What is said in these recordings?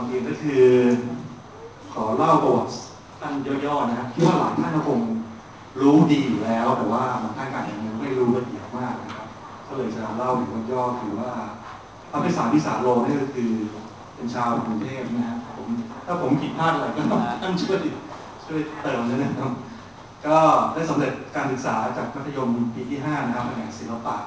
อนอื่นก็คือขอเล่าประวัติท่านย่อๆนะครับคิดว่าหลายท่านก็คงรู้ดีอยู่แล้วแต่ว่าบางท่านอาจจะยังไม่รู้ละเอียดมากนะครับก็เลยจะเล่าถึงย่อๆคือว่าพระภิกษุวิสาโลนี่ก็คือเป็นชาวกรุงเทพนะครับถ้าผมผิดพลาดอะไรก็ท่านช่วยเติมด้วยนะครับก็ได้สำเร็จการศึกษาจากมัธยมปีที่5นะครับแผนกศิลปะ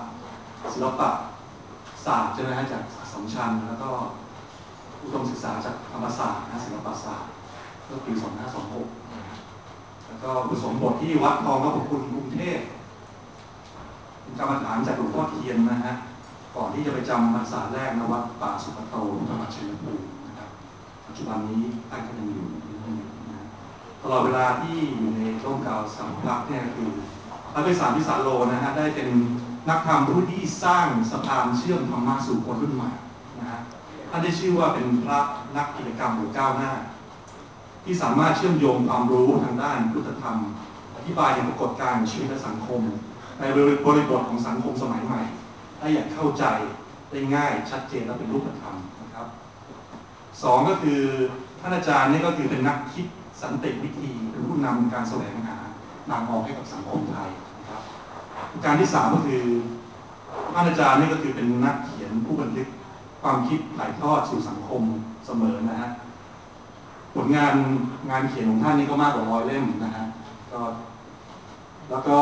ศาสตร์ใช่ไหมฮะจากสัมชัญแล้วก็อุดมศึกษาจากธรรมศาสตร์ศิลปศาสตร์เมื่อปี2526แล้วก็อุปสมบทที่วัดทองนพคุณกรุงเทพเป็นกรรมฐานจากหลวงพ่อเทียนนะฮะก่อนที่จะไปจำพรรษาแรกณวัดป่าสุกโตจังหวัดชัยภูมินะครับปัจจุบันนี้ท่านก็ยังอยู่นะตลอดเวลาที่อยู่ในร่มเกล้าสัมภาระเนี่ยคือพระภิกษุวิสาโลนะฮะได้เป็นนักธรรมผู้ที่สร้างสะพานเชื่อมธรรมะสู่คนรุ่นใหม่นะฮะท่านได้ชื่อว่าเป็นพระนักกิจกรรมหัวก้าวหน้าที่สามารถเชื่อมโยงความรู้ทางด้านพุทธธรรมอธิบายอย่างปรากฏการณ์ชีวิตและสังคมในบริบทของสังคมสมัยใหม่ได้อย่างเข้าใจได้ง่ายชัดเจนและเป็นรูปธรรมนะครับสองก็คือท่านอาจารย์นี่ก็คือเป็นนักคิดสันติวิธีเป็นผู้นำในการแสวงหาทางออกให้กับสังคมไทยนะครับการที่3ก็คือท่านอาจารย์นี่ก็คือเป็นนักเขียนผู้บันทึกความคิดถ่ายทอดสู่สังคมเสมอนะฮะผลงานเขียนของท่านนี่ก็มากกว่า100 เล่มนะฮะก็แล้วก็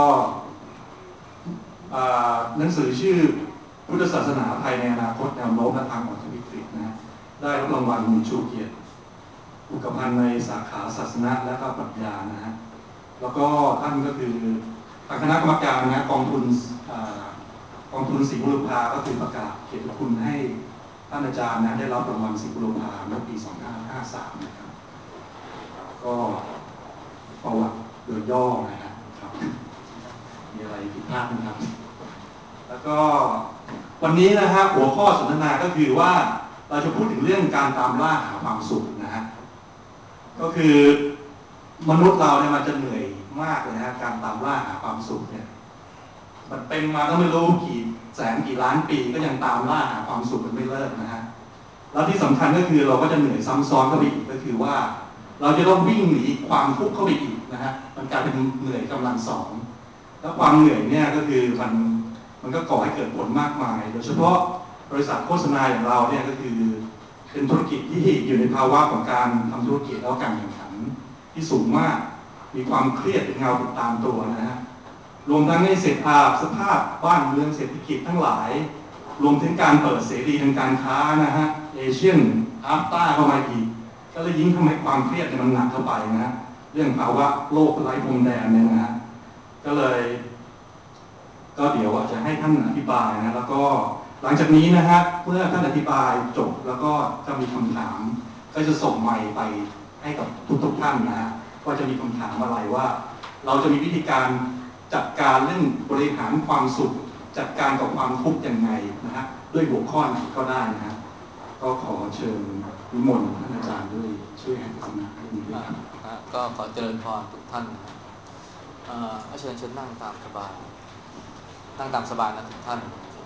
หนังสือชื่อพุทธศาสนาภายในอนาคตแนวโน้มและทางออกจากวิกฤตนะฮะได้รับรางวัลมีชูเกียรติอุกภัณฑ์ในสาขาศาสนาและก็ปรัชญานะฮะแล้วก็ท่านก็คือทางคณะกรรมการนะกองทุนศรีบุรพาก็คือประกาศเกียรติคุณให้ท่านอาจารย์นะได้รับรางวัลศรีบุรพาเมื่อปี2553นะครับก็ประวัติโดยย่อนะครับมีอะไรผิดพลาดนะครับแล้วก็วันนี้นะฮะหัวข้อสนทนาก็คือว่าเราจะพูดถึงเรื่องการตามล่าหาความสุขนะฮะก็คือมนุษย์เราเนี่ยมันจะเหนื่อยมากเลยนะการตามล่าหาความสุขเนี่ยมันเป็นมาก็ไม่รู้กี่แสนกี่ล้านปีก็ยังตามล่าหาความสุขมันไม่เลิกนะฮะแล้วที่สำคัญก็คือเราก็จะเหนื่อยซ้ำซ้อนเข้าไปอีกก็คือว่าเราจะต้องวิ่งหนีความทุกข์เข้าไปอีกนะฮะมันกลายเป็นเหนื่อยกำลังสองแล้วความเหนื่อยเนี่ยก็คือมันก็ก่อให้เกิดผลมากมายโดยเฉพาะบริษัทโฆษณาอย่างเราเนี่ยก็คือเป็นธุรกิจที่อยู่ในภาวะของการทำธุรกิจแล้วการแข่งขันที่สูงมากมีความเครียดเป็นเงาติดตามตัวนะฮะรวมทั้งในสภาพบ้านเมืองเศรษฐกิจทั้งหลายรวมถึงการเปิดเสรีทางการค้านะฮะเอเชียนอาฟต้าเข้ามาอีกก็เลยยิ่งทำให้ความเครียดมันหนักเข้าไปนะฮะเรื่องภาวะโลกไร้พรมแดนเนี่ยนะฮะก็เดี๋ยวจะให้ท่านอธิบายนะแล้วก็หลังจากนี้นะฮะเมื่อท่านอธิบายจบแล้วก็จะมีคำถามก็จะส่งไมค์ไปให้กับทุกท่านนะฮะว่าจะมีคำถามอะไรว่าเราจะมีวิธีการจัดการเรื่องบริหารความสุขจัดการกับความทุกข์ยังไงนะฮะด้วยหัวข้อไหนก็ได้นะฮะก็ขอเชิญนิมนต์ท่านอาจารย์ด้วยช่วยให้ทัศนะเรื่องนี้ด้วยครับก็ขอเจริญพรทุกท่านเชิญนั่งตามสบายนะทุกท่าน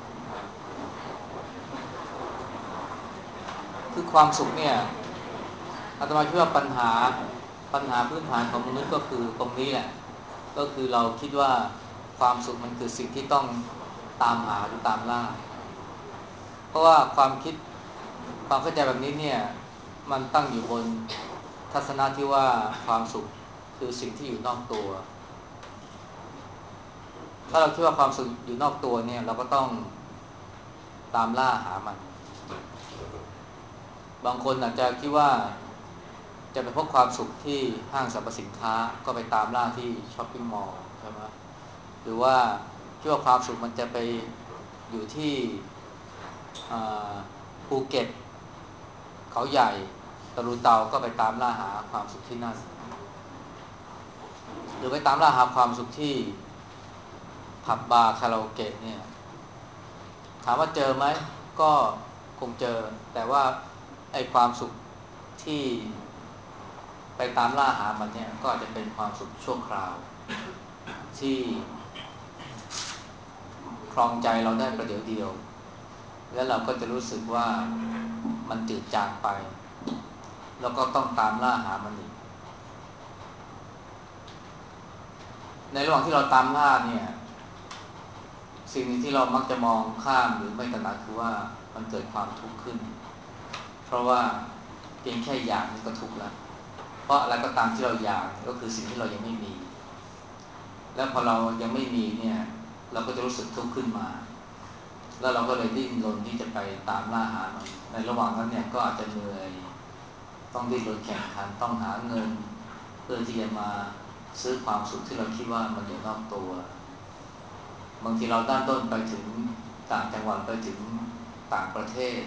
คือความสุขเนี่ยอาตมาคิดว่าปัญหาพื้นฐานของมนุษย์ก็คือตรงนี้แหละก็คือเราคิดว่าความสุขมันคือสิ่งที่ต้องตามหาหรือตามล่าเพราะว่าความเข้าใจแบบนี้เนี่ยมันตั้งอยู่บนทัศนะที่ว่าความสุขคือสิ่งที่อยู่นอกตัวถ้าเราคิดว่าความสุขอยู่นอกตัวเนี่ยเราก็ต้องตามล่าหามันบางคนอาจจะคิดว่าจะไปพบความสุขที่ห้างสรรพสินค้าก็ไปตามล่าที่ช้อปปิ้งมอลล์ใช่ไหมหรือว่าคิดว่าความสุขมันจะไปอยู่ที่ภูเก็ตเขาใหญ่ตะลุเตาก็ไปตามล่าหาความสุขที่นั่นหรือไปตามล่าหาความสุขที่ผับบาร์คาราโอเกะเนี่ยถามว่าเจอไหมก็คงเจอแต่ว่าไอ้ความสุขที่ไปตามล่าหามันเนี่ยก็อาจจะเป็นความสุขชั่วคราวที่ครองใจเราได้ประเดี๋ยวเดียวแล้วเราก็จะรู้สึกว่ามันจืดจางไปแล้วก็ต้องตามล่าหามันอีกในระหว่างที่เราตามล่าเนี่ยสิ่งหนึ่งที่เรามักจะมองข้ามหรือไม่ตระหนักคือว่ามันเกิดความทุกข์ขึ้นเพราะว่าเพียงแค่อยากนี่ก็ทุกข์แล้วเพราะอะไรก็ตามที่เราอยากก็คือสิ่งที่เรายังไม่มีแล้วพอเรายังไม่มีเนี่ยเราก็จะรู้สึกทุกข์ขึ้นมาแล้วเราก็เลยดิ้นรนที่จะไปตามล่าหามันในระหว่างนั้นเนี่ยก็อาจจะเหนื่อยต้องดิ้นรนแข่งขันต้องหาเงินเพื่อที่จะมาซื้อความสุขที่เราคิดว่ามันอยู่นอกตัวบางทีเราด้านต้นไปถึงต่างจังหวัดไปถึงต่างประเทศ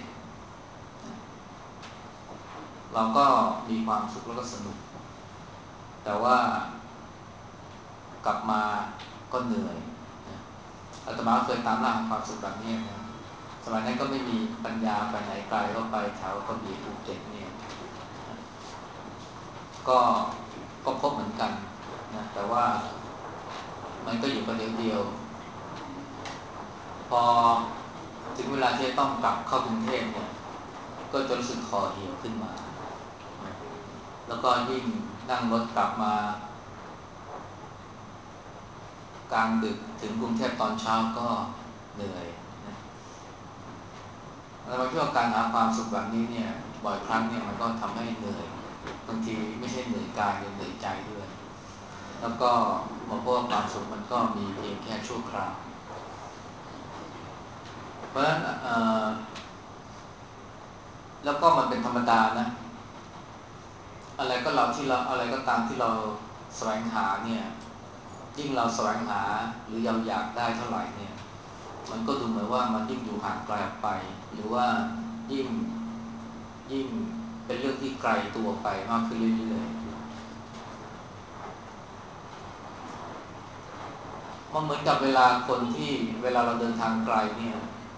เราก็มีความสุขแล้วก็สนุกแต่ว่ากลับมาก็เหนื่อยอาตมาเคยตามล่าความสุขแบบนี้นะสมัยนั้นก็ไม่มีปัญญาไปไหนไกลก็ไปแถวกระบี่ภูเก็ตเนี่ยก็พบเหมือนกันนะแต่ว่ามันก็อยู่ประเดี๋ยวเดียวพอถึงเวลาที่จะต้องกลับเข้ากรุงเทพเนี่ยก็จะรู้สึกคอเหี่ยวขึ้นมาแล้วก็ยิ่งนั่งรถกลับมากลางดึกถึงกรุงเทพตอนเช้าก็เหนื่อยนะแล้วเราคิดว่าการหาความสุขแบบนี้เนี่ยบ่อยครั้งเนี่ยมันก็ทำให้เหนื่อยบางทีไม่ใช่เหนื่อยกายเหนื่อยใจด้วยแล้วก็มาพบว่าความสุขมันก็มีเพียงแค่ชั่วคราวเพราะฉะนั้นแล้วก็มันเป็นธรรมดานะอะไรก็อะไรก็ตามที่เราแสวงหาเนี่ยยิ่งเราแสวงหาหรือเราอยากได้เท่าไหร่เนี่ยมันก็ดูเหมือนว่ามันยิ่งอยู่ห่างไกลออกไปหรือว่ายิ่งเป็นเรื่องที่ไกลตัวไปมากขึ้นเรื่อยๆมันเหมือนกับเวลาคนที่เวลาเราเดินทางไกลเนี่ย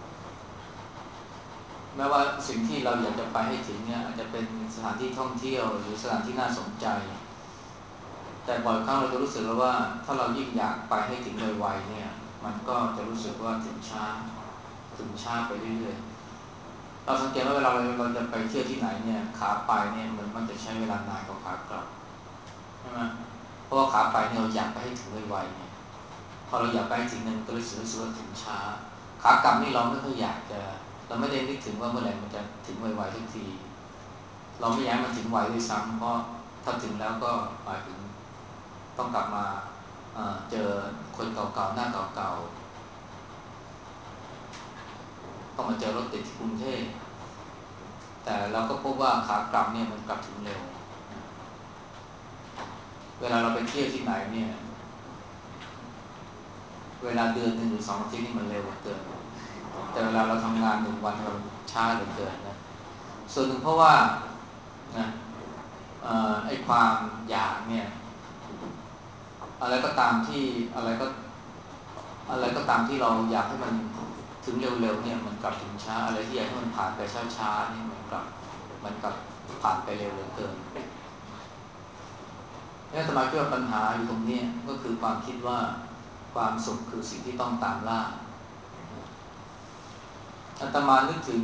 แม้ว่าสิ่งที่เราอยากจะไปให้ถึงเนี่ยอาจจะเป็นสถานที่ท่องเที่ยวหรือสถานที่น่าสนใจแต่บ่อยครั้งเราจะรู้สึกแล้วว่าถ้าเรายิ่งอยากไปให้ถึงไวๆเนี่ยมันก็จะรู้สึกว่าถึงช้าไปเรื่อยๆเราสังเกตว่าเวลาเราจะไปเที่ยวที่ไหนเนี่ยขาไปเนี่ยมันจะใช้เวลานานกว่าขากลับใช่ไหมเพราะว่าขาไปเนี่ยเราอยากไปให้ถึงไวๆเนี่ยพอเราอยากไปให้ถึงเนี่ยมันก็รู้สึกว่าถึงช้าขากลับนี่เราไม่ค่อยอยากจะเราไม่ได้นึกถึงว่าเมื่อไหร่มันจะถึงไวๆทุกทีเราไม่อยากมันถึงไวด้วยซ้ำเพราะถ้าถึงแล้วก็หมายถึงต้องกลับมาเจอคนเก่าๆหน้าเก่าๆต้องมาเจอรถติดที่กรุงเทพแต่เราก็พบว่าขากลับเนี่ยมันกลับถึงเร็วเวลาเราไปเที่ยวที่ไหนเนี่ยเวลาเดือนหนึ่งหรือ2 อาทิตย์นี่มันเร็วเกินแต่เวลาเราทำงาน1 วันเราช้าเหลือเกินนะส่วนหนึ่งเพราะว่านะไอ้ความอยากเนี่ยอะไรก็ตามที่อะไรก็ตามที่เราอยากให้มันถึงเร็วๆเนี่ยมันกลับถึงช้าอะไรที่อยากให้มันผ่านไปช้าๆนี่มันกลับผ่านไปเร็วเหลือเกินนี่สมาคิดว่าปัญหาอยู่ตรงนี้ก็คือความคิดว่าความสุขคือสิ่งที่ต้องตามล่าอาตมานึกถึง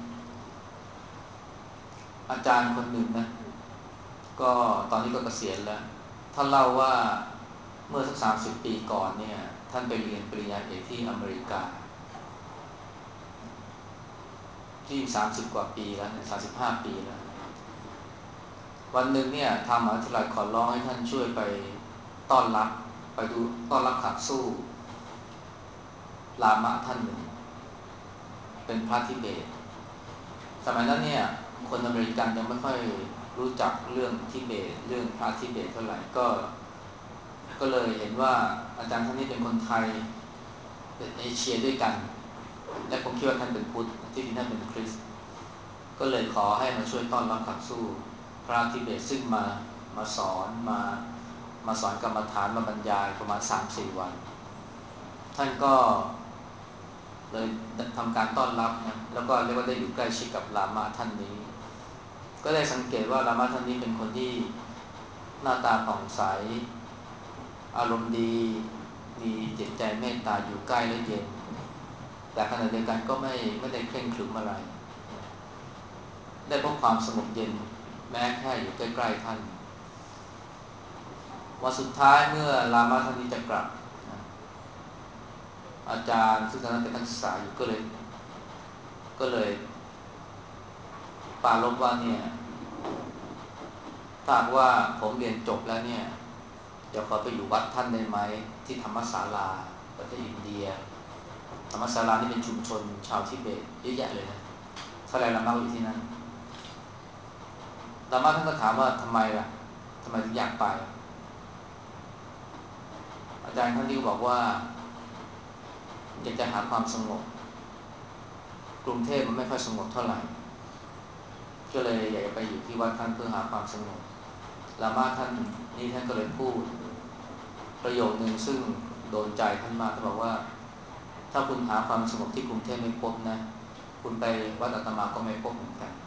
อาจารย์คนหนึ่งนะก็ตอนนี้ก็เกษียณแล้วท่านเล่าว่าเมื่อสัก30 ปีก่อนเนี่ยท่านไปเรียนปริญญาเอกที่อเมริกาที่30 กว่าปีแล้ว35 ปีแล้ววันหนึ่งเนี่ยทางมหาวิทยาลัยขอร้องให้ท่านช่วยไปต้อนรับไปดูต้อนรับขับสู้ลามะท่านหนึ่งเป็นพระทิเบตสมัยนั้นเนี่ยคนอเมริกันยังไม่ค่อยรู้จักเรื่องทิเบตเรื่องพระทิเบตเท่าไหร่ก็เลยเห็นว่าอาจารย์ท่านนี้เป็นคนไทยเป็นเอเชียด้วยกันและผมคิดว่าท่านเป็นพุทธที่จริงท่านเป็นคริสต์ก็เลยขอให้มาช่วยต้อนรับขับสู้พระทิเบตซึ่งมาสอนมาสอนกรรมฐานมาบรรยายประมาณ3-4 วันท่านก็เลยทำการต้อนรับนะแล้วก็เรียกว่าได้อยู่ใกล้ชิดกับลามาท่านนี้ก็ได้สังเกตว่าลามาท่านนี้เป็นคนที่หน้าตาผ่องใสอารมณ์ดีมีจิตใจเมตตาอยู่ใกล้และเย็นแต่ขณะเดียวกันก็ไม่ได้เคร่งขรึมอะไรได้พบความสงบเย็นแม้แค่อยู่ใกล้ๆท่านวันสุดท้ายเมื่อลามาท่านนี้จะกลับอาจารย์ซึ่งตอนนั้นเป็นนักศึกษาอยู่ก็เลยปรารภว่าเนี่ยถ้าว่าผมเรียนจบแล้วเนี่ยเดี๋ยวขอไปอยู่วัดท่านได้ไหมที่ธรรมศาลาประเทศอินเดียธรรมศาลานี่เป็นชุมชนชาวทิเบตเยอะแยะเลยนะสลายลามาอยู่ที่นั่นลามาท่านก็ถามว่าทำไมล่ะทำไมถึงอยากไปอาจารย์ท่านที่บอกว่าอยากจะหาความสงบกรุงเทพมันไม่ค่อยสงบเท่าไหร่ก็เลยอยากจะไปอยู่ที่วัดท่านเพื่อหาความสงบลามาท่านนี่ท่านก็เลยพูดประโยคนึงซึ่งโดนใจท่านมากท่านบอกว่าถ้าคุณหาความสงบที่กรุงเทพไม่พบนะคุณไปวัดอาตมาก็ไม่พบเหมือนกัน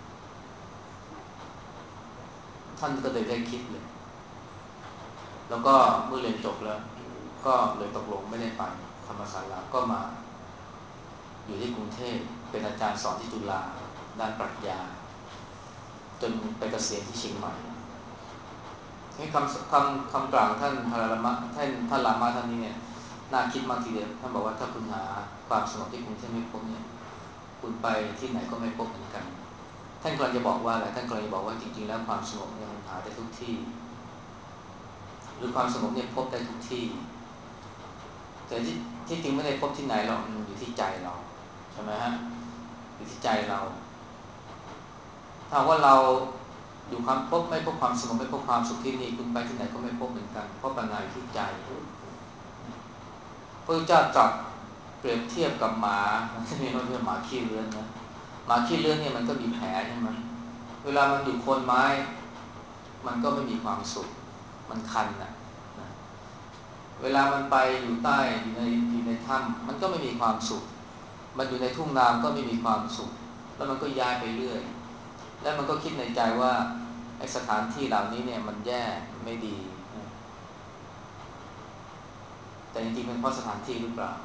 ท่านก็เลยได้คิดเลยแล้วก็เมื่อเรียนจบแล้วก็เลยตกลงไม่ได้ไปธรรมศาลาก็มาอยู่ที่กรุงเทพเป็นอาจารย์สอนที่จุฬาด้านปรัชญาจนไปเกษียณที่เชียงใหม่นี่คำกล่าวท่านพารามาท่านลามาท่านนี้เนี่ยน่าคิดมากทีเดียวท่านบอกว่าถ้าคุณหาความสงบที่กรุงเทพไม่พบเนี่ยคุณไปที่ไหนก็ไม่พบเหมือนกันท่านกำลังจะบอกว่าอะไรท่านกำลังจะบอกว่าจริงๆแล้วความสงบเนี่ยมันหาได้ทุกที่หรือความสงบเนี่ยพบได้ทุกที่แต่ที่จริงไม่ได้พบที่ไหนหรอกมันอยู่ที่ใจเราใช่ไหมฮะอยู่ที่ใจเราถ้าว่าเราอยู่ความพบไม่พบความสงบไม่พบความสุขที่นี่คุณไปที่ไหนก็ไม่พบเหมือนกันเพราะปัญหาที่ใจพระพุทธเจ้าตรัสเปรียบเทียบกับหมาไม่ใช่หมาขี้เลื้อนนะหมาขี้เลื้อนเนี่ยมันก็มีแผลใช่ไหมเวลามันอยู่โคนไม้มันก็ไม่มีความสุขมันคันนะเวลามันไปอยู่ใต้อยู่ในถ้ำมันก็ไม่มีความสุขมันอยู่ในทุ่งนาก็ไม่มีความสุขแล้วมันก็ย้ายไปเรื่อยแล้วมันก็คิดในใจว่าไอ้สถานที่เหล่านี้เนี่ยมันแย่ไม่ดีแต่จริงๆเป็นเพราะสถานที่หรือเปล่า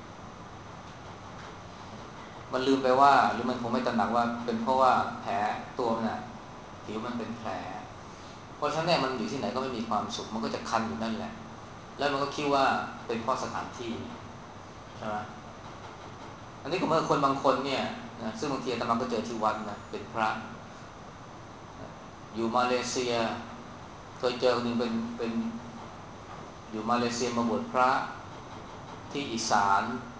มันลืมไปว่าหรือมันคงไม่ตระหนักว่าเป็นเพราะว่าแผลตัวมันน่ะผิวมันเป็นแผลเพราะฉะนั้นเนี่ยมันอยู่ที่ไหนก็ไม่มีความสุขมันก็จะคันอยู่นั่นแหละแล้วมันก็คิดว่าเป็นเพราะสถานที่ใช่ไหมอันนี้ก็เหมือนคนบางคนเนี่ยนะซึ่งบางทีอาตมาก็เจอที่วัดนะเป็นพระอยู่มาเลเซียเคยเจอคนหนึ่งเป็นอยู่มาเลเซียมาบวชพระที่อีสาน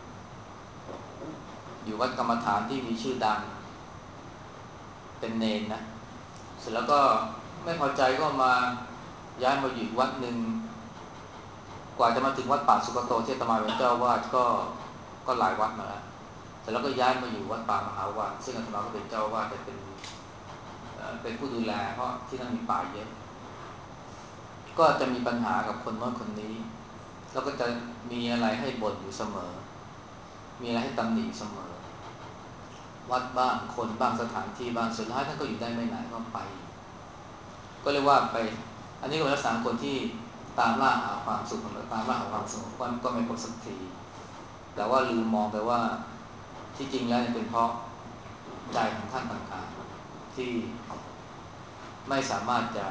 อยู่วัดกรรมฐานที่มีชื่อดังเป็นเนนนะเสร็จแล้วก็ไม่พอใจก็มาย้ายมาอยู่วัดหนึ่งกว่าจะมาถึงวัดป่าสุกโตที่อาตมาเป็นเจ้าวาดก็หลายวัดมาแล้วเสร็จแล้วก็ย้ายมาอยู่วัดป่ามหาวาดซึ่งอาตมาก็เป็นเจ้าวาดแต่เป็นผู้ดูแลเพราะที่นั่นมีป่าเยอะก็จะมีปัญหากับคนโน้นคนนี้แล้วก็จะมีอะไรให้บ่นอยู่เสมอมีอะไรให้ตำหนิเสมอวัดบ้างคนบ้างสถานที่บ้างสุดท้ายท่านก็อยู่ได้ไม่นานก็ไปก็เรียกว่าไปอันนี้ก็เป็นลักษณะคนที่ตามล่าหาความสุขตามล่าหาความสงบก็ไม่พบสักทีแต่ว่าลืมมองไปว่าที่จริงแล้วเป็นเพราะใจของท่านต่างๆที่ไม่สามารถจะ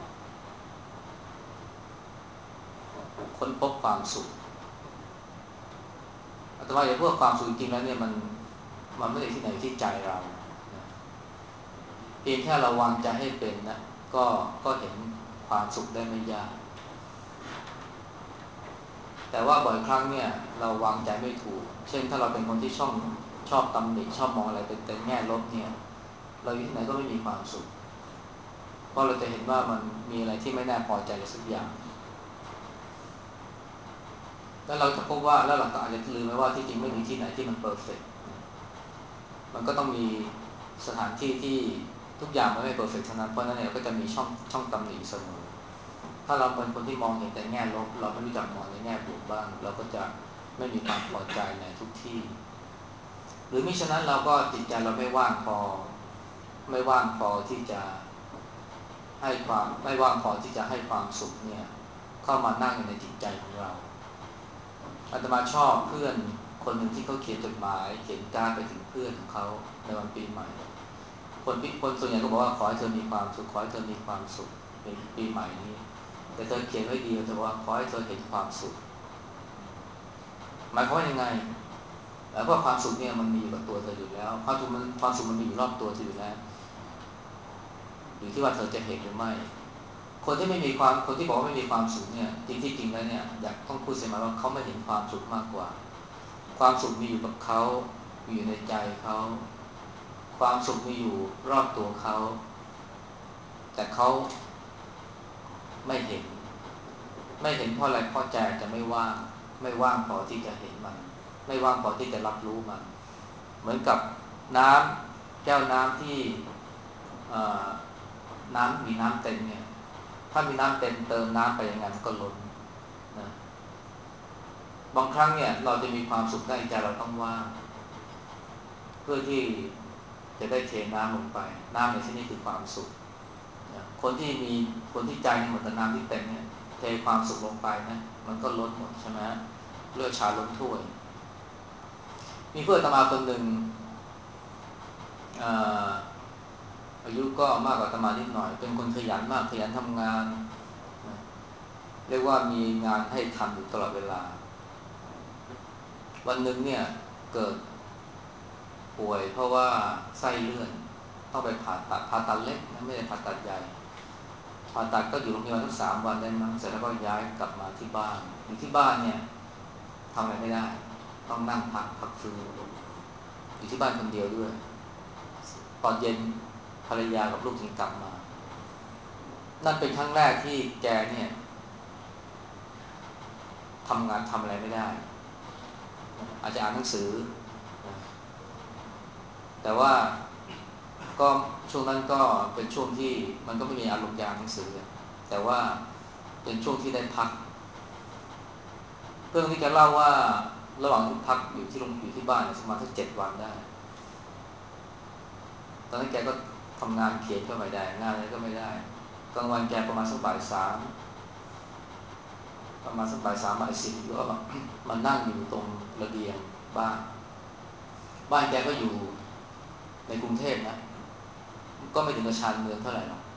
ค้นพบความสุขอาตมาอย่าพูดความสุขจริงแล้วเนี่ยมันไม่ได้ที่ไหนที่ใจเราเพียงแค่เราวางใจให้เป็นนะก็เห็นความสุขได้ไม่ยากแต่ว่าบ่อยครั้งเนี่ยเราวางใจไม่ถูกเช่นถ้าเราเป็นคนที่ชอบตำหนิชอบมองอะไรเป็นแง่ลบเนี่ยเราอยู่ที่ไหนก็ไม่มีความสุขเพราะเราจะเห็นว่ามันมีอะไรที่ไม่น่าพอใจสักอย่างแล้วเราจะพบว่าแล้วเราก็อาจจะลืมไปว่าที่จริงไม่มีที่ไหนที่มันเพอร์เฟกต์มันก็ต้องมีสถานที่ที่ทุกอย่างมันไม่เพอร์เฟกต์ทั้งนั้นเพราะนั้นเนี่ยเราก็จะมีช่องตำหนิเสมอถ้าเราเป็นคนที่มองเห็นแต่แง่ลบเราไม่รู้จักมองในแง่บวกบ้างเราก็จะไม่มีความพอใจในทุกที่หรือมิฉะนั้นเราก็จิตใจเราไม่ว่างพอที่จะไม่ว่างพอที่จะให้ความสุขเนี่ยเข้ามานั่งอยู่ในจิตใจของเราอาตมาชอบเพื่อนคนหนึ่งที่เขาเขียนจดหมายเขียนการ์ดไปถึงเพื่อนของเขาในวันปีใหม่คนส่วนใหญ่ก็บอกว่าขอให้เธอมีความสุขขอให้เธอมีความสุขในปีใหม่นี้แต่เธอเขียนไว้ดีเธอบอกว่าขอให้เธอเห็นความสุขหมายความว่ายังไงเพราะความสุขเนี่ยมันมีอยู่กับตัวเธออยู่แล้วความสุขมันมีอยู่รอบตัวเธออยู่แล้วอยู่ที่ว่าเธอจะเห็นหรือไม่คนที่บอกว่าไม่มีความสุขเนี่ยจริงแล้วเนี่ยอยากต้องพูดเสมอว่าเขาไม่เห็นความสุขมากกว่าความสุขมีอยู่กับเขามีอยู่ในใจเขาความสุขมีอยู่รอบตัวเขาแต่เขาไม่เห็นเพราะอะไรเพราะใจจะไม่ว่างพอที่จะเห็นมันไม่ว่างพอที่จะรับรู้มันเหมือนกับน้ำแก้วน้ำที่น้ำมีน้ำเต็มเนี่ยถ้ามีน้ำเต็มเติมน้ำไปยังไงมันก็ล้นนะบางครั้งเนี่ยเราจะมีความสุขได้ใจเราต้องว่างเพื่อที่จะได้เทน้ำลงไปน้ำในที่นี้คือความสุขนะคนที่ใจเหมือนกับน้ำที่เต็มเนี่ยเทความสุขลงไปนะมันก็ล้นหมดใช่ไหมเลือดชาล้นถ้วยมีเพื่อนอาตมาคนหนึ่งอายุก็มากกว่าอาตมานิดหน่อยเป็นคนขยันมากขยันทำงานนะเรียกว่ามีงานให้ทำอยู่ตลอดเวลาวันหนึ่งเนี่ยเกิดป่วยเพราะว่าไส้เลื่อนต้องไปผ่าตัดเล็กนะไม่ได้ผ่าตัดใหญ่ผ่าตัดก็อยู่โรงพยาบาลทั้ง3 วันได้มั้งเสร็จแล้วก็ย้ายกลับมาที่บ้านอยู่ที่บ้านเนี่ยทำอะไรไม่ได้ต้องนั่งพักฟื้นอยู่ที่บ้านคนเดียวด้วยตอนเย็นภรรยากับลูกถึงกลับมานั่นเป็นครั้งแรกที่แกเนี่ยทำงานทำอะไรไม่ได้อาจจะอ่านหนังสือแต่ว่าก็ช่วงนั้นก็เป็นช่วงที่มันก็ไม่มีอารมณ์อ่านหนังสือแต่ว่าเป็นช่วงที่ได้พักเพื่อนที่แกเล่าว่าระหว่างที่พักอยู่ที่บ้านประมาณสัก7 วันได้ตอนนั้นแกก็ทำงานเขียนก็ไม่ได้งานอะไรก็ไม่ได้กลางวันแกประมาณสักบ่าย 3บ่าย 3บ่าย 4ก็มานั่งอยู่ตรงระเบียงบ้านแกก็อยู่ในกรุงเทพนะก็ไม่ถึงกับชานเมืองเท่าไหร่หรอก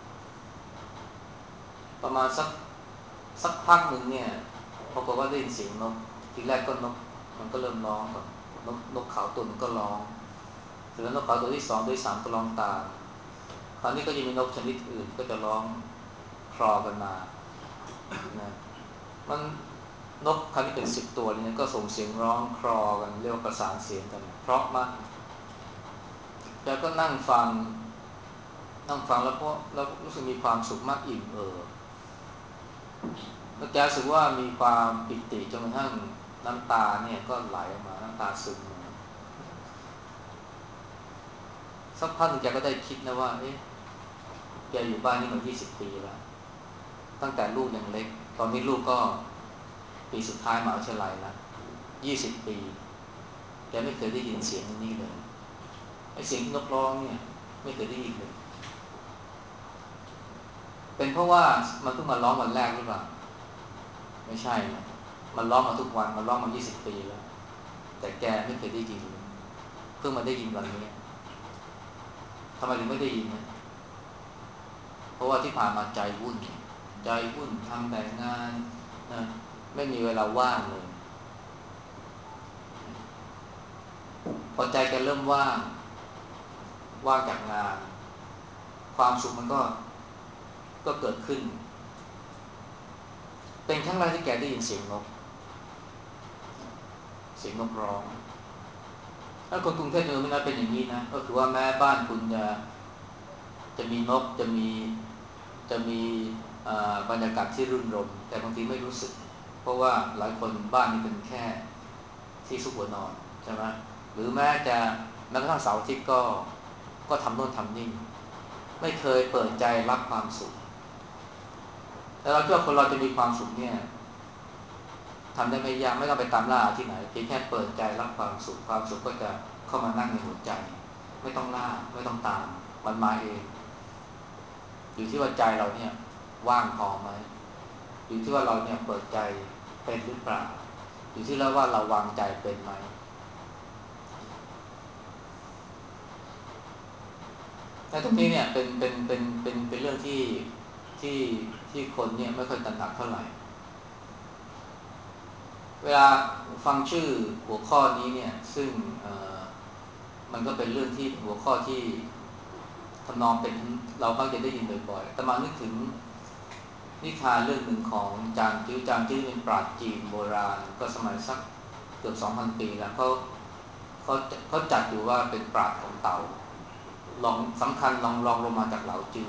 ประมาณสักพักหนึ่งเนี่ยปรากฏว่าได้ยินเสียงนกทีแรกก็นกมันก็เริ่มร้องก่อนนกเขาตัวนึงก็ร้องเสร็จแล้วนกเขาตัวที่2ตัวที่3ก็ร้องตามคราวนี้ก็จะมีนกชนิดอื่นก็จะร้องคลอกันมานะมันนกคราวนี้เป็น10 ตัวเลยก็ส่งเสียงร้องคลอกันเรียกว่าประสานเสียงกันเพราะมากแล้วก็นั่งฟังแล้วรู้สึกมีความสุขมากอิ่มแล้วแกรู้สึกว่ามีความปิติจนกระทั่งน้ำตาเนี่ยก็ไหลออกมาน้ำตาซึมมาสักพักหนึ่งแกก็ได้คิดนะว่าแกอยู่บ้านนี่มา20 ปีแล้วตั้งแต่ลูกยังเล็กตอนนี้ลูกก็ปีสุดท้ายมหาวิทยาลัยแล้ว20 ปีแกไม่เคยได้ยินเสียงนี้เลยไอ้เสียงนกร้องเนี่ยไม่เคยได้ยินเลยเป็นเพราะว่ามันเพิ่งมาร้องวันแรกหรือเปล่าไม่ใช่นะมันร้องมาทุกวันมันร้องมา20 ปีแล้วแต่แกไม่เคยได้ยินเลยเพิ่งมาได้ยินวันนี้ทำไมถึงไม่ได้ยินนะเพราะว่าที่ผ่านมาใจวุ่นทำแต่งานนะไม่มีเวลาว่างเลยพอใจแกเริ่มว่างจากงานความสุขมันก็เกิดขึ้นเป็นครั้งแรกที่แกได้ยินเสียงนกร้องถ้าคนกรุงเทพเมืองไม่น่าเป็นอย่างนี้นะก็คือว่าแม้บ้านคุณจะมีนกจะมีบรรยากาศที่รื่นรมแต่บางทีไม่รู้สึกเพราะว่าหลายคนบ้านนี้เป็นแค่ที่ซุกหัวนอนใช่ไหมหรือแม้กระทั่งเสาร์อาทิตย์ก็ทำโน่นทำนี่ไม่เคยเปิดใจรับความสุขแต่เราเชื่อคนเราจะมีความสุขเนี่ยทำได้ไม่ยากไม่ต้องไปตามล่าที่ไหนเพียงแค่เปิดใจรับความสุขก็จะเข้ามานั่งในหัวใจไม่ต้องล่าไม่ต้องตามมันมาเองอยู่ที่ว่าใจเราเนี่ยว่างพอไหมอยู่ที่ว่าเราเนี่ยเปิดใจเป็นหรือเปล่าอยู่ที่แล้วว่าเราวางใจเป็นไหมตรงนี้เนี่ยเป็นเรื่องที่ที่คนเนี่ยไม่ค่อยตระหนักเท่าไหร่เวลาฟังชื่อหัวข้อนี้เนี่ยซึ่งมันก็เป็นเรื่องที่หัวข้อที่ทำนองเป็นเรามักจะได้ยินบ่อยๆแต่มานึกถึงนิทานเรื่องหนึ่งของจางจื้อเป็นปราชญ์จีนโบราณก็สมัยสักเกือบ 2,000 ปีแล้วเขาจัดอยู่ว่าเป็นปราชญ์ของเต่าลองสำคัญลองลงมาจากเหลาจื้อ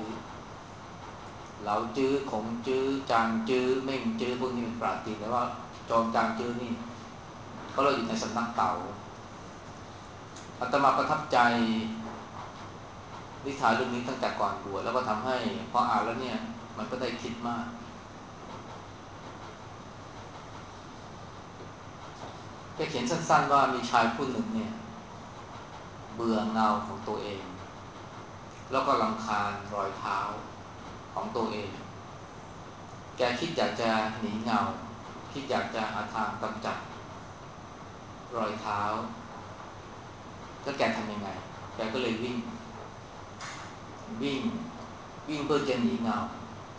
ขงจื้อจางจื้อเม่งจื้อพวกนี้เป็นปราชญ์จีนแต่ว่าจอมจางจื้อนี่เขาเราอยู่ในสำนักเต่าอาตมาประทับใจนิทานเรื่องนี้ตั้งแต่ก่อนบวชแล้วก็ทำให้พออ่านแล้วเนี่ยมันก็ได้คิดมากแกเขียนสั้นๆว่ามีชายผู้หนึ่งเนี่ยเบื่อเงาของตัวเองแล้วก็รำคาญรอยเท้าของตัวเองแกคิดอยากจะหนีเงาคิดอยากจะหาทางกำจัดรอยเท้าแล้วแกทำยังไงแกก็เลยวิ่งเพื่อจะหนีเงา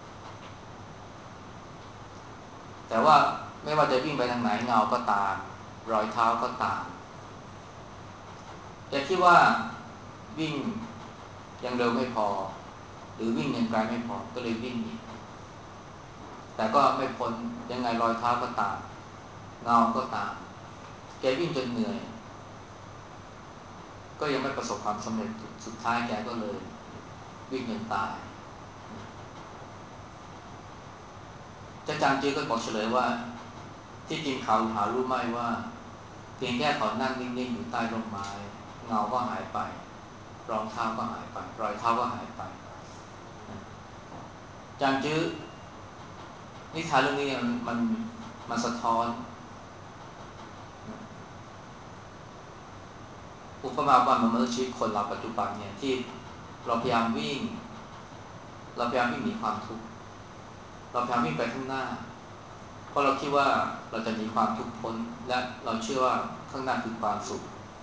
แต่ว่าไม่ว่าจะวิ่งไปทางไหนเงาก็ตามรอยเท้าก็ตามแกคิดว่าวิ่งยังเร็วไม่พอหรือวิ่งยังไกลไม่พอก็เลยวิ่งอีกแต่ก็ไม่พ้นยังไงรอยเท้าก็ตามเงาก็ตามแกวิ่งจนเหนื่อยก็ยังไม่ประสบความสำเร็จสุดท้ายแกก็เลยวิ่งจนตายจางจื้อก็บอกเฉลยว่าที่จริงเขาหารู้ไหมว่าเพียงแค่เขานั่งนิ่งๆอยู่ใต้ร่มไม้เงาก็หายไปรองเท้าก็หายไปรอยเท้าก็หายไปจางจื้อนิทานเรื่องนี้มันสะท้อนอุปมาว่ามันเหมือนชีวิตคนเราปัจจุบันเนี่ยที่เราพยายามวิ่งหนีความทุกข์เราพยายามวิ่งไปข้างหน้าเพราะเราคิดว่าเราจะหนีความทุกข์พ้นและเราเชื่อว่าข้างหน้าคือความสุข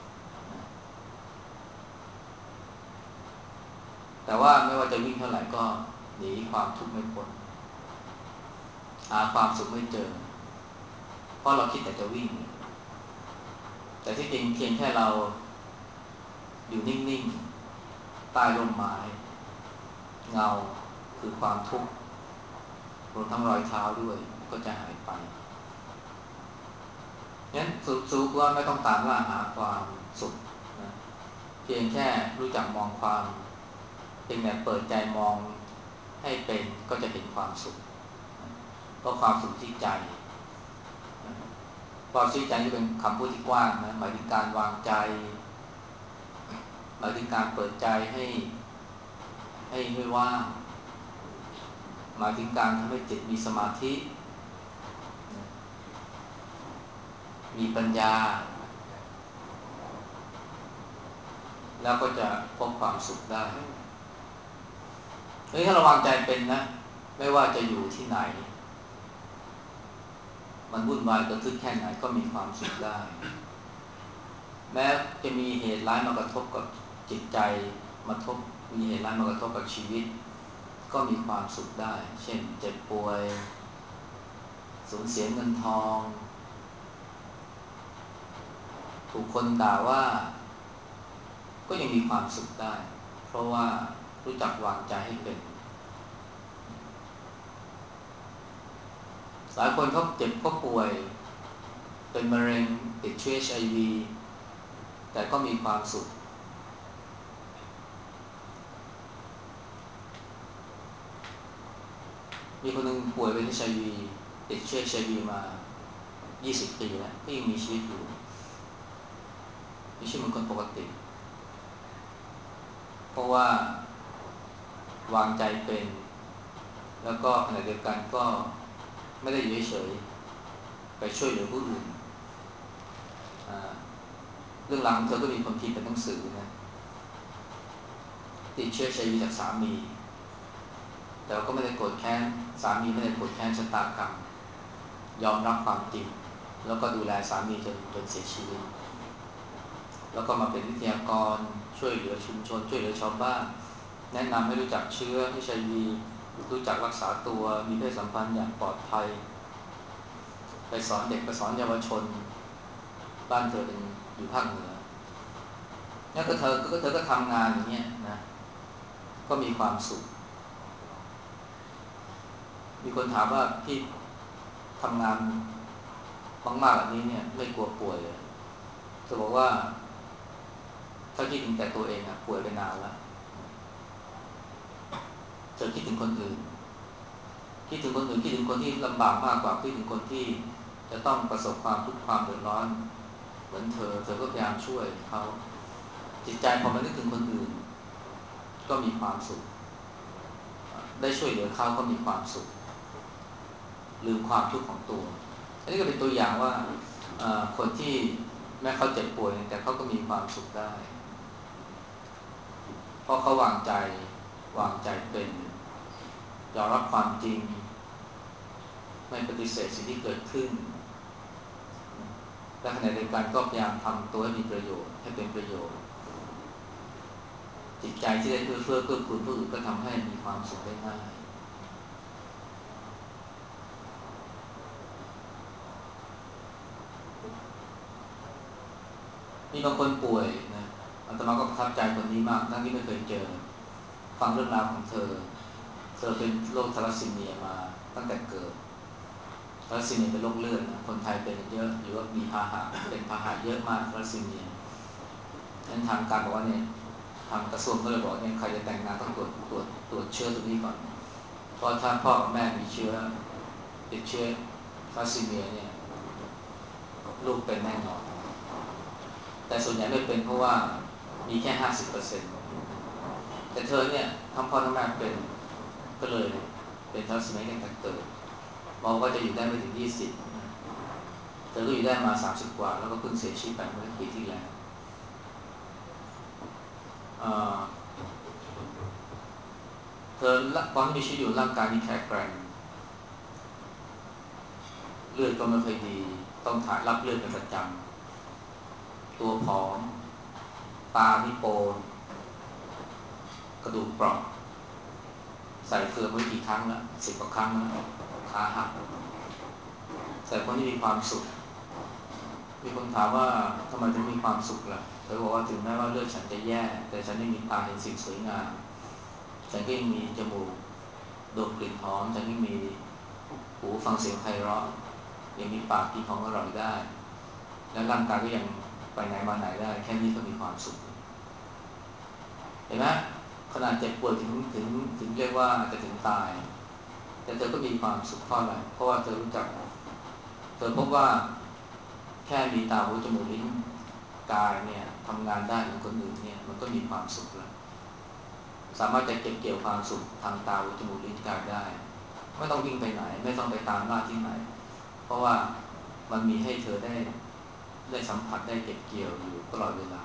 แต่ว่าไม่ว่าจะวิ่งเท่าไหร่ก็หนีความทุกข์ไม่พ้นหาความสุขไม่เจอเพราะเราคิดแต่จะวิ่งแต่ที่จริงเพียงแค่เราอยู่นิ่งๆใต้ร่มไม้เงาคือความทุกข์รวมทั้งรอยเท้าด้วยก็จะหายไปงั้นสุขว่าไม่ต้องตามล่าหาความสุขนะเพียงแค่รู้จักมองความเพียงแต่เปิดใจมองให้เป็นก็จะเห็นความสุขเพราะความสุขที่ใจความสุขใจที่เป็นคำพูดที่กว้างนะหมายถึงการวางใจหมายถึงการเปิดใจให้ว่างหมายถึงการทำให้จิตมีสมาธิมีปัญญาแล้วก็จะพบความสุขได้ถ้าเราวางใจเป็นนะไม่ว่าจะอยู่ที่ไหนมันวุ่นวายเกิดขึ้นแค่ไหนก็มีความสุขได้แม้จะมีเหตุร้ายมากระทบกับจิตใจมีเหตุร้ายมากระทบกับชีวิตก็มีความสุขได้เช่นเจ็บป่วยสูญเสียเงินทองถูกคนด่าว่าก็ยังมีความสุขได้เพราะว่ารู้จักวางใจให้เป็นหลายคนเขาเจ็บเขาป่วยเป็นมะเร็งติดเชื้อ HIV แต่ก็มีความสุขมีคนหนึ่งป่วยเป็น HIV ติดเชื้อ HIV มา20 ปีแล้วก็ยังมีชีวิตอยู่มีชีวิตเหมือนคนปกติเพราะว่าวางใจเป็นแล้วก็ขณะเดียวกันก็ไม่ได้อยู่เฉยๆไปช่วยเหลือผู้อื่นเรื่องราวของเธอก็มีคนพิมพ์เป็นหนังสือนะติดเชื้อ HIV จากสามีแต่ก็ไม่ได้โกรธแค้นสามีไม่ได้โกรธแค้นชะตากรรมยอมรับความจริงแล้วก็ดูแลสามีจนเสียชีวิตแล้วก็มาเป็นวิทยากรช่วยเหลือชุมชนช่วยเหลือชาวบ้านแนะนำให้รู้จักเชื้อ HIV รู้จักรักษาตัวมีเพศสัมพันธ์อย่างปลอดภัยไปสอนเด็กไปสอนเยาวชนบ้านเธอเป็นอยู่ภาคเหนือแล้วก็เธอก็ทำงานอย่างเงี้ยนะก็มีความสุขมีคนถามว่าพี่ทำงานมากๆแบบนี้เนี่ยไม่กลัวป่วยเลยเธอบอกว่าถ้าคิดถึงแต่ตัวเองอะป่วยไปนานแล้วเธอคิดถึงคนอื่นคิดถึงคนอื่นคิดถึงคนที่ลำบากมากกว่าคิดถึงคนที่จะต้องประสบความทุกข์ความเดือดร้อนเหมือนเธอก็พยายามช่วยเขาจิตใจพอมันนึกถึงคนอื่นก็มีความสุขได้ช่วยเหลือเขาก็มีความสุขลืมความทุกข์ของตัวอันนี้ก็เป็นตัวอย่างว่าคนที่แม้เขาเจ็บป่วยแต่เขาก็มีความสุขได้เพราะเขาวางใจเป็นยอมรับความจริงไม่ปฏิเสธสิ่งที่เกิดขึ้นและขณะเดียวกันก็พยายามทำตัวให้มีประโยชน์ให้เป็นประโยชน์จิตใจที่ได้เพื่อคุณผู้อื่นก็ทำให้มีความสุขได้ง่ายมีบางคนป่วยนะอาตมาก็ประทับใจคนนี้มากทั้งที่ไม่เคยเจอฟังเรื่องราวของเธอเป็นโรคทาลัสซีเมียมาตั้งแต่เกิดทาลัสซีเมียเป็นโรคเลือดนะคนไทยเป็นเยอะหรือว่ามีพาหะเป็นพาหะเยอะมากทาลัสซีเมียนั้นทางการบอกว่าเนี่ยทางกระทรวงก็เลยบอกเนี่ยใครจะแต่งงานต้องตรวจเชื้อตัวนี้ก่อนเพราะถ้าพ่อกับแม่มีเชื้อติดเชื้อทาลัสซีเมียเนี่ยลูกเป็นแน่นอนแต่ส่วนใหญ่ไม่เป็นเพราะว่ามีแค่ 50% แต่เธอเนี่ยทั้งพ่อทั้งแม่เป็นก็เลยเป็นทาลัสซีเมียตั้งแต่เกิดบอกว่าจะอยู่ได้ไม่ถึง20เธอก็อยู่ได้มา30กว่าแล้วก็เพิ่งเสียชีวิตไปเมื่อปีที่แล้วเธอตอนที่มีชีวิตอยู่ร่างกายนี่แข็งแกร่งเลือดก็ไม่ค่อยดีต้องถ่ายรับเลือดเป็นประจำตัวผอมตาที่โปนกระดูกเปราะใส่เฟือกไว้กี่ครั้งแล้ว10 กว่าครั้งแล้วขาหักแต่คนที่มีความสุขมีคนถามว่าทำไมถึงมีความสุขล่ะเธอบอกว่าถึงแม้ว่าเลือดฉันจะแย่แต่ฉันยังมีตาเห็นสิ่งสวยงามฉันก็ยังมีจมูกดมกลิ่นหอมฉันยังมีหูฟังเสียงไพเราะยังมีปากกินของอร่อยได้และร่างกายก็ยังไปไหนมาไหนได้แค่นี้ก็มีความสุขเห็นไหมขนาดเจ็บป่วยถึงเรียกว่าจะถึงตายแต่เธอก็มีความสุขเพราะอะไรเพราะว่าเธอรู้จักเธอพบว่าแค่มีตาหูจมูกลิ้นกายเนี่ยทำงานได้เหมือนคนอื่นเนี่ยมันก็มีความสุขแล้วสามารถจะเก็บเกี่ยวความสุขทางตาหูจมูกลิ้นกายได้ไม่ต้องวิ่งไปไหนไม่ต้องไปตามล่าที่ไหนเพราะว่ามันมีให้เธอได้สัมผัสได้เก็บเกี่ยวอยู่ตลอดเวลา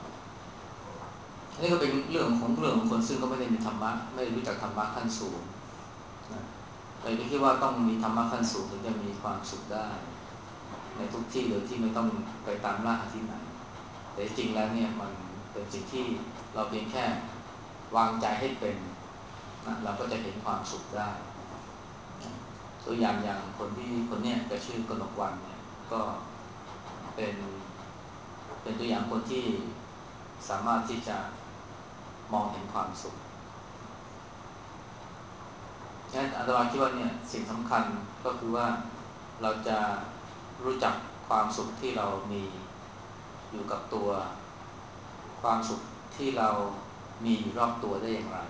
อันนี้ก็เป็นเรื่องของคนซึ่งก็ไม่ได้มีธรรมะไม่ได้รู้จักธรรมะขั้นสูงนะเลยไม่คิดว่าต้องมีธรรมะขั้นสูงถึงจะมีความสุขได้ในทุกที่โดยที่ไม่ต้องไปตามล่าที่ไหนแต่จริงแล้วเนี่ยมันเป็นสิ่งที่เราเพียงแค่วางใจให้เป็นนะเราก็จะเห็นความสุขได้ตัวอย่างคนเนี้ยจะชื่อกนกวรรณเนี่ยก็เป็นตัวอย่างคนที่สามารถที่จะมองเห็นความสุขฉะนั้นอาตมาคิดว่าเนี่ยสิ่งสำคัญก็คือว่าเราจะรู้จักความสุขที่เรามีอยู่กับตัวความสุขที่เรามีอยู่รอบตัวได้อย่างไร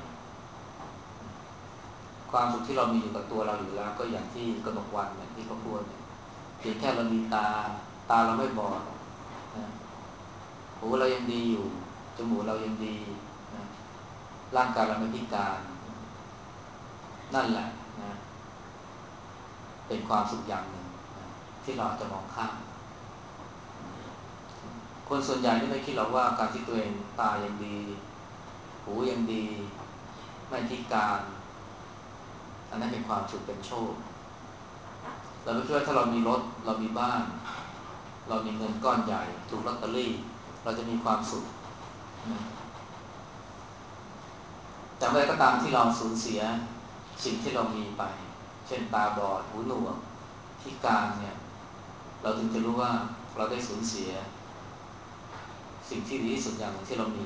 ความสุขที่เรามีอยู่กับตัวเราอยู่แล้วก็อย่างที่กนกวรรณเนี่ยที่เขาพูดเนี่ยเพียงแค่เรามีตาเราไม่บอดนะหูเรายังดีอยู่จมูกเรายังดีนะร่างกายเราไม่พิการนั่นแหละนะเป็นความสุขอย่างหนึ่งนะที่เราจะมองข้ามคนส่วนใหญ่ไม่คิดหรอกว่าการที่ตัวเองตายังดีหูยังดีไม่พิการอันนั้นเป็นความสุขเป็นโชคเราไม่คิดว่าถ้าเรามีรถเรามีบ้านเรามีเงินก้อนใหญ่ถูกลอตเตอรี่เราจะมีความสุขนะแต่เมื่อไรก็ตามที่เราสูญเสียสิ่งที่เรามีไปเช่นตาบอดหูหนวกพิการเนี่ยเราถึงจะรู้ว่าเราได้สูญเสียสิ่งที่ดีที่สุดอย่างหนึ่งที่เรามี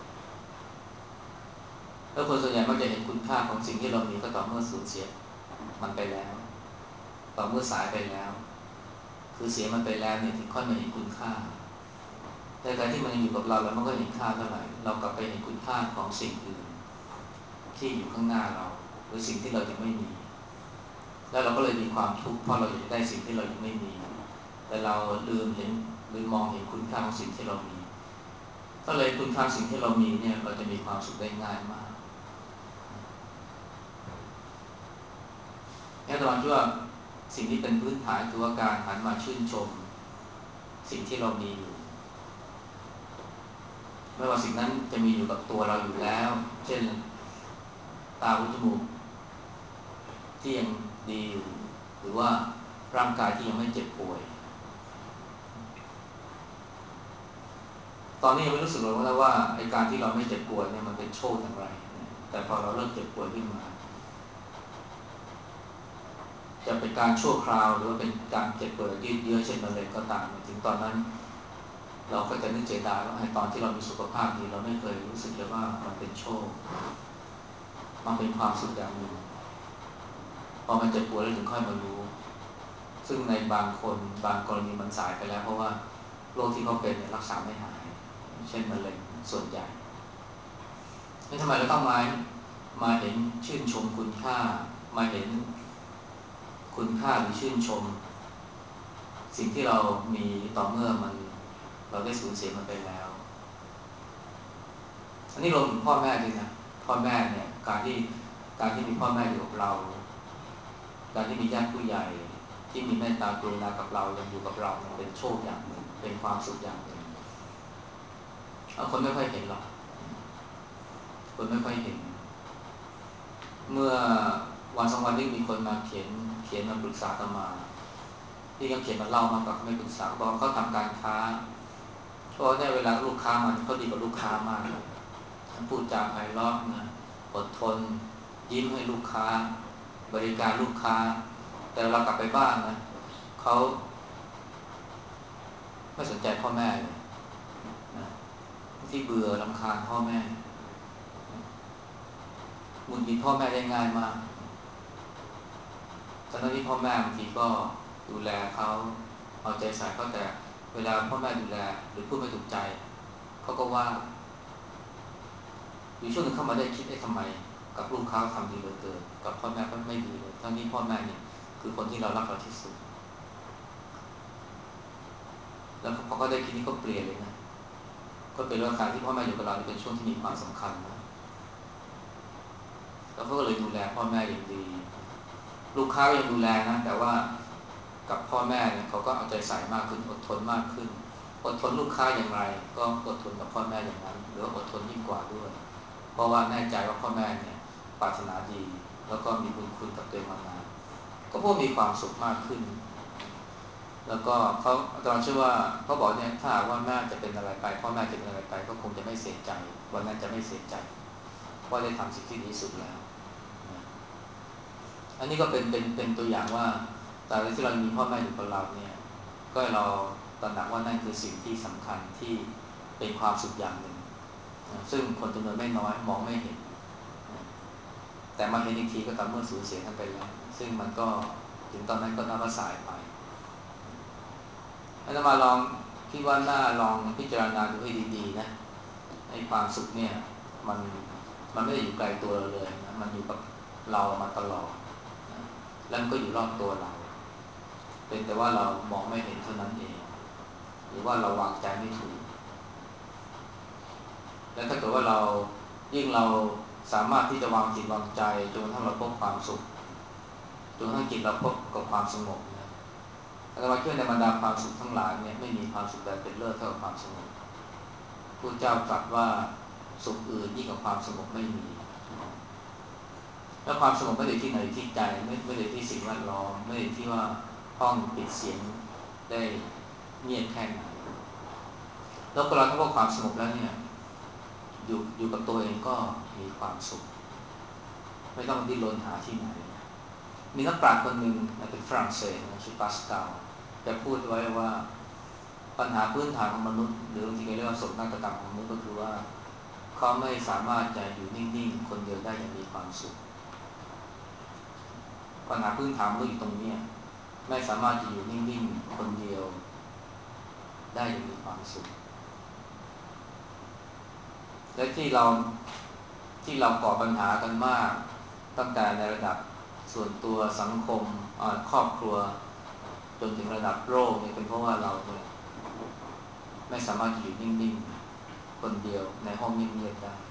แล้วคนส่วนใหญ่มักจะเห็นคุณค่าของสิ่งที่เรามีก็ต่อเมื่อสูญเสียมันไปแล้วต่อเมื่อสายไปแล้วคือเสียมันไปแล้วเนี่ยถึงค่อยมาเห็นคุณค่าแต่การที่มันยังอยู่กับเราแล้วมันก็เห็นค่าเท่าไหร่เรากลับไปเห็นคุณค่าของสิ่งอื่นที่อยู่ข้างหน้าเราหรือสิ่งที่เรายังไม่มีแล้วเราก็เลยมีความทุกข์เพราะเราอยากได้สิ่งที่เรายังไม่มีแต่เราลืมมองเห็นคุณค่าของสิ่งที่เรามีก็เลยคุณค่าสิ่งที่เรามีเนี่ยเราจะมีความสุขได้ง่ายมากแค่ตอนที่ว่าสิ่งที่เป็นพื้นฐานคือว่าการหันมาชื่นชมสิ่งที่เรามีอยู่ไม่ว่าสิ่งนั้นจะมีอยู่กับตัวเราอยู่แล้วเช่นตาหูจมูกที่ยังดีอยู่หรือว่าร่างกายที่ยังไม่เจ็บป่วยตอนนี้ยังไม่รู้สึกเลยว่าไอ้การที่เราไม่เจ็บป่วยเนี่ยมันเป็นโชคอย่างไรแต่พอเราเริ่มเจ็บป่วยขึ้นมาจะเป็นการชั่วคราวหรือว่าเป็นการเจ็บป่วยยืดเยื้อเช่นมะเร็งก็ตามถึงตอนนั้นเราก็จะนึกเสียดายว่าไอ้ตอนที่เรามีสุขภาพดีเราไม่เคยรู้สึกเลยว่ามันเป็นโชคมันเป็นความสุขอย่างหนึ่งพอมันเจ็บป่วยแล้วถึงค่อยมารู้ซึ่งในบางคนบางกรณีมันสายไปแล้วเพราะว่าโรคที่เขาเป็นเนี่ยรักษาไม่หายเช่นมะเร็งส่วนใหญ่นี่ทำไมเราต้องมาเห็นชื่นชมคุณค่ามาเห็นคุณค่าหรือชื่นชมสิ่งที่เรามีต่อเมื่อเราได้สูญเสียมันไปแล้วอันนี้รวมถึงพ่อแม่ด้วยนะพ่อแม่เนี่ยการที่มีพ่อแม่อยู่กับเราการที่มีญาติผู้ใหญ่ที่มีเมตตากรุณากับเรายังอยู่กับเรามันเป็นโชคอย่างหนึ่งเป็นความสุขอย่างหนึ่งคนไม่ค่อยเห็นหรอกคนไม่ค่อยเห็นเมื่อวันสองวันนี้มีคนมาเขียนมาปรึกษาอาตมาที่เขาเขียนมาเล่ามากกว่าเขาไม่ปรึกษาบอกเขาทำการค้าเพราะเนี่ยเวลาลูกค้ามันเขาดีกับลูกค้ามากพูดจาไพเราะนะอดทนยิ้มให้ลูกค้าบริการลูกค้าแต่เรากลับไปบ้านนะเขาไม่สนใจพ่อแม่เลยนะที่เบื่อรำคาญพ่อแม่หงุดหงิดพ่อแม่ได้ง่ายมากตอนนั้นที่พ่อแม่บางทีก็ดูแลเขาเอาใจใส่เขาแต่เวลาพ่อแม่ดูแลหรือพูดไม่ถูกใจเขาก็ว่าอยู่ช่วงนึงเข้ามาได้คิดทำไมกับลูกค้าทำดีเหลือเกินกับพ่อแม่ก็ไม่ดีเลยทั้งนี้พ่อแม่เนี่ยคือคนที่เรารักเราที่สุดแล้วพอเขาได้คิดนี้ก็เปลี่ยนเลยนะก็เป็นว่าการที่พ่อแม่อยู่กับเราเป็นช่วงที่มีความสำคัญนะแล้วเขาก็เลยดูแลพ่อแม่อย่างดีลูกค้าก็ยังดูแลนะแต่ว่ากับพ่อแม่เนี่ยเขาก็เอาใจใส่มากขึ้นอดทนมากขึ้นอดทนลูกค้าอย่างไรก็อดทนกับพ่อแม่อย่างนั้นหรืออดทนยิ่งกว่าด้วยเพราะว่าแน่ใจว่าพ่อแม่เนี่ยปรารถนาดีแล้วก็มีบุญคุณกับตัวเองมานานก็พวกมีความสุขมากขึ้นแล้วก็เขาอาจารย์เชื่อว่าเขาบอกเนี่ยถ้าว่าแม่จะเป็นอะไรไปพ่อแม่จะเป็นอะไรไปก็คงจะไม่เสียใจวันนั้นจะไม่เสียใจว่าได้ทำสิ่งที่ดีที่สุดแล้วอันนี้ก็เป็นตัวอย่างว่าแต่ที่เรามีพ่อแม่อยู่กับเราเนี่ยก็เราตระหนักว่านั่นคือสิ่งที่สำคัญที่เป็นความสุขอย่างหนึ่งซึ่งคนจำนวนไม่น้อยมองไม่เห็นแต่มาเห็นอีกทีก็ตอนเมื่อสูญเสียท่านไปแล้วซึ่งมันก็ถึงตอนนั้นก็น่าว่าสายไปอาจารย์มาลองคิดว่าน่าลองพิจารณาดูให้ดีๆนะในความสุขเนี่ยมันมันไม่ได้อยู่ไกลตัวเราเลยนะมันอยู่กับเรามาตลอดนะแล้วมันก็อยู่รอบตัวเราเป็นแต่ว่าเรามองไม่เห็นเท่านั้นเองหรือว่าเราวางใจไม่ถูกและถ้าเกิดว่ายิ่งเราสามารถที่จะวางจิตวางใจจนกระทั่งเราพบความสุขจนกระทั่งจิตเราพบกับความสงบนะอาตมาคิดว่าในบรรดาความสุขทั้งหลายเนี่ยไม่มีความสุขใดเป็นเลิศเท่ากับความสงบพระเจ้าตรัสว่าสุขอื่นยิ่งกว่าความสงบไม่มีแล้วความสงบไม่ได้ที่ไหนที่ใจไม่ได้ที่สิ่งแวดล้อมไม่ได้ที่ว่าห้องปิดเสียงได้เงียบแค่ไหนแล้วพอเราพบความสงบแล้วเนี่ยอยู่กับตัวเองก็มีความสุขไม่ต้องดิ้นรนหาที่ไหนมีนักปราชญ์คนหนึ่งเป็นฝรั่งเศสชื่อปาสกาลแกพูดไว้ว่าปัญหาพื้นฐานของมนุษย์หรือบางทีเรียกว่าโศกนาฏกรรมของมนุษย์ก็คือว่าเขาไม่สามารถจะอยู่นิ่งๆคนเดียวได้อย่างมีความสุขปัญหาพื้นฐานมันอยู่ตรงนี้ไม่สามารถจะอยู่นิ่งๆคนเดียวได้อย่างมีความสุขและที่เราก่อปัญหากันมากตั้งแต่ในระดับส่วนตัวสังคมครอบครัวจนถึงระดับโลกเนี่ยเป็นเพราะว่าเราเนี่ยไม่สามารถอยู่นิ่งๆคนเดียวในห้องเงียบๆได้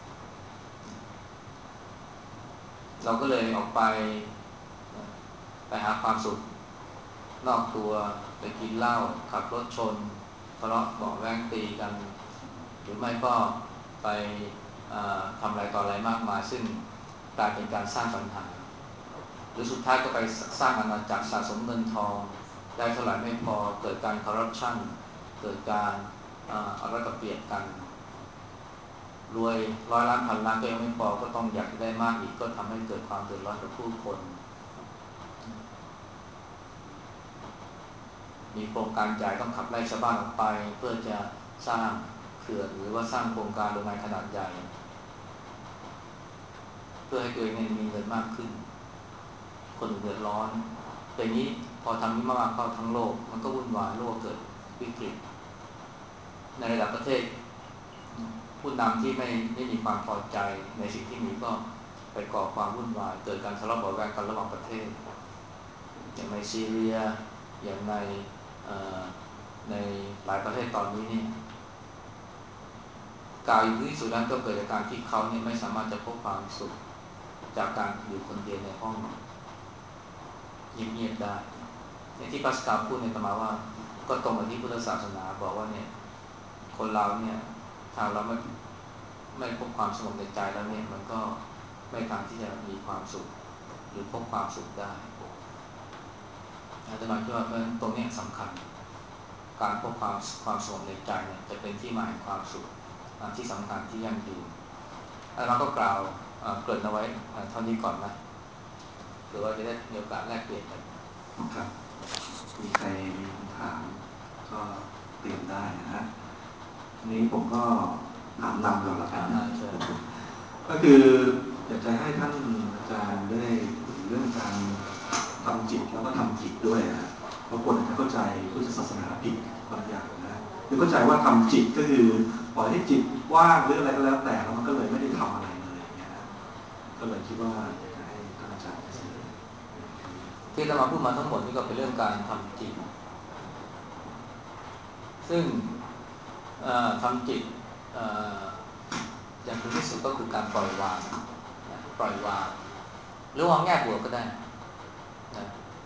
เราก็เลยออกไปหาความสุขนอกตัวไปกินเหล้าขับรถชนทะเลาะเบาะแว้งตีกันหรือไม่ก็ไปทำอะไรต่ออะไรมากมายซึ่งกลายเป็นการสร้างปัญหาหรือสุดท้ายก็ไปสร้างอาณาจักรสะสมเงินทองได้เท่าไหร่ไม่พอเกิดการคอร์รัปชันเกิดการเอารัดเอาเปรียบกันรวย100 ล้านพันล้านก็ยังไม่พอก็ต้องอยากได้มากอีกก็ทำให้เกิดความเดือดร้อนกับผู้คนมีโครงการใหญ่ต้องขับไล่ชาวบ้านออกไปเพื่อจะสร้างเขื่อนหรือว่าสร้างโครงการโรงงานขนาดใหญ่เพื่อให้ตัวเองมีเงินมากขึ้นคนเดือดร้อนแต่นี้พอทำนี้มากๆเข้าทั้งโลกมันก็วุ่นวายโลกเกิดวิกฤตในระดับประเทศผู้นำที่ไม่มีความพอใจในสิ่งที่มีก็ไปก่อความวุ่นวายเกิดการทะเลาะเบาะแว้งกันระหว่างประเทศอย่างในซีเรียอย่างในหลายประเทศตอนนี้เนี่ยกล่าวอยู่ที่สุดแล้วก็เกิดจากการที่เขาเนี่ยไม่สามารถจะพบความสุขจากการอยู่คนเดียวในห้องเงียบๆได้ในที่ปาสกาลพูดในธรรมะว่าก็ตรงกับที่พุทธศาสนาบอกว่าเนี่ยคนเราเนี่ยถ้าเราไม่พบความสงบในใจแล้วเนี่ยมันก็ไม่ทางที่จะมีความสุขหรือพบความสุขได้อาตมาคิดว่าตรงนี้สำคัญการพบความสงบในใจเนี่ยจะเป็นที่มาของความสุขที่สำคัญที่ยั่งยืนเราก็กล่าวเกริ่นเอาไว้เท่านี้ก่อนนะหรือว่าจะได้มีโอกาสแลกเปลี่ยนกันครับมีใครมีคำถามก็เตรียมได้นะฮะทีนี้ผมก็ถามนำก่อนละกันนะก็คืออยากจะให้ท่านอาจารย์ได้ถึงเรื่องการทำจิตแล้วก็ทำจิตด้วยนะบางคนอาจจะเข้าใจพุทธศาสนาผิดบางอย่างนะคือเข้าใจว่าทำจิตก็คือปล่อยให้จิตว่างหรืออะไรก็แล้วแต่แล้วมันก็เลยไม่ได้ทำอะไรเลยอย่างเงี้ยก็เลยคิดว่าอยากจะให้ท่านอาจารย์เสนอที่เรามาพูดมาทั้งหมดนี่ก็เป็นเรื่องการทำจิตซึ่งทำจิตอย่างที่สุดก็คือการปล่อยวางหรือวางแง่บวกก็ได้นะ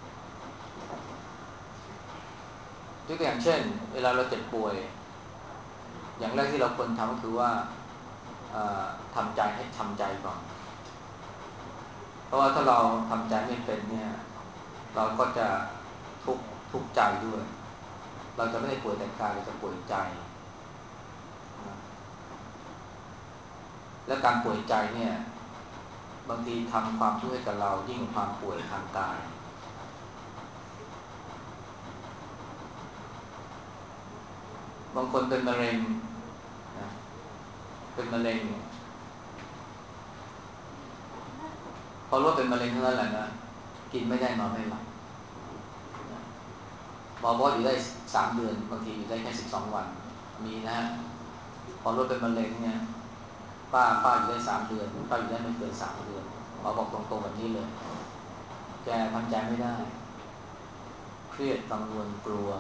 ยกตัวอย่างเช่นเวลาเราเจ็บป่วยอย่างแรกที่เราควรทำก็คือว่าทำใจให้ทำใจก่อนเพราะว่าถ้าเราทำใจไม่เป็นเนี่ยเราก็จะทุกข์ใจด้วยเราจะไม่ได้ป่วยแต่กายเราจะป่วยใจและการป่วยใจเนี่ยบางทีทำความทุกข์ให้กับเรายิ่งกว่าความป่วยทางกายบางคนเป็นมะเร็งนะเป็นมะเร็งพอรู้ว่าเป็นมะเร็งเท่านั้นแหละนะกินไม่ได้นอนไม่หลับหมอบอกอยู่ได้3 เดือนบางทีอยู่ได้แค่12 วันมีนะฮะพอรู้เป็นมะเร็งเนี่ยป้าอยู่ได้3 เดือนป้าอยู่ได้ไม่เกิน3 เดือนหมอบอกตรงๆแบบนี้เลยแกทำใจไม่ได้เครียดกังวลกลัว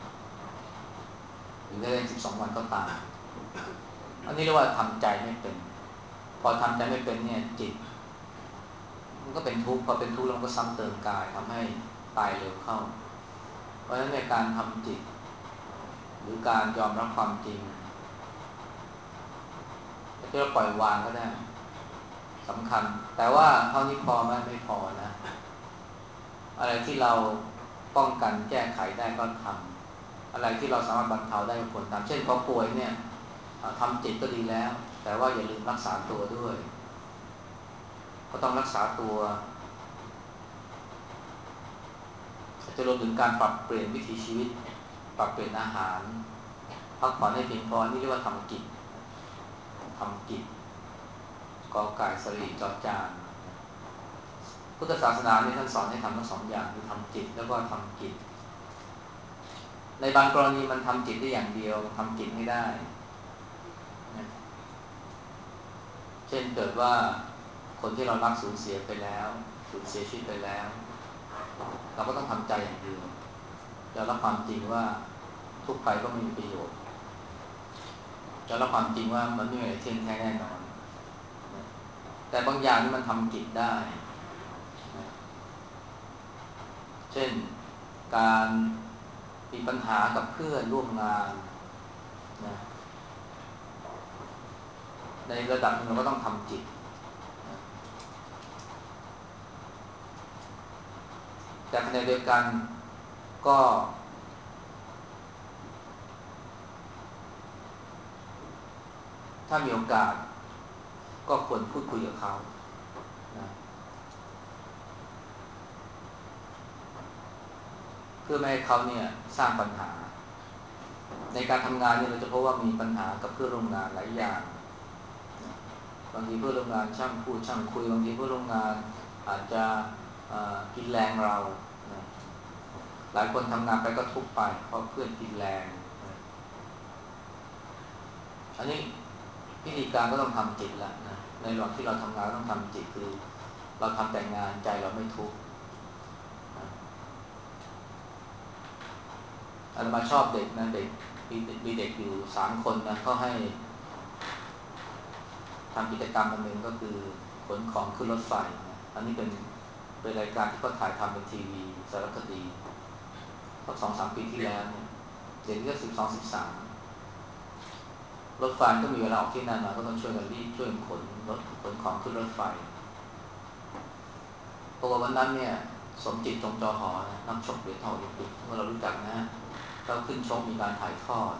อยู่ได้12 วันก็ตายอันนี้เรียกว่าทำใจไม่เป็นพอทำใจไม่เป็นเนี่ยจิตมันก็เป็นทุกข์พอเป็นทุกข์แล้วมันก็ซ้ำเติมกายทำให้ตายเร็วเข้าเพราะฉะนั้นในการทำจิตหรือการยอมรับความจริงที่เราปล่อยวางก็ได้สำคัญแต่ว่าเท่านี้พอไหมไม่พอนะอะไรที่เราป้องกันแก้ไขได้ก็ทำอะไรที่เราสามารถบรรเทาได้ก็ควรทำเช่นพอป่วยเนี่ยทำจิตก็ดีแล้วแต่ว่าอย่าลืมรักษาตัวด้วยก็ต้องรักษาตัวจะรวมถึงการปรับเปลี่ยนวิถีชีวิตปรับเปลี่ยนอาหารพักผ่อนให้เพียงพอนี่เรียกว่าทำกิจกอไก่สระอิจอจานพุทธศาสนาเนี่ยท่านสอนให้ทำทั้งสองอย่างคือทำจิตแล้วก็ทำกิจในบางกรณีมันทำจิตได้อย่างเดียวทำกิจไม่ได้นะเช่นเกิดว่าคนที่เรารักสูญเสียไปแล้วสูญเสียชีวิตไปแล้วเราก็ต้องทำใจอย่างเดียวยอมรับความจริงว่าทุกไปก็ไม่มีประโยชน์ยอมรับความจริงว่ามันไม่มีอะไรเที่ยงแท้แน่นอนแต่บางอย่างนี่มันทำกิจได้เช่นการมีปัญหากับเพื่อนร่วมงานนะในระดับหนึ่งเราก็ต้องทำจิตนะแต่ในเดียวกันก็ถ้ามีโอกาสก็ควรพูดคุยกับเขานะเพื่อไม่ให้เขาเนี่ยสร้างปัญหาในการทำงานเนี่ยเราจะพบว่ามีปัญหากับเพื่อนร่วมงานหลายอย่างบางทีเพื่อนร่วมงานช่างพูดช่างคุยบางทีเพื่อนร่วมงานอาจจะกินแรงเรานะหลายคนทำงานไปก็ทุกข์ไปเพราะเพื่อนกินแรงนะอันนี้พิธีการก็ต้องทำจิตแล้วนะในระหว่างที่เราทำงานต้องทำจิตคือเราทำแต่งานใจเราไม่ทุกข์อาตมาชอบเด็กนะเด็กมีเด็กอยู่3 คนนะเขาให้ทำกิจกรรมอันหนึ่งก็คือขนของขึ้นรถไฟนะอันนี้เป็นรายการที่เขาถ่ายทำเป็นทีวีสารคดีสัก2-3 ปีที่แล้วเนี่ยเด็กก็12-13รถไฟก็มีเวลาออกที่นั่นมาก็ต้องช่วยกันรีบช่วยขนของขึ้นรถไฟปรากฏวันนั้นเนี่ยสมจิตจงจอหอนะนักชกเหรียญทองโอลิมปิกเมื่อเรารู้จักนะเราขึ้นชกมีการถ่ายทอด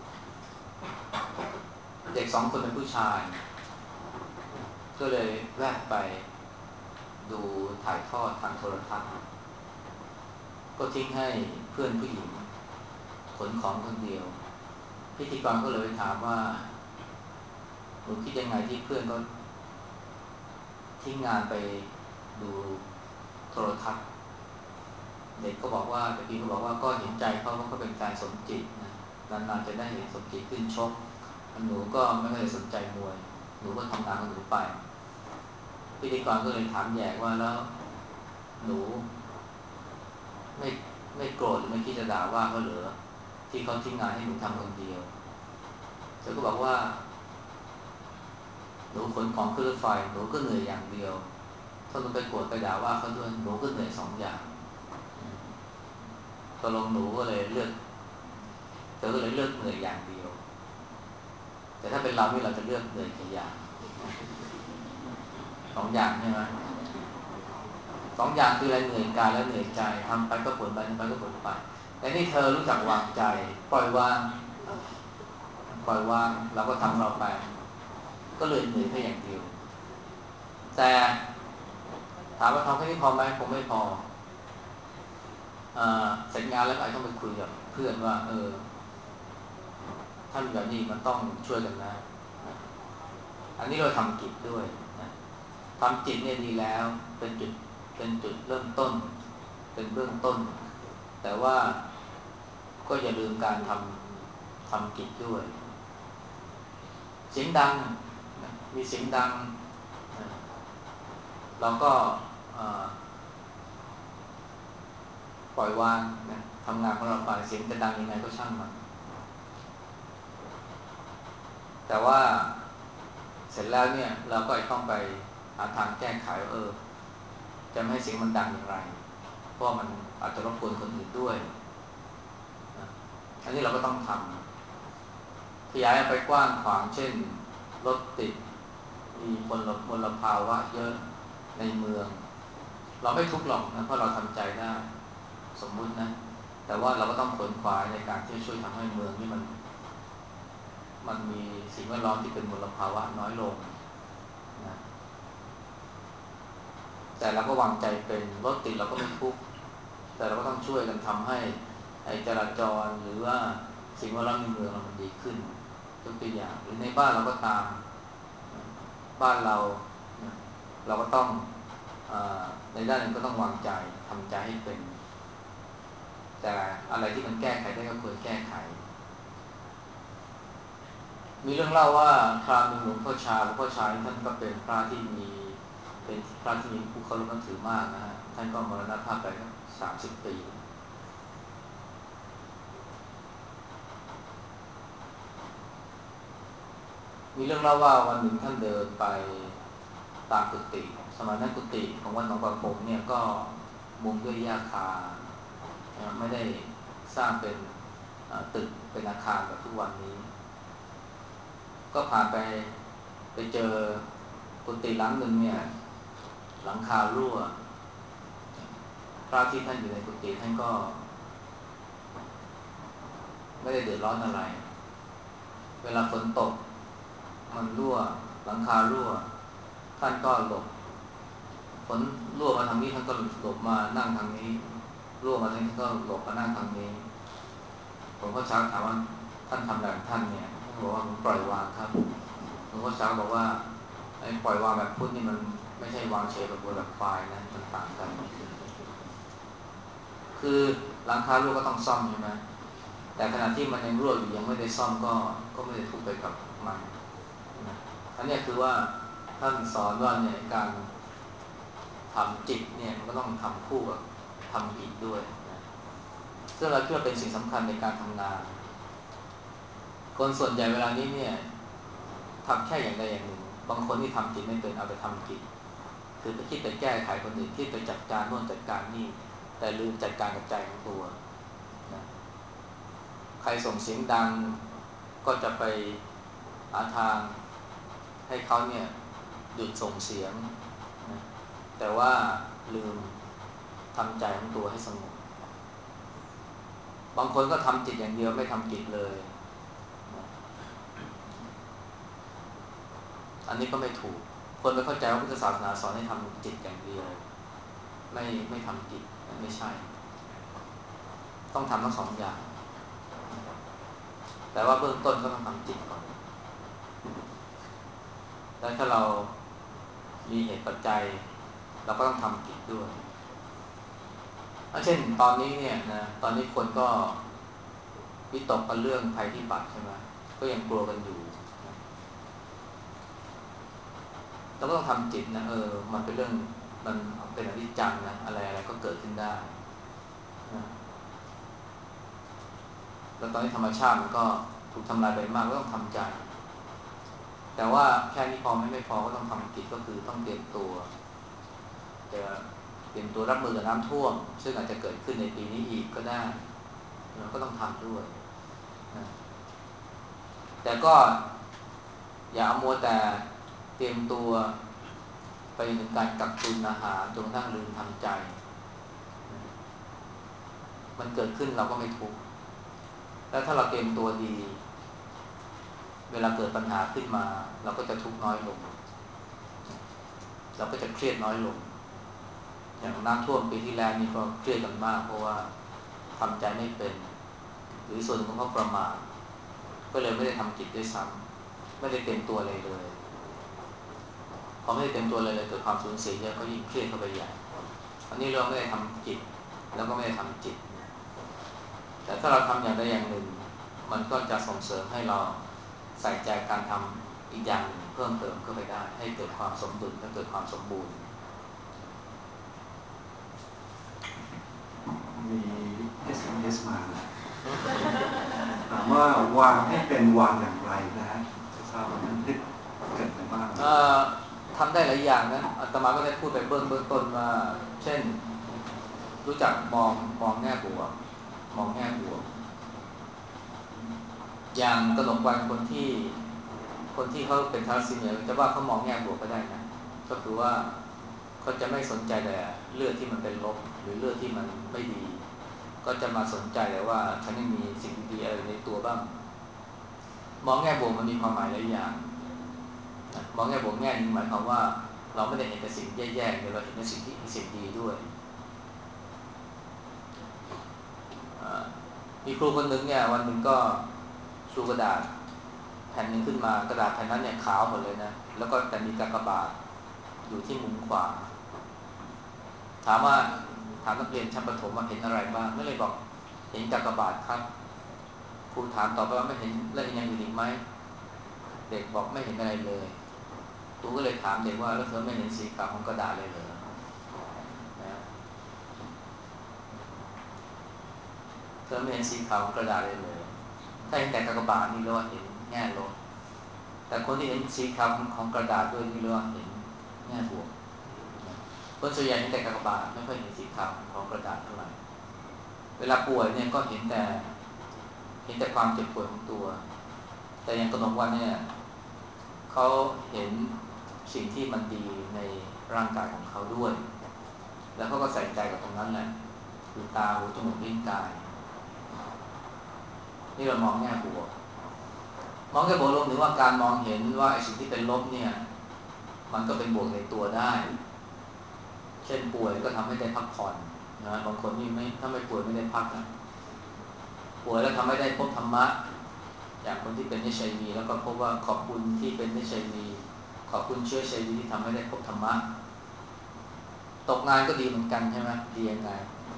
เด็ก2 คนเป็นผู้ชายก็เลยแวะไปดูถ่ายทอดทางโทรทัศน์ก็ทิ้งให้เพื่อนผู้หญิงขนของคนเดียวพิธีกรก็เลยถามว่าหนูคิดยังไงที่เพื่อนก็ทิ้งงานไปดูโทรทัศน์เด็กก็บอกว่าเด็กก็บอกว่าก็เห็นใจเขาเพราะเขาเป็นแฟนสมจิตนะนานๆจะได้เห็นสมจิตขึ้นชกหนูก็ไม่เคยสนใจมวยหนูก็ทำงานของหนูไปพิธีกรก็เลยถามแยกว่าแล้วหนูไม่โกรธหรือไม่คิดจะด่าว่าเขาเหรอที่เขาทิ้งงานให้หนูทำคนเดียวเธอก็บอกว่าหนูขนของขึ้นรถไฟหนูก็เหนื่อยอย่างเดียวถ้าหนูไปโกรธไปด่าว่าเขาด้วยหนูก็เหนื่อย2 อย่างตกลงหนูก็เลยเลือกเธอก็เลยเลือกเหนื่อยอย่างเดียวแต่ถ้าเป็นเราที่เราจะเลือกเหนื่อยกี่อย่าง2 อย่างใช่ไหม2 อย่างคืออะไรเหนื่อยกายและเหนื่อยใจทำไปก็ผลไปทำไปก็ผลไปแต่นี่เธอรู้จักวางใจปล่อยวางเราก็ทำเราไปก็เลยเหนื่อยแค่อย่างเดียวแต่ถามว่าทำแค่นี้พอไหมคงไม่พอเสร็จงานแล้วก็ต้องไปคุยกับเพื่อนว่าท่านแบบนี้มันต้องช่วยกันนะอันนี้เราทำกิจด้วยนะทำจิตเนี่ยดีแล้วเป็นจุดเริ่มต้นเป็นเบื้องต้นแต่ว่าก็อย่าลืมการทำกิจด้วยเสียงดังนะมีเสียงดังนะเราก็ปล่อยวางนะทำงานของเราไปเสียงจะดังยังไงก็ช่างมันแต่ว่าเสร็จแล้วเนี่ยเราก็ต้องไปหาทางแก้ไขจะไม่ให้เสียงมันดังอย่างไรเพราะมันอาจจะรบกวนคนอื่นด้วยนะอันนี้เราก็ต้องทำขยายไปกว้างขวางเช่นรถติดมีมลภาวะเยอะในเมืองเราไม่ทุกข์หรอกนะเพราะเราทำใจได้สมมุตินะแต่ว่าเราก็ต้องขวนขวายในการที่จะช่วยทำให้เมืองนี้มันมีสิ่งแวดล้อมที่เป็นมลภาวะน้อยลงนะแต่เราก็วางใจเป็นรถติดเราก็ไม่ทุกข์แต่เราก็ต้องช่วยกันทำให้ไอ้จราจรหรือว่าสิ่งแวดล้อมในเมืองเรามันดีขึ้นยกตัวอย่างหรือในบ้านเราก็ตามบ้านเราเราก็ต้องในด้านหนึ่งก็ต้องวางใจทำใจให้เป็นแต่อะไรที่มันแก้ไขได้ก็ควรแก้ไขมีเรื่องเล่าว่าคราวหนึ่งหลวงพ่อชาท่านก็เป็นพระที่มีเป็นพระที่มีผู้เคารพนับถือมากนะฮะท่านก็มรณภาพไป30 ปีมีเรื่องเล่าว่าวันหนึ่งท่านเดินไปตามกุฏิสมัยนั้นกุฏิของวัดหนองบางพงเนี่ยก็มุงด้วยหญ้าคาไม่ได้สร้างเป็นตึกเป็นอาคารแบบทุกวันนี้ก็ผ่านไปเจอกุฏิหลังหนึ่งเนี่ยหลังคารั่วพระที่ท่านอยู่ในกุฏิท่านก็ไม่ได้เดือดร้อนอะไรเวลาฝนตกมันรั่วหลังคารั่วท่านก็หลบฝนรั่วมาทางนี้ท่านก็หลบมานั่งทางนี้รั่วมาทางนี้ท่านก็หลบมานั่งทางนี้ผมก็ช้าถามว่าท่านทำอะไรของท่านเนี่ยท่านบอกว่าผมปล่อยวางครับผมก็ช้าบอกว่าไอ้ปล่อยวางแบบพุทธนี่มันไม่ใช่วางเฉยแบบบัวแบบควายนะมันต่างกันคือหลังคารั่วก็ต้องซ่อมใช่ไหมแต่ขณะที่มันยังรั่วอยู่ยังไม่ได้ซ่อมก็ไม่ได้ทุกข์ไปกับมันอันนี้คือว่าท่านสอนว่าเนี่ยการทำจิตเนี่ยมันก็ต้องทำคู่กับทำกิจด้วยนะซึ่งเราคิดว่าเป็นสิ่งสำคัญในการทำงานคนส่วนใหญ่เวลานี้เนี่ยทำแค่อย่างใดอย่างหนึ่งบางคนที่ทำจิตไม่เป็นเอาไปทำกิจคือไปคิดไปแก้ไขคนอื่นคิดไปจัดการโน่นจัดการนี่แต่ลืมจัดการกับใจของตัวนะใครส่งเสียงดังก็จะไปหาทางให้เขาเนี่ยหยุดส่งเสียงนะแต่ว่าลืมทำใจของตัวให้สงบบางคนก็ทำจิตอย่างเดียวไม่ทำกิจเลยนะอันนี้ก็ไม่ถูกคนไปเข้าใจว่าพุทธศาสนาสอนให้ทำจิตอย่างเดียวไม่ทำกิจไม่ใช่ต้องทำทั้งสองอย่างแต่ว่าเบื้องต้นก็ต้องทำจิตก่อนแล้วถ้าเรามีเหตุปัจจัยเราก็ต้องทำกิจด้วยเช่นตอนนี้เนี่ยนะตอนนี้คนก็วิตกกันเรื่องภัยพิบัติใช่ไหมก็ยังกลัวกันอยู่เราก็ต้องทำจิตนะมันเป็นเรื่องมันเป็นอนิจจังนะอะไรก็เกิดขึ้นได้นะแล้วตอนนี้ธรรมชาติมันก็ถูกทำลายไปมากก็ต้องทำใจแต่ว่าแค่นี้พอไม่พอก็ต้องทำกิจก็คือต้องเตรียมตัวจะเตรียมตัวรับมือกับน้ำท่วมซึ่งอาจจะเกิดขึ้นในปีนี้อีกก็ได้เราก็ต้องทำด้วยนะแต่ก็อย่าเอามัวแต่เตรียมตัวไปถึงการกักตุนอาหารจนกระทั่งลืมทำใจมันเกิดขึ้นเราก็ไม่ทุกข์แล้วถ้าเราเตรียมตัวดีเวลาเกิดปัญหาขึ้นมาเราก็จะทุกข์น้อยลงเราก็จะเครียดน้อยลงอย่างน้ำท่วมปีที่แล้วนี่ก็เครียดกันมากเพราะว่าทำใจไม่เป็นหรือส่วนหนึ่งก็เพราะประมาทก็เลยไม่ได้ทำกิจด้วยซ้ำไม่ได้เตรียมตัวเลยพอไม่ได้เตรียมตัวเลยเกิดความสูญเสียเยอะก็ยิ่งเครียดเข้าไปใหญ่อันนี้เราไม่ได้ทำกิจแล้วก็ไม่ได้ทำจิตแต่ถ้าเราทำอย่างใดอย่างหนึ่งมันก็จะส่งเสริมให้เราใส่ใจการทำอีกอย่างหนึ่งเพิ่มเติมเข้าไปได้ให้เกิดความสมดุลและเกิดความสมบูรณ์มี SMS มานะถามว่าวางให้เป็นวางอย่างไรนะฮะทราบว่าท่านได้เกิดอะไรบ้างทำได้หลายอย่างนะอาตมาก็ได้พูดไปเบื้องต้นว่าเช่นรู้จักมองแง่บวกมองแง่บวกอย่างกนกวรรณคนที่เขาเป็นทาร์ซีเมียจะว่าเขามองแง่บวกก็ได้นะก็คือว่าเขาจะไม่สนใจแต่เลือดที่มันเป็นลบหรือเลือดที่มันไม่ดีก็จะมาสนใจแต่ว่าฉันยังมีสิ่งดีๆอะไรในตัวบ้างมองแง่บวกมันมีความหมายหลายอย่างมองแง่บวกแง่นึงหมายความว่าเราไม่ได้เห็นแต่สิ่งแย่ๆแต่เราเห็นแต่สิ่งที่มีสิ่งดีด้วยมีครูคนหนึ่งเนี่ยวันหนึ่งก็ชูกระดาษแผ่นหนึ่งขึ้นมากระดาษแผ่นนั้นเนี่ยขาวหมดเลยนะแล้วก็แต่มีกากบาทอยู่ที่มุมขวาถามว่าถามนักเรียนชั้นประถมว่าเห็นอะไรบ้างไม่เลยบอกเห็นกากบาทครับครูถามต่อไปว่าไม่เห็นแล้วเห็นอย่างอื่นอีกไหมเด็กบอกไม่เห็นอะไรเลยครูก็เลยถามเด็กว่าแล้วเธอไม่เห็นสีขาวของกระดาษเลยเหรอนะเธอไม่เห็นสีขาวของกระดาษเลยเหรอถ้าเห็นแต่กากบาทนี่เรียกว่าเห็นแง่ลบแต่คนที่เห็นสีขาวของกระดาษด้วยนี่เรียกว่าเห็นแง่บวกคนส่วนใหญ่เห็นแต่กากบาทไม่ค่อยเห็นสีขาวของกระดาษเท่าไหร่เวลาป่วยเนี่ยก็เห็นแต่ความเจ็บปวดของตัวแต่อย่างกนกวันเนี่ยเขาเห็นสิ่งที่มันดีในร่างกายของเขาด้วยแล้วเขาก็ใส่ใจกับตรงนั้นแหละคือตาหูจมูกลิ้นกายนี่เรามองแง่บวกมองแง่บวกรวมถึงว่าการมองเห็นว่าไอ้สิ่งที่เป็นลบเนี่ยมันก็เป็นบวกในตัวได้เช่นป่วยก็ทำให้ได้พักผ่อนนะบางคนนี่ไม่ถ้าไม่ป่วยไม่ได้พักนะป่วยแล้วทำให้ได้พบธรรมะอย่างคนที่เป็น HIV แล้วก็พบว่าขอบคุณที่เป็น HIV ขอบคุณเชื้อ HIV ที่ทำให้ได้พบธรรมะตกงานก็ดีเหมือนกันใช่ไหมดียังไง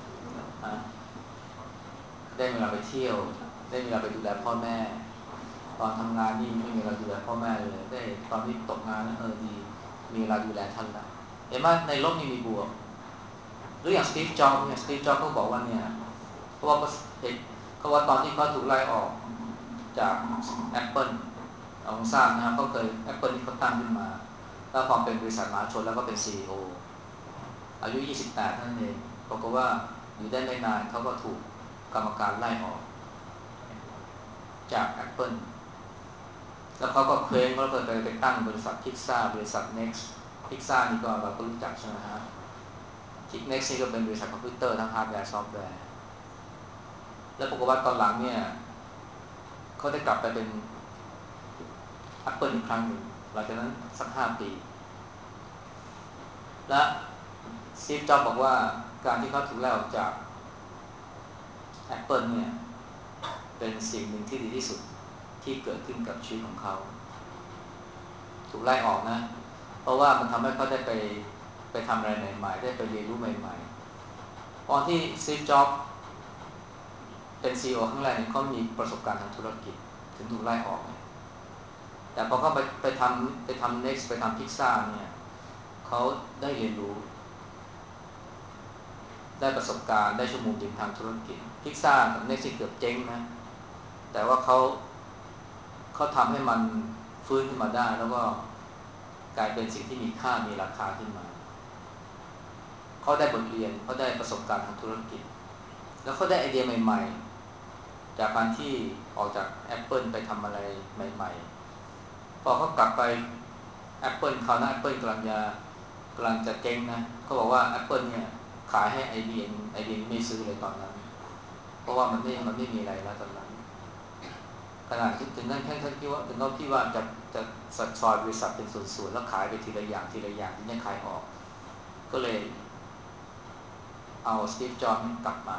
ได้เวลาไปเที่ยวได้เวลาไปดูแลพ่อแม่ตอนทำงานนี่ไม่มีเวลาดูแลพ่อแม่เลยได้ตอนนี้ตกงานแล้วดีมีเวลาดูแลท่านละเห็นไหมในโลกนี้มีบวกหรืออย่างสตีฟจ็อบส์เนี่ยสตีฟจ็อบส์เขาบอกว่าเนี่ยเพราะว่าเขาว่าตอนที่เขาถูกไล่ออกจาก Apple เราทราบนะครับเขาเคย Apple ที่เขาตั้งขึ้นมาแล้วพอเป็นบริษัทมหาชนแล้วก็เป็น CEO อายุ28นั่นเองบอกว่าอยู่ได้ไม่นานเขาก็ถูกกรรมการไล่ออกจาก Apple แล้วเขาก็เคว้งแล้วก็ไปตั้งบริษัทพิกซ่าบริษัท Next พิกซ่านี่ก็เราก็รู้จักใช่ไหมฮะNext นี่ก็เป็นบริษัทคอมพิวเตอร์ทั้งฮาร์ดแวร์ซอฟต์แวร์แล้วปรากฏว่าตอนหลังเนี่ยเขาได้กลับไปเป็น Apple อีกครั้งหนึ่งหลังจากนั้นสัก5 ปีและสตีฟจ็อบส์บอกว่าการที่เขาถูกไล่ออกจาก Apple เนี่ยเป็นสิ่งหนึ่งที่ดีที่สุดที่เกิดขึ้นกับชีวิตของเขาถูกไล่ออกนะเพราะว่ามันทำให้เขาได้ไปทำอะไรใหม่ๆได้ไปเรียนรู้ใหม่ๆตอนที่สตีฟจ็อบส์เป็น CEO ครั้งแรกเขามีประสบการณ์ทางธุรกิจถึงถูกไล่ออกแต่พอเขาไปทำ Next ไปทำพิซซ่าเนี่ยเขาได้เรียนรู้ได้ประสบการณ์ได้ชั่วโมงจริงทางธุรกิจพิซซ่ากับ Next ที่เกือบเจ๊งนะแต่ว่าเขาทำให้มันฟื้นขึ้นมาได้แล้วก็กลายเป็นสิ่งที่มีค่ามีราคาขึ้นมาเขาได้บทเรียนเขาได้ประสบการณ์ทางธุรกิจแล้วเขาได้ไอเดียใหม่ๆจากการที่ออกจาก Apple ไปทำอะไรใหม่ๆพอเขากลับไป Apple คราวนั้น Apple กำลังจะเจ๊งนะเขาบอกว่า Apple เนี่ยขายให้ IBM ไม่ซื้อเลยตอนนั้นเพราะว่ามันไม่มีอะไรแล้วตอนนั้นขนาดถึงนั้นแค่ที่ว่าถึงเขาคิดว่าจะสัดซอยบริษัทเป็นส่วนๆแล้วขายไปทีละอย่างทีละอย่างที่เนี่ยขายออกก็เลยเอาสตีฟจ็อบส์กลับมา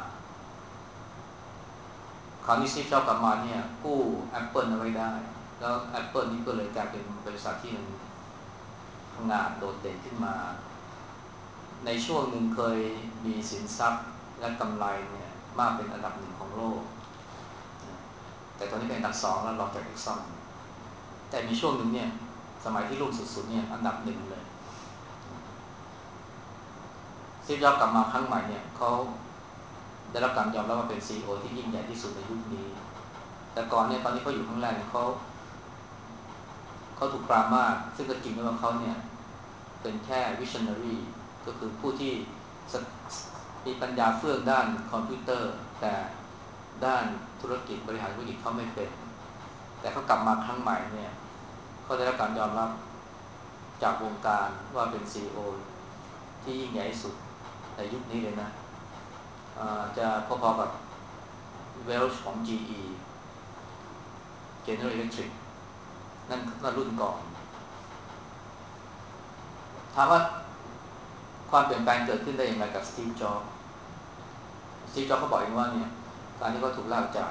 คราวนี้สตีฟจ็อบส์กลับมาเนี่ยกู้ Apple เอาไว้ได้แล้ว Apple นี่ก็เลยกลายเป็นบริษัทที่มันผงาดโดดเด่นขึ้นมาในช่วงหนึ่งเคยมีสินทรัพย์และกำไรเนี่ยมากเป็นอันดับ1ของโลกแต่ตอนนี้เป็นอันดับ2แล้วรองจากเอ็กซอนแต่มีช่วงหนึ่งเนี่ยสมัยที่รุ่งสุดๆเนี่ยอันดับ1เลยซีฟจ็อบส์กลับมาครั้งใหม่เนี่ยเขาได้รับการยอมรับว่าเป็น CEO ที่ยิ่งใหญ่ที่สุดในยุคนี้แต่ก่อนเนี่ยตอนที่เขาอยู่ข้างแรกเขาถูกปรามาสซึ่งก็จริงว่าเขาเนี่ยเป็นแค่ visionary ก็คือผู้ที่มีปัญญาเฟื่องด้านคอมพิวเตอร์แต่ด้านธุรกิจบริหารธุรกิจเขาไม่เป็นแต่เขากลับมาครั้งใหม่เนี่ยเขาได้รับการยอมรับจากวงการว่าเป็น CEO ที่ยิ่งใหญ่ที่สุดในยุคนี้เลยนะจะพอๆกับเวลช์ของ GE General Electric นั่นรุ่นก่อนถามว่าความเปลี่ยนแปลงเกิดขึ้นได้อย่างไรกับสตีฟจ็อบส์เขาบอกเองว่าเนี่ยการที่เขาถูกไล่ออกจาก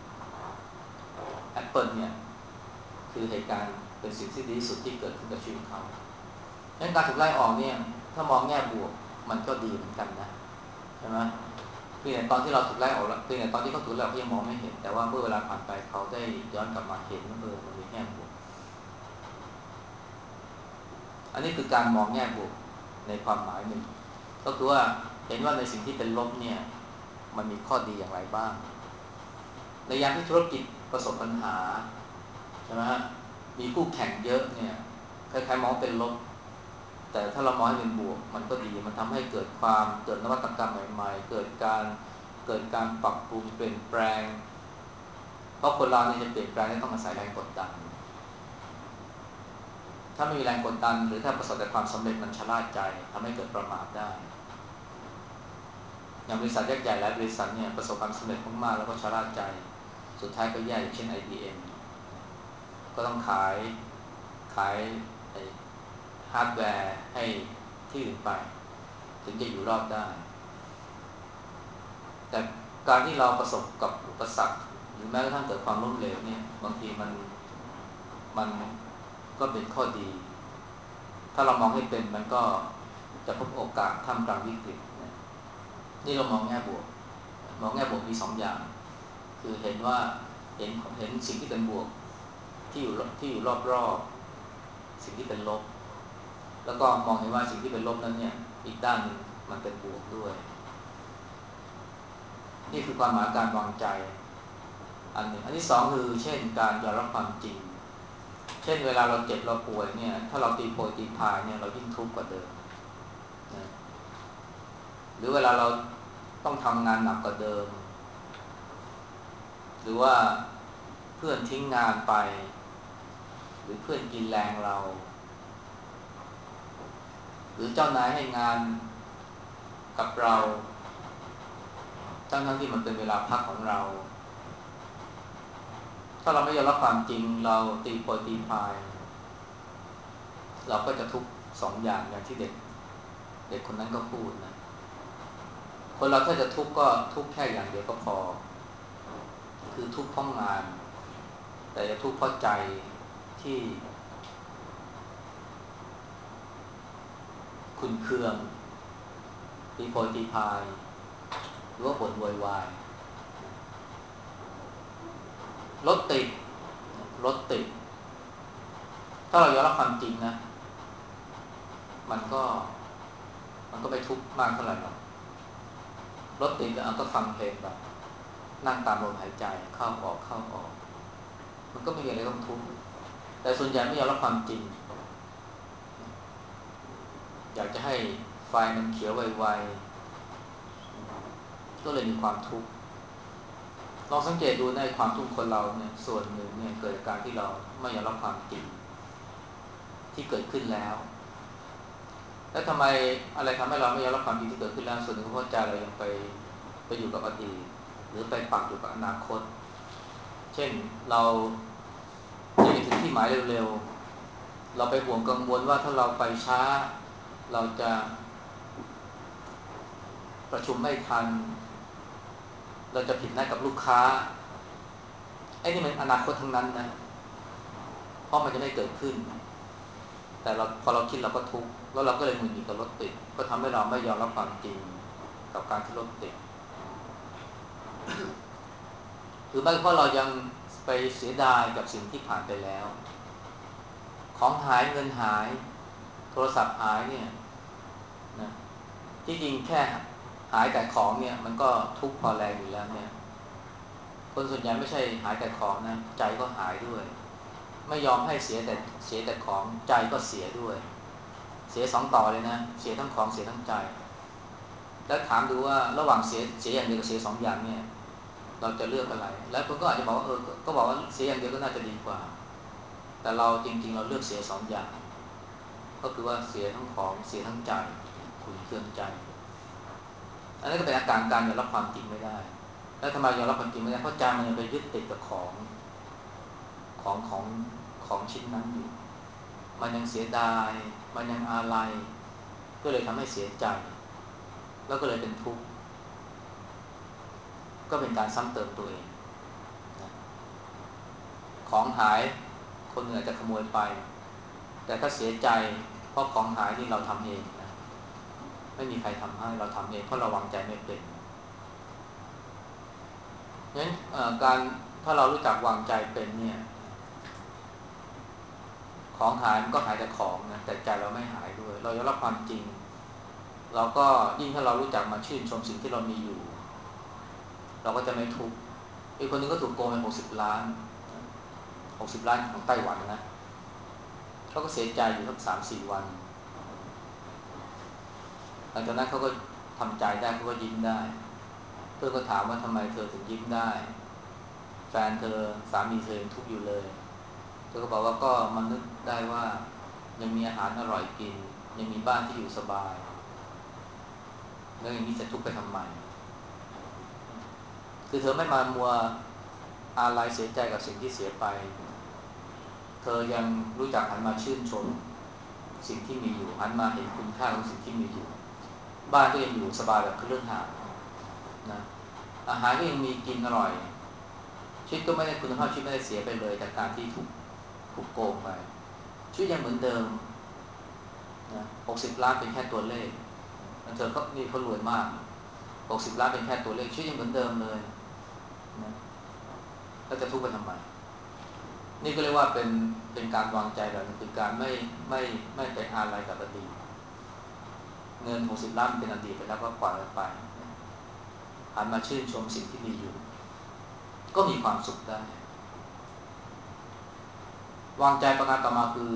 Apple เนี่ยคือเหตุการณ์เป็นสิ่งที่ดีที่สุดที่เกิดขึ้นกับชีวิตเขาดังนั้นการถูกไล่ออกเนี่ยถ้ามองแง่บวกมันก็ดีเหมือนกันนะใช่ไหมเพียงแต่ตอนที่เราถูกไล่ออกเพียงแต่ตอนที่เขาถูกไล่ออกเขายังมองไม่เห็นแต่ว่าเมื่อเวลาผ่านไปเขาได้ย้อนกลับมาเห็นว่ามันมีแง่บวกอันนี้คือการมองแง่บวกในความหมายหนึ่งก็คือว่าเห็นว่าในสิ่งที่เป็นลบเนี่ยมันมีข้อดีอย่างไรบ้างในยามที่ธุรกิจประสบปัญหาใช่ไหมฮะมีคู่แข่งเยอะเนี่ยใครๆมองเป็นลบแต่ถ้าเรามองให้เป็นบวกมันก็ดีมันทำให้เกิดนวัตกรรมใหม่ๆเกิดการปรับปรุงเปลี่ยนแปลงเพราะคนเราเนี่ยจะเปลี่ยนแปลงได้ต้องอาศัยแรงกดดันถ้าไม่มีแรงกดดันหรือถ้าประสบแต่ความสำเร็จมันชะล่าใจทำให้เกิดประมาทได้อย่างบริษัทยักษ์ใหญ่หลายบริษัทเนี่ยประสบความสำเร็จมากๆแล้วก็ชะล่าใจสุดท้ายก็แย่อย่างเช่น IBM ก็ต้องขายฮาร์ดแวร์ให้ที่อื่นไปถึงจะอยู่รอดได้แต่การที่เราประสบกับอุปสรรคหรือแม้กระทั่งเกิดความล้มเหลวเนี่ยบางทีมันก็เป็นข้อดีถ้าเรามองให้เป็นมันก็จะพบโอกาสท่ามกลางวิกฤตนี่เรามองแง่บวกมี2 อย่างคือเห็นว่าเห็นสิ่งที่เป็นบวกที่อยู่รอบๆสิ่งที่เป็นลบแล้วก็มองเห็นว่าสิ่งที่เป็นลบนั้นเนี่ยอีกด้านนึงมันเป็นบวกด้วยนี่คือความหมายการวางใจอันหนึ่งอันที่2คือเช่นการยอมรับความจริงเช่นเวลาเราเจ็บเราป่วยเนี่ยถ้าเราตีโพยตีพายเนี่ยเรายิ่งทุกข์กว่าเดิมนะหรือเวลาเราต้องทำงานหนักกว่าเดิมหรือว่าเพื่อนทิ้งงานไปหรือเพื่อนกินแรงเราหรือเจ้านายให้งานกับเราทั้งที่มันเป็นเวลาพักของเราถ้าเราไม่ยอมรับความจริงเราตีโพยตีพายเราก็จะทุกข์2 อย่างที่เด็กคนนั้นก็พูดนะคนเราถ้าจะทุกข์ก็ทุกข์แค่อย่างเดียวก็พอคือทุกข์เพราะงานแต่จะทุกข์เพราะใจที่ขุ่นเคืองตีโพยตีพายหรือว่าบ่นโวยวายรถติดถ้าเรายอมรับความจริงนะมันก็ไม่ทุกข์มากเท่าไหร่หรอกรถติดก็ฟังเพลงแบบนั่งตามลมหายใจเข้าออกมันก็ไม่มีอะไรต้องทุกข์แต่ส่วนใหญ่ไม่ยอมรับความจริงอยากจะให้ไฟมันเขียวไวๆก็เลยมีความทุกข์ลองสังเกตดูในความทุกข์คนเราเนี่ยส่วนหนึ่งเนี่ยเกิดจากการที่เราไม่ยอมรับความจริงที่เกิดขึ้นแล้วแล้วทำไมอะไรทำให้เราไม่ยอมรับความจริงที่เกิดขึ้นแล้วส่วนหนึ่งเพราะใจเรายังไปอยู่กับอดีตหรือไปปักอยู่กับอนาคตเช่นเราจะถึงที่หมายเร็วๆเราไปห่วงกังวลว่าถ้าเราไปช้าเราจะประชุมไม่ทันเราจะผิดนัดกับลูกค้าไอ้นี่มันอนาคตทั้งนั้นนะเพราะมันจะไม่เกิดขึ้นแต่พอเราคิดเราก็ทุกข์แล้วเราก็เลยหงุดหงิดกับรถติดก็ทำให้เราไม่ยอมรับความจริงกับการที่รถติดหรือไม่เพราะเรายังไปเสียดายกับสิ่งที่ผ่านไปแล้วของหายเงินหายโทรศัพท์หายเนี่ยนะที่จริงแค่หายแต่ของเนี่ยมันก็ทุกข์พอแรงอยู่แล้วเนี่ยคนส่วนใหญ่ไม่ใช่หายแต่ของนะใจก็หายด้วยไม่ยอมให้เสียแต่ของใจก็เสียด้วยเสีย2 ต่อเลยนะเสียทั้งของเสียทั้งใจแล้วถามดูว่าระหว่างเสียอย่างเดียวกับเสีย2 อย่างเนี่ยเราจะเลือกอะไรแล้วคุณก็อาจจะบอกว่าก็บอกว่าเสียอย่างเดียวก็น่าจะดีกว่าแต่เราจริงๆเราเลือกเสีย2 อย่างก็คือว่าเสียทั้งของเสียทั้งใจขุ่นเคืองใจอันนั้นก็เป็นอาการการยอมรับความจริงไม่ได้แล้วทำไมยอมรับความจริงไม่ได้เพราะใจมันยังไปยึดติดกับของชิ้นนั้นอยู่มันยังเสียดายมันยังอาลัยก็เลยทำให้เสียใจแล้วก็เลยเป็นทุกข์ก็เป็นการซ้ำเติมตัวเองนะของหายคนอื่นอาจจะขโมยไปแต่ถ้าเสียใจเพราะของหายนี่เราทำเองนะไม่มีใครทำให้เราทำเองเพราะเราวางใจไม่เป็นงั้นการถ้าเรารู้จักวางใจเป็นเนี่ยของหายมันก็หายแต่ของนะแต่ใจเราไม่หายด้วยเรายอมรับความจริงเราก็ยิ่งถ้าเรารู้จักมาชื่นชมสิ่งที่เรามีอยู่เราก็จะไม่ทุกข์อีกคนนึงก็ถูกโกงไป60 ล้าน60 ล้านของไต้หวันนะเขาก็เสียใจอยู่สัก3-4 วันหลังจากนั้นเขาก็ทำใจได้เขาก็ยิ้มได้เพื่อนก็ถามว่าทำไมเธอถึงยิ้มได้แฟนเธอสามีเธอยังทุกข์อยู่เลยเธอก็บอกว่าก็มันนึกได้ว่ายังมีอาหารอร่อยกินยังมีบ้านที่อยู่สบายแล้วอย่างนี้จะทุกข์ไปทำไมคือเธอไม่มามัวอาลัยเสียใจกับสิ่งที่เสียไปเธอยังรู้จักหันมาชื่นชมสิ่งที่มีอยู่หันมาเห็นคุณค่าของสิ่งที่มีอยู่บ้านก็ยังอยู่สบายแบบคฤหาสน์นะอาหารก็ยังมีกินอร่อยชีวิตก็ไม่ได้คุณภาพชีวิตไม่ได้เสียไปเลยจากการที่ถูกโกงไปชีวิตยังเหมือนเดิมนะ60 ล้านเป็นแค่ตัวเลขเธอก็นี่เขารวยมาก60 ล้านเป็นแค่ตัวเลขชีวิตยังเหมือนเดิมเลยนะแล้วจะทุกข์ไปทำไมนี่ก็เรียกว่าเป็นการวางใจแบบนึงคือการไม่ไปอาลัยกับอดีตเงิน60 ล้านเป็นอดีตไปแล้วก็ปล่อยมันไปหันมาชื่นชมสิ่งที่มีอยู่ก็มีความสุขได้วางใจประการต่อมาคือ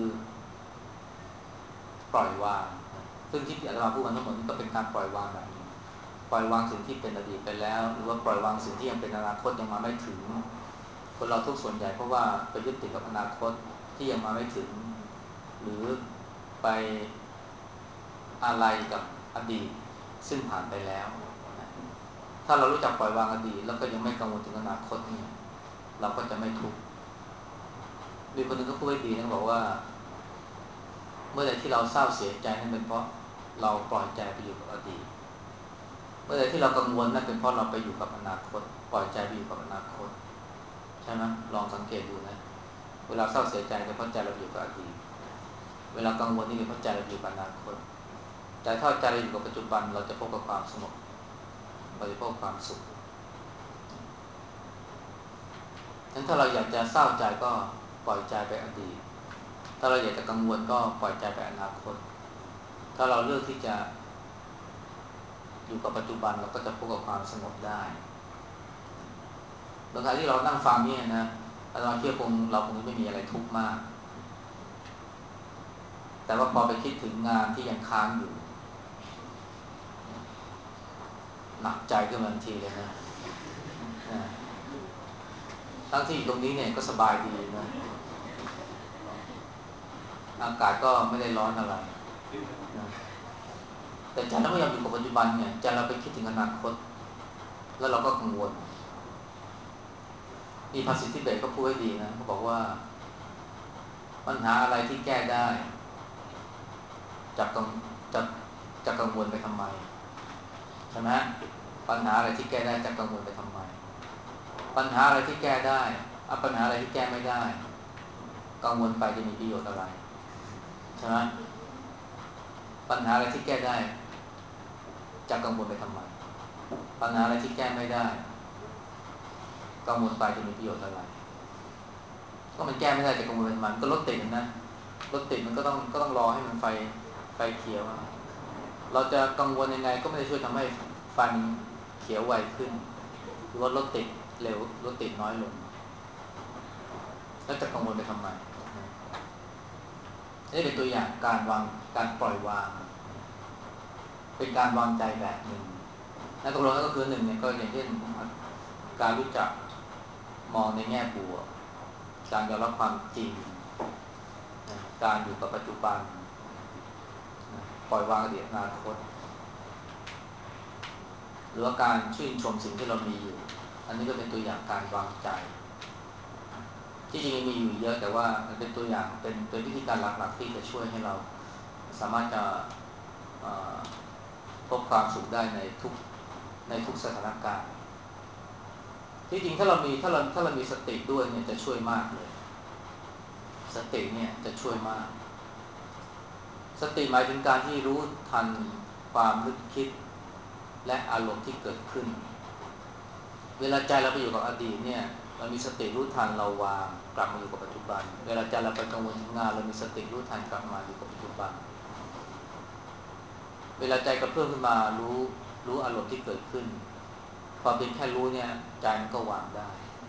ปล่อยวางซึ่งที่อาจารย์พูดมาทั้งหมดนี้ก็เป็นการปล่อยวางแบบนี้ปล่อยวางสิ่งที่เป็นอดีตไปแล้วหรือว่าปล่อยวางสิ่งที่ยังเป็นอนาคตยังมาไม่ถึงคนเราทุกส่วนใหญ่เพราะว่าไปยึดติดกับอนาคตที่ยังมาไม่ถึงหรือไปอะไรกับอดีตซึ่งผ่านไปแล้วถ้าเรารู้จักปล่อยวางอดีตแล้วก็ยังไม่กังวลถึงอนาคตนี่เราก็จะไม่ทุกข์มีคนหนึ่งก็พูดไว้ดีนะบอกว่าเมื่อใดที่เราเศร้าเสียใจนั่นเป็นเพราะเราปล่อยใจไปอยู่กับอดีตเมื่อใดที่เรากังวลนั่นเป็นเพราะเราไปอยู่กับอนาคตปล่อยใจไปอยู่กับอนาคตใช่ไหมลองสังเกตดูนะเวลาเศร้าเสียใจเป็นเพราะใจเราอยู่กับอดีตเวลากังวลนี่เป็นเพราะใจเราอยู่กับอนาคตแต่ถ้าใจเราอยู่กับปัจจุบันเราจะพบกับความสงบเราจะพบความสุขงั้นถ้าเราอยากจะเศร้าใจก็ปล่อยใจไปอดีตถ้าเราอยากจะกังวลก็ปล่อยใจไปอนาคตถ้าเราเลือกที่จะอยู่กับปัจจุบันเราก็จะพบกับความสงบได้บางครั้งที่เรานั่งฟังเนี่ยนะเราเชื่อเราคงไม่มีอะไรทุกข์มากแต่ว่าพอไปคิดถึงงานที่ยังค้างอยู่หนักใจขึ้นมาทันทีเลยนะทั้งที่อยู่ตรงนี้เนี่ยก็สบายดีนะอากาศก็ไม่ได้ร้อนอะไรนะแต่ใจเราไม่ยอมอยู่กับปัจจุบันเนี่ยใจเราไปคิดถึงอนาคตแล้วเราก็กังวลมีภาษิตทิเบตก็พูดไว้ดีนะเขาบอกว่าปัญหาอะไรที่แก้ได้จะกังจะจะกังวลไปทำไมใช่ไหมปัญหาอะไรที่แก้ได้จะกังวลไปทำไมปัญหาอะไรที่แก้ได้ปัญหาอะไรที่แก้ไม่ได้กังวลไปจะมีประโยชน์อะไรใช่ไหมปัญหาอะไรที่แก้ได้จะกังวลไปทำไมปัญหาอะไรที่แก้ไม่ได้กังวลไปจะมีประโยชน์อะไรก็มันแก้ไม่ได้จะกังวลไปทำไมมันก็รถติดนะรถติดมันก็ต้องรอให้มันไฟเขียวเราจะกังวลยังไงก็ไม่ได้ช่วยทำให้ไฟมันเขียวไวขึ้นหรือว่ารถติดเร็วรถติดน้อยลงแล้วจะกังวลไปทำไมนี่เป็นตัวอย่างการปล่อยวางเป็นการวางใจแบบหนึ่งและตกลงแล้วก็คือหนึ่งเนี่ยก็อย่างเช่นการรู้จักมองในแง่บวกการยอมรับความจริงการอยู่กับปัจจุบันปล่อยวางอดีตอนาคตหรือว่าการชื่นชมสิ่งที่เรามีอยู่อันนี้ก็เป็นตัวอย่างการวางใจจที่จริงมีอยู่เยอะแต่ว่ามันเป็นตัวอย่างเป็นวิธีการหลักๆที่จะช่วยให้เราสามารถจะพบความสุขได้ในทุกสถานการณ์ที่จริงถ้าเรามีสติด้วยเนี่ยจะช่วยมากเลยสติเนี่ยจะช่วยมากสติหมายถึงการที่รู้ทันความนึกคิดและอารมณ์ที่เกิดขึ้นเวลาใจเราไปอยู่กับอดีตเนี่ยเรามีสติรู้ทันเราวางกลับมาอยู่กับปัจจุบันเวลาใจเราไปกังวลถึงงานเรามีสติรู้ทันกลับมาอยู่กับปัจจุบันเวลาใจกระเพื่อมขึ้นมารู้อารมณ์ที่เกิดขึ้นพอเพียงแค่รู้เนี่ยใจมันก็วางได้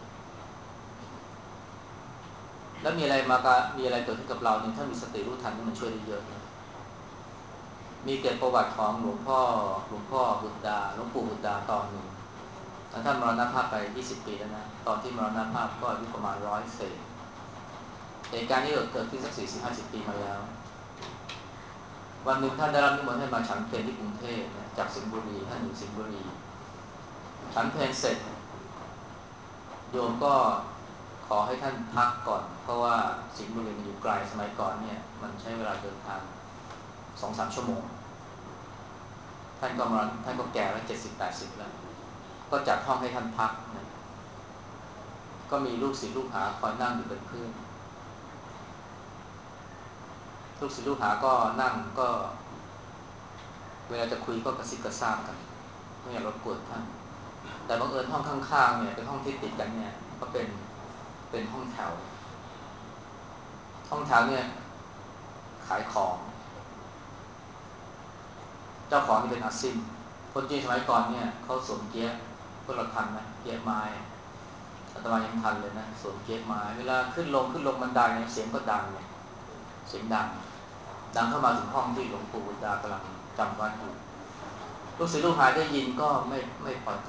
แล้วมีอะไรเกิดขึ้นกับเราเนี่ยถ้ามีสติรู้ทันมันช่วยได้เยอะนะมีเกี่ยวกับประวัติของหลวงพ่อบุตรดาหลวงปู่บุตรดาตอนหนึ่งท่านมรณภาพไป20 ปีแล้วนะตอนที่มรณภาพก็อายุประมาณ100เศษเหตุการณ์นี้เกิดขึ้นสัก40-50 ปีมาแล้ววันหนึ่งท่านได้รับนิมนต์ให้มาฉันเพลที่กรุงเทพนะจากสิงห์บุรีท่านอยู่สิงห์บุรีฉันเพลเสร็จโยมก็ขอให้ท่านพักก่อนเพราะว่าสิงห์บุรีมันอยู่ไกลสมัยก่อนเนี่ยมันใช้เวลาเดินทาง 2-3 ชั่วโมงท่านก็แก่แล้ว70-80แล้วก็จัดห้องให้ท่านพักนะก็มีลูกศิษย์ลูกหาคอยนั่งอยู่เป็นเพื่อนลูกศิษย์ลูกหาก็นั่งก็เวลาจะคุยก็กระซิบกระซาบกันไม่อยากรบกวนท่านแต่บังเอิญห้องข้างๆเนี่ยเป็นห้องที่ติดกันเนี่ยก็เป็นห้องแถวเนี่ยขายของเจ้าของนี่เป็นอาซิมคนจีนสมัยก่อนเนี่ยเขาสวมเกี๊ยะพวกเราทันไหมเกี๊ยะไม้อาตมายังทันเลยนะสวมเกี๊ยะไม้เวลาขึ้นลงบันไดเนี่ยเสียงก็ดังเนี่ยเสียงดังเข้ามาถึงห้องที่หลวงปู่บุตรดากำลังจำวัดอยู่ลูกศิษย์ลูกหาได้ยินก็ไม่พอใจ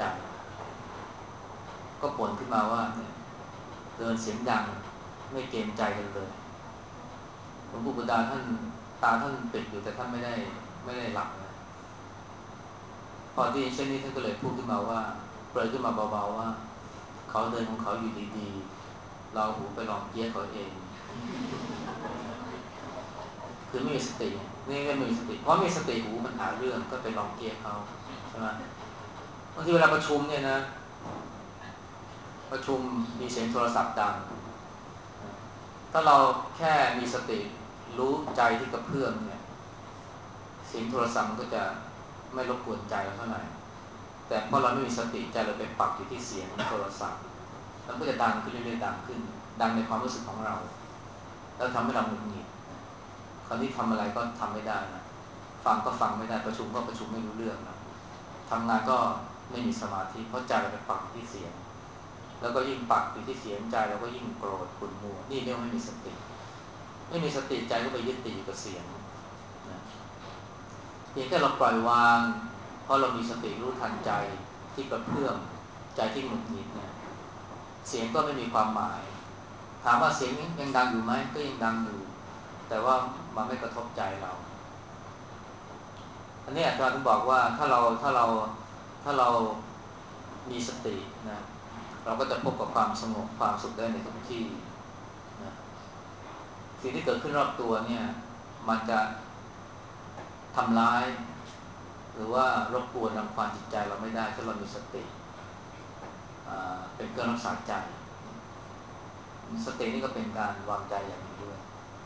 ก็บ่นขึ้นมาว่าเนี่ยเดินเสียงดังไม่เกรงใจกันเลยหลวงปู่บุตรดาท่านปิดอยู่แต่ท่านไม่ได้หลับนะพอที่เช่นนี้ท่านก็เลยพูดขึ้นมาว่าเปรยขึ้นมาเบาๆว่าเขาเดินของเขาอยู่ดีๆเราหูไปลองเกี๊ยะเขาเองคือไม่มีสตินี่ก็ไม่มีสติเพราะมีสติหูมันหาเรื่องก็ไปลองเกี๊ยะเขาใช่ไหมบางทีเวลาประชุมเนี่ยนะประชุมมีเสียงโทรศัพท์ดังถ้าเราแค่มีสติรู้ใจที่กระเพื่อมเนี่ยเสียงโทรศัพท์มันก็จะไม่รบกวนใจเราเท่าไหร่แต่พอเราไม่มีสติใจเราไปปักอยู่ที่เสียงโทรศัพท์แล้วก็จะดังขึ้นเรื่อยๆดังขึ้นดังในความรู้สึกของเราแล้วทำให้เราหงุดหงิดคราวนี้ทำอะไรก็ทำไม่ได้นะฟังก็ฟังไม่ได้ประชุมก็ประชุมไม่รู้เรื่องนะทำงานก็ไม่มีสมาธิเพราะใจเราไปปักที่เสียงแล้วก็ยิ่งปักอยู่ที่เสียงใจเราก็ยิ่งโกรธขุ่นมัวนี่เรียกว่าไม่มีสติใจก็ไปยึดติดอยู่กับเสียงนะเพียงแค่เราปล่อยวางเพราะเรามีสติรู้ทันใจที่กระเพื่อมใจที่หงุดหงิดเนี่ยเสียงก็ไม่มีความหมายถามว่าเสียงยังดังอยู่ไหมก็ยังดังอยู่แต่ว่ามันไม่กระทบใจเราอันนี้อาจารย์ถึงบอกว่าถ้าเรามีสตินะเราก็จะพบกับความสงบความสุขได้ในทุกที่นะสิ่งที่เกิดขึ้นรอบตัวเนี่ยมันจะทำร้ายหรือว่ารบกวนรังควานจิตใจเราไม่ได้ถ้าเรามีสติเป็นเครื่องรักษาใจสตินี่ก็เป็นการวางใจอย่างหนึ่งด้วย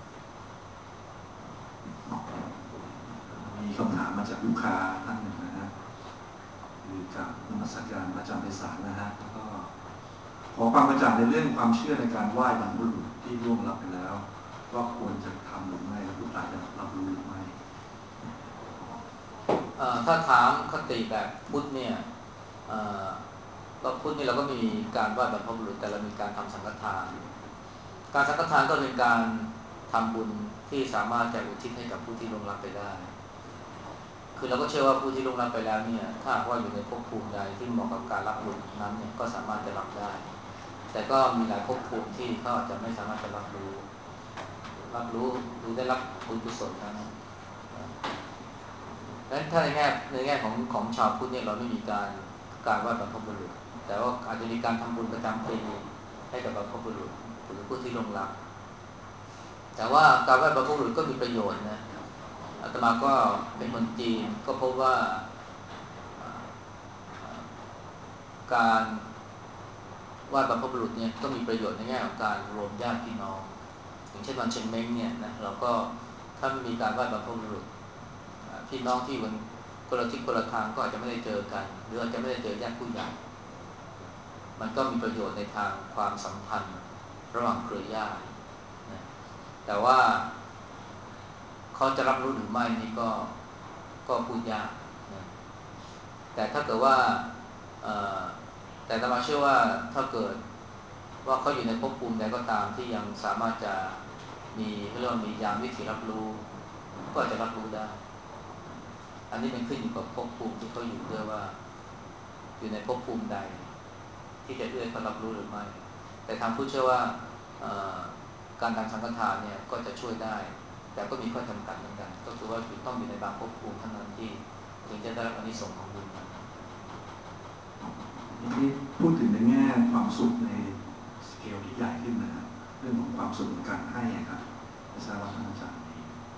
มีคำถามมาจากลูกค้าท่านหนึ่งนะฮะคือกับนมัสการอาจารย์ไพศาลนะฮะแล้วก็ขอความกระจ่างในเรื่องความเชื่อในการไหว้บรรพบุรุษที่ล่วงลับไปแล้วว่าควรจะทำหรือไม่และผู้ตายจะรับรู้หรือไม่ถ้าถามคติแบบพุทธเนี่ยเราพุทธนี่เราก็มีการไหว้บรรพบุรุษแต่เรามีการทำสังฆทานการสังฆทานก็เป็นการทำบุญที่สามารถจะอุทิศให้กับผู้ที่ล่วงลับไปได้คือเราก็เชื่อว่าผู้ที่ล่วงลับไปแล้วเนี่ยถ้าว่าอยู่ในภพภูมิใดที่เหมาะกับการรับบุญนั้นเนี่ยก็สามารถจะรับได้แต่ก็มีหลายภพภูมิที่เขาอาจจะไม่สามารถจะรับรู้หรือได้รับบุญกุศลนั้นดังนั้นถ้าในแง่ของชาวพุทธเนี่ยเราไม่มีการไหว้บรรพบุรุษแต่ว่าอาจจะมีการทำบุญประจำปีให้กับบรรพบุรุษหรือผู้ที่ล่วงลับแต่ว่าการไหว้บรรพบุรุษก็มีประโยชน์นะอาตมาก็เป็นคนจีนก็พบว่าการไหว้บรรพบุรุษเนี่ยก็มีประโยชน์ในแง่ของการรวมญาติพี่น้องอย่างเช่นวันเชงเม้งเนี่ยนะเราก็ถ้าไม่มีการไหว้บรรพบุรุษพี่น้องที่วันคนละทิศคนละทางก็อาจจะไม่ได้เจอกันหรืออาจจะไม่ได้เจอญาติผู้ใหญ่มันก็มีประโยชน์ในทางความสัมพันธ์ระหว่างเครือญาตินะแต่ว่าเขาจะรับรู้หรือไม่นี่ก็พูดยากนะแต่ถ้าเกิดว่าแต่อาตมาเชื่อว่าถ้าเกิดว่าเขาอยู่ในภพภูมิใดก็ตามที่ยังสามารถจะมีเรื่องมียานวิถีรับรู้ก็อาจจะรับรู้ได้อันนี้เป็นขึ้นอยู่กับภพภูมิที่เขาอยู่ด้วยว่าอยู่ในภพภูมิใดที่จะเอื้อเขารับรู้หรือไม่แต่ทางผู้เชื่อว่าการทำสังฆทานเนี่ยก็จะช่วยได้แต่ก็มีข้อจำกัดเหมือนกันก็คือว่าต้องอยู่ในบางภพภูมิเท่านั้นที่ถึงจะได้รับอานิสงส์ของบุญนั้นที่พูดถึงในแง่ความสุขในสเกลที่ใหญ่ขึ้นนะครับเรื่องของความสุขในการให้ครับไม่ทราบว่าท่านอาจารย์มี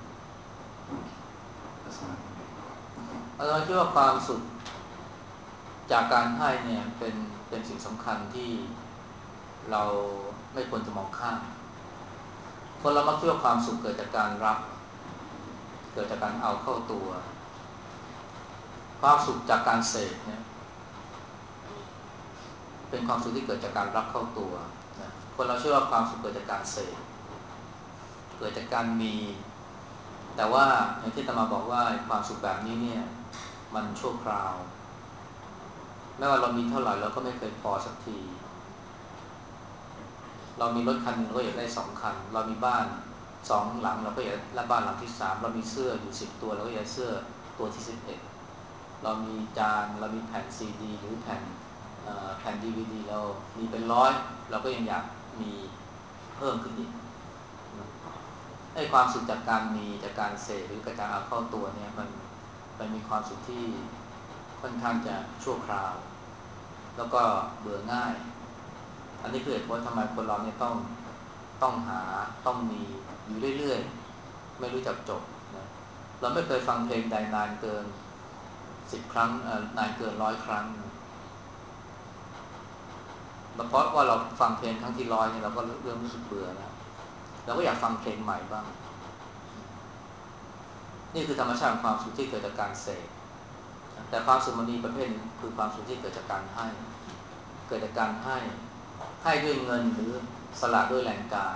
ทัศนะเราคิดว่าความสุขจากการให้เนี่ยเป็นสิ่งสำคัญที่เราไม่ควรจะมองข้ามคนเรามักคิดว่าความสุขเกิดจากการรับเกิดจากการเอาเข้าตัวความสุขจากการเสพเนี่ยเป็นความสุขที่เกิดจากการรับเข้าตัวนะคนเราเชื่อว่าความสุขเกิดจากการเสพเกิดจากการมีแต่ว่าอย่างที่อาตมาบอกว่าความสุขแบบนี้เนี่ยมันชั่วคราวไม่ว่าเรามีเท่าไหร่เราก็ไม่เคยพอสักทีเรามีรถคันนึงเราก็อยากได้2 คันเรามีบ้าน2 หลังเราก็อยากได้บ้านหลังที่3เรามีเสื้ออยู่10 ตัวเราก็อยากได้เสื้อตัวที่11เรามีจานเรามีแผ่นซีดีหรือแผ่นดีวีดีเรามีเป็น100เราก็ยังอยากมีเพิ่มขึ้นอีกไอ้ความสุขจากการมีจากการเสพหรือจากเอาเข้าตัวเนี่ยมันมีความสุขที่ค่อนข้างจะชั่วคราวแล้วก็เบื่อง่ายอันนี้คือเหตุผลทำไมคนเราเนี่ยต้องหาต้องมีอยู่เรื่อยๆไม่รู้จักจบนะเราไม่เคยฟังเพลงใดนานเกิน10 ครั้งนานเกิน100 ครั้งเพราะว่าเราฟังเพลงครั้งที่100เนี่ยเราก็เริ่มรู้สึกเบื่อแล้วเราก็อยากฟังเพลงใหม่บ้างนี่คือธรรมชาติของความสุขที่เกิดจากการเสพแต่ความสุขมันมีประเภทนึงคือความสุขที่เกิดจากการให้เกิดจากการให้ด้วยเงินหรือสละด้วยแรงกาย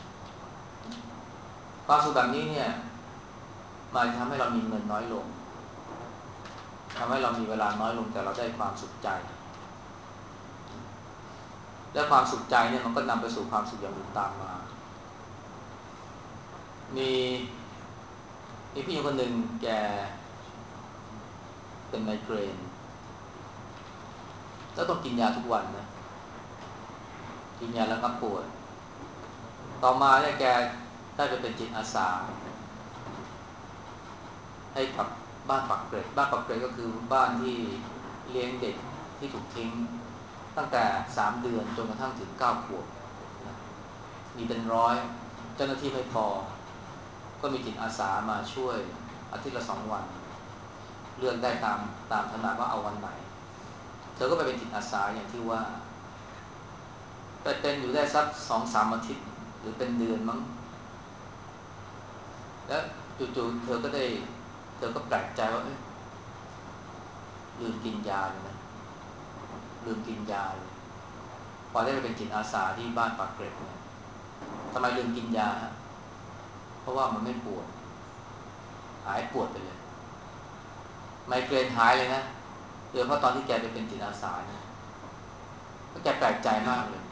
ความสุขแบบนี้เนี่ยมันทำให้เรามีเงินน้อยลงทำให้เรามีเวลาน้อยลงแต่เราได้ความสุขใจและความสุขใจเนี่ยมันก็นำไปสู่ความสุขอย่างอื่นตามมามีพี่หญิงคนหนึ่งแกเป็นไมเกรนแล้วต้องกินยาทุกวันนะกินยาแล้วก็ปวดต่อมาเนี่ยแกได้ไปเป็นจิตอาสาให้กับบ้านปักเกร็ดบ้านปักเกร็ดก็คือบ้านที่เลี้ยงเด็กที่ถูกทิ้งตั้งแต่3 เดือนจนกระทั่งถึง9 ขวบมีเป็น100เจ้าหน้าที่ไม่พอก็มีจิตอาสามาช่วยอาทิตย์ละ2 วันเลือกได้ตามถนัดว่าเอาวันไหนเธอก็ไปเป็นจิตอาสาอย่างที่ว่าไปเป็นอยู่ได้สัก2-3 อาทิตย์หรือเป็นเดือนมั้งแล้วจู่ๆเธอก็แปลกใจว่าลืมกินยาเลยนะลืมกินยาเลยพอได้ไปเป็นจิตอาสาที่บ้านปากเกร็ดเนี่ยทำไมลืมกินยาฮะเพราะว่ามันไม่ปวดหายปวดไปเลยไมเกรนหายเลยนะโดยเฉพาะตอนที่แกไปเป็นจิตอาสาเนี่ยก็แกแปลกใจมากเลย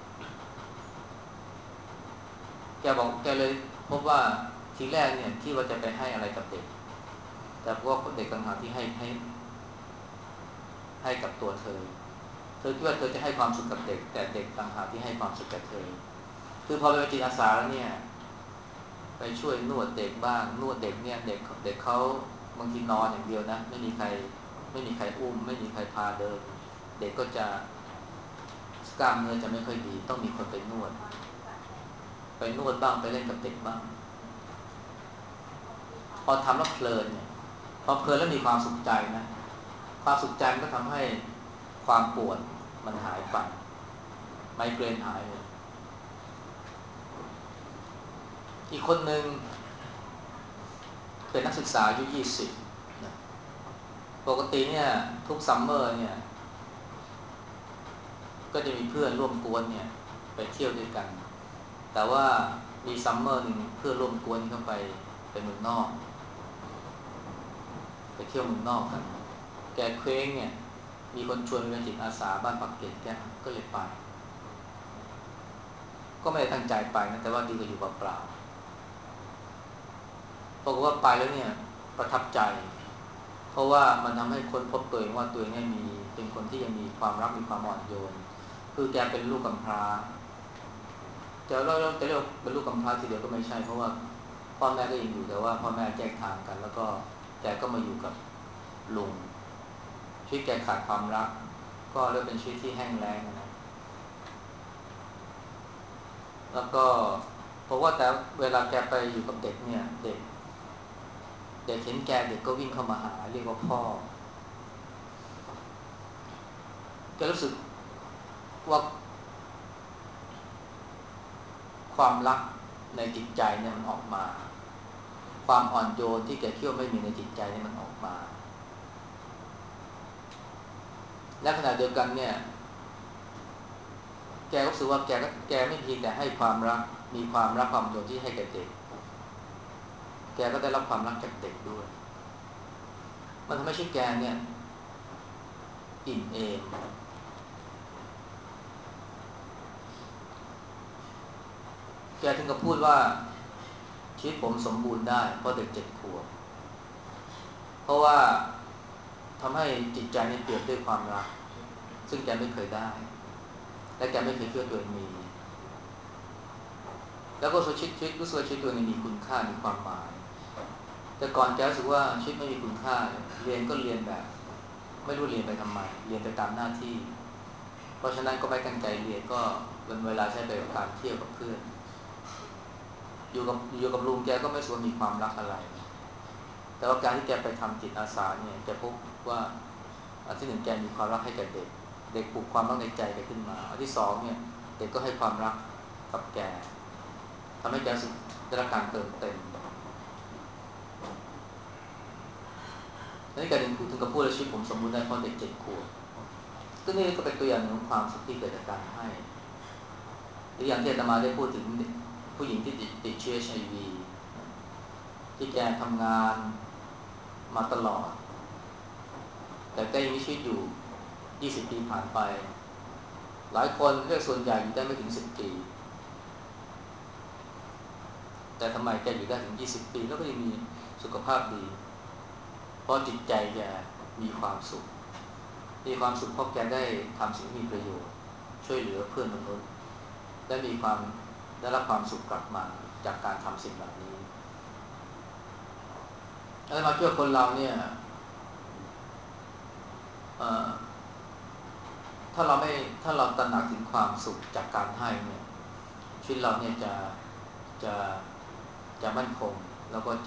แกเลยพบว่าทีแรกเนี่ยคิดว่าจะไปให้อะไรกับเด็กแต่พวกเด็กต่างหากที่ให้กับตัวเธอคิดว่าเธอจะให้ความสุขกับเด็กแต่เด็กต่างหากที่ให้ความสุขกับเธอคือพอไปเป็นจิตอาสาแล้วเนี่ยไปช่วยนวดเด็กบ้างนวดเด็กเนี่ยเด็กเขาบางทีนอนอย่างเดียวนะไม่มีใครอุ้มไม่มีใครพาเดินเด็กก็จะกล้ามเนื้อจะไม่ค่อยดีต้องมีคนไปนวดไปนวดบ้างไปเล่นกับเด็กบ้างพอทำแล้วเพลินเนี่ยพอเพลินแล้วมีความสุขใจนะความสุขใจมันก็ทำให้ความปวดมันหายไปไมเกรนหายเลยอีกคนหนึ่งเป็นนักศึกษาอายุ20นะปกติเนี่ยทุกซัมเมอร์เนี่ยก็จะมีเพื่อนร่วมกวนเนี่ยไปเที่ยวด้วยกันแต่ว่ามีซัมเมอร์หนึ่งเพื่อนร่วมกวนเข้าไปเมืองนอกไปเที่ยวเมืองนอกกันแกเคว้งเนี่ยมีคนชวนไปเป็นจิตอาสาบ้านปักเกร็ดแกก็เลยไปก็ไม่ได้ตั้งใจไปนะแต่ว่าดีกว่าอยู่เปล่าๆบอกว่าไปแล้วเนี่ยประทับใจเพราะว่ามันทำให้คนพบตัวเองว่าตัวเองเนี่ยเป็นคนที่ยังมีความรักมีความอ่อนโยนคือแกเป็นลูกกำพร้าจะเรียกเป็นลูกกำพร้าทีเดียวก็ไม่ใช่เพราะว่าพ่อแม่ก็ยังอยู่แต่ว่าพ่อแม่แยกทางกันแล้วก็แกก็มาอยู่กับลุงชีวิตแกขาดความรักก็เรียกเป็นชีวิตที่แห้งแล้งนะแล้วก็เพราะว่าแต่เวลาแกไปอยู่กับเด็กเนี่ยเด็กเห็นแกเด็กก็วิ่งเข้ามาหาเรียกว่าพ่อแกรู้สึกว่าความรักในจิตใจเนี่ยมันออกมาความอ่อนโยนที่แกคิดว่าไม่มีในจิตใจเนี่ยมันออกมาและขณะเดียวกันเนี่ยแกรู้สึกว่าแกไม่เพียงแต่ให้ความรักมีความรักความโยนที่ให้แก่เด็กแกก็ได้รับความรักจากเด็กด้วยมันทำให้ชีวิตแกเนี่ยอิ่มเอมแกถึงกับพูดว่าชีวิตผมสมบูรณ์ได้เพราะเด็ก7 ขวบเพราะว่าทำให้จิตใจนี่เปลี่ยนด้วยความรักซึ่งแกไม่เคยได้และแกไม่เคยเชื่อตัวเองมีแล้วก็รู้สึกว่าชีวิตตัวเองมีคุณค่ามีความหมายแต่ก่อนแกรู้สึกว่าชีวิตไม่มีคุณค่าเรียนก็เรียนแบบไม่รู้เรียนไปทำไมเรียนไปตามหน้าที่เพราะฉะนั้นก็ไม่ตั้งใจเรียนก็เป็นเวลาใช้ไปกับการเที่ยวกับเพื่อนอยู่กับลุงแกก็ไม่ส่วนมีความรักอะไรแต่ว่าการที่แกไปทำจิตอาสาเนี่ยแกพบว่าอันที่หนึ่งแกมีความรักให้แก่เด็กปลูกความรักในใจแกขึ้นมาอันที่สองเนี่ยเด็กก็ให้ความรักกับแกทำให้แกได้รับการเติมเต็มนี่แกถึงกับพูดและชีวิตผมสมบูรณ์ได้เพราะเด็ก7 ขวบก็นี่ก็เป็นตัวอย่างของความสุขที่เกิดจากการให้หรืออย่างที่อาตมาได้พูดถึงผู้หญิงที่ติดเชื้อ HIV ที่แกทำงานมาตลอดแต่ก็ยังมีชีวิตอยู่20 ปีผ่านไปหลายคนเรียกส่วนใหญ่อยู่ได้ไม่ถึง10 ปีแต่ทำไมแกอยู่ได้ถึง20 ปีแล้วก็ยังมีสุขภาพดีเพราะจิตใจแกมีความสุขเพราะแกได้ทำสิ่งที่มีประโยชน์ช่วยเหลือเพื่อนมนุษย์ได้รับความสุขกลับมาจากการทำสิ่งเหล่านี้แล้วมาช่วยคนเราเนี่ยถ้าเราตระหนักถึงความสุขจากการให้เนี่ยชีวิตเราเนี่ยจะจะมั่นคงแล้วก็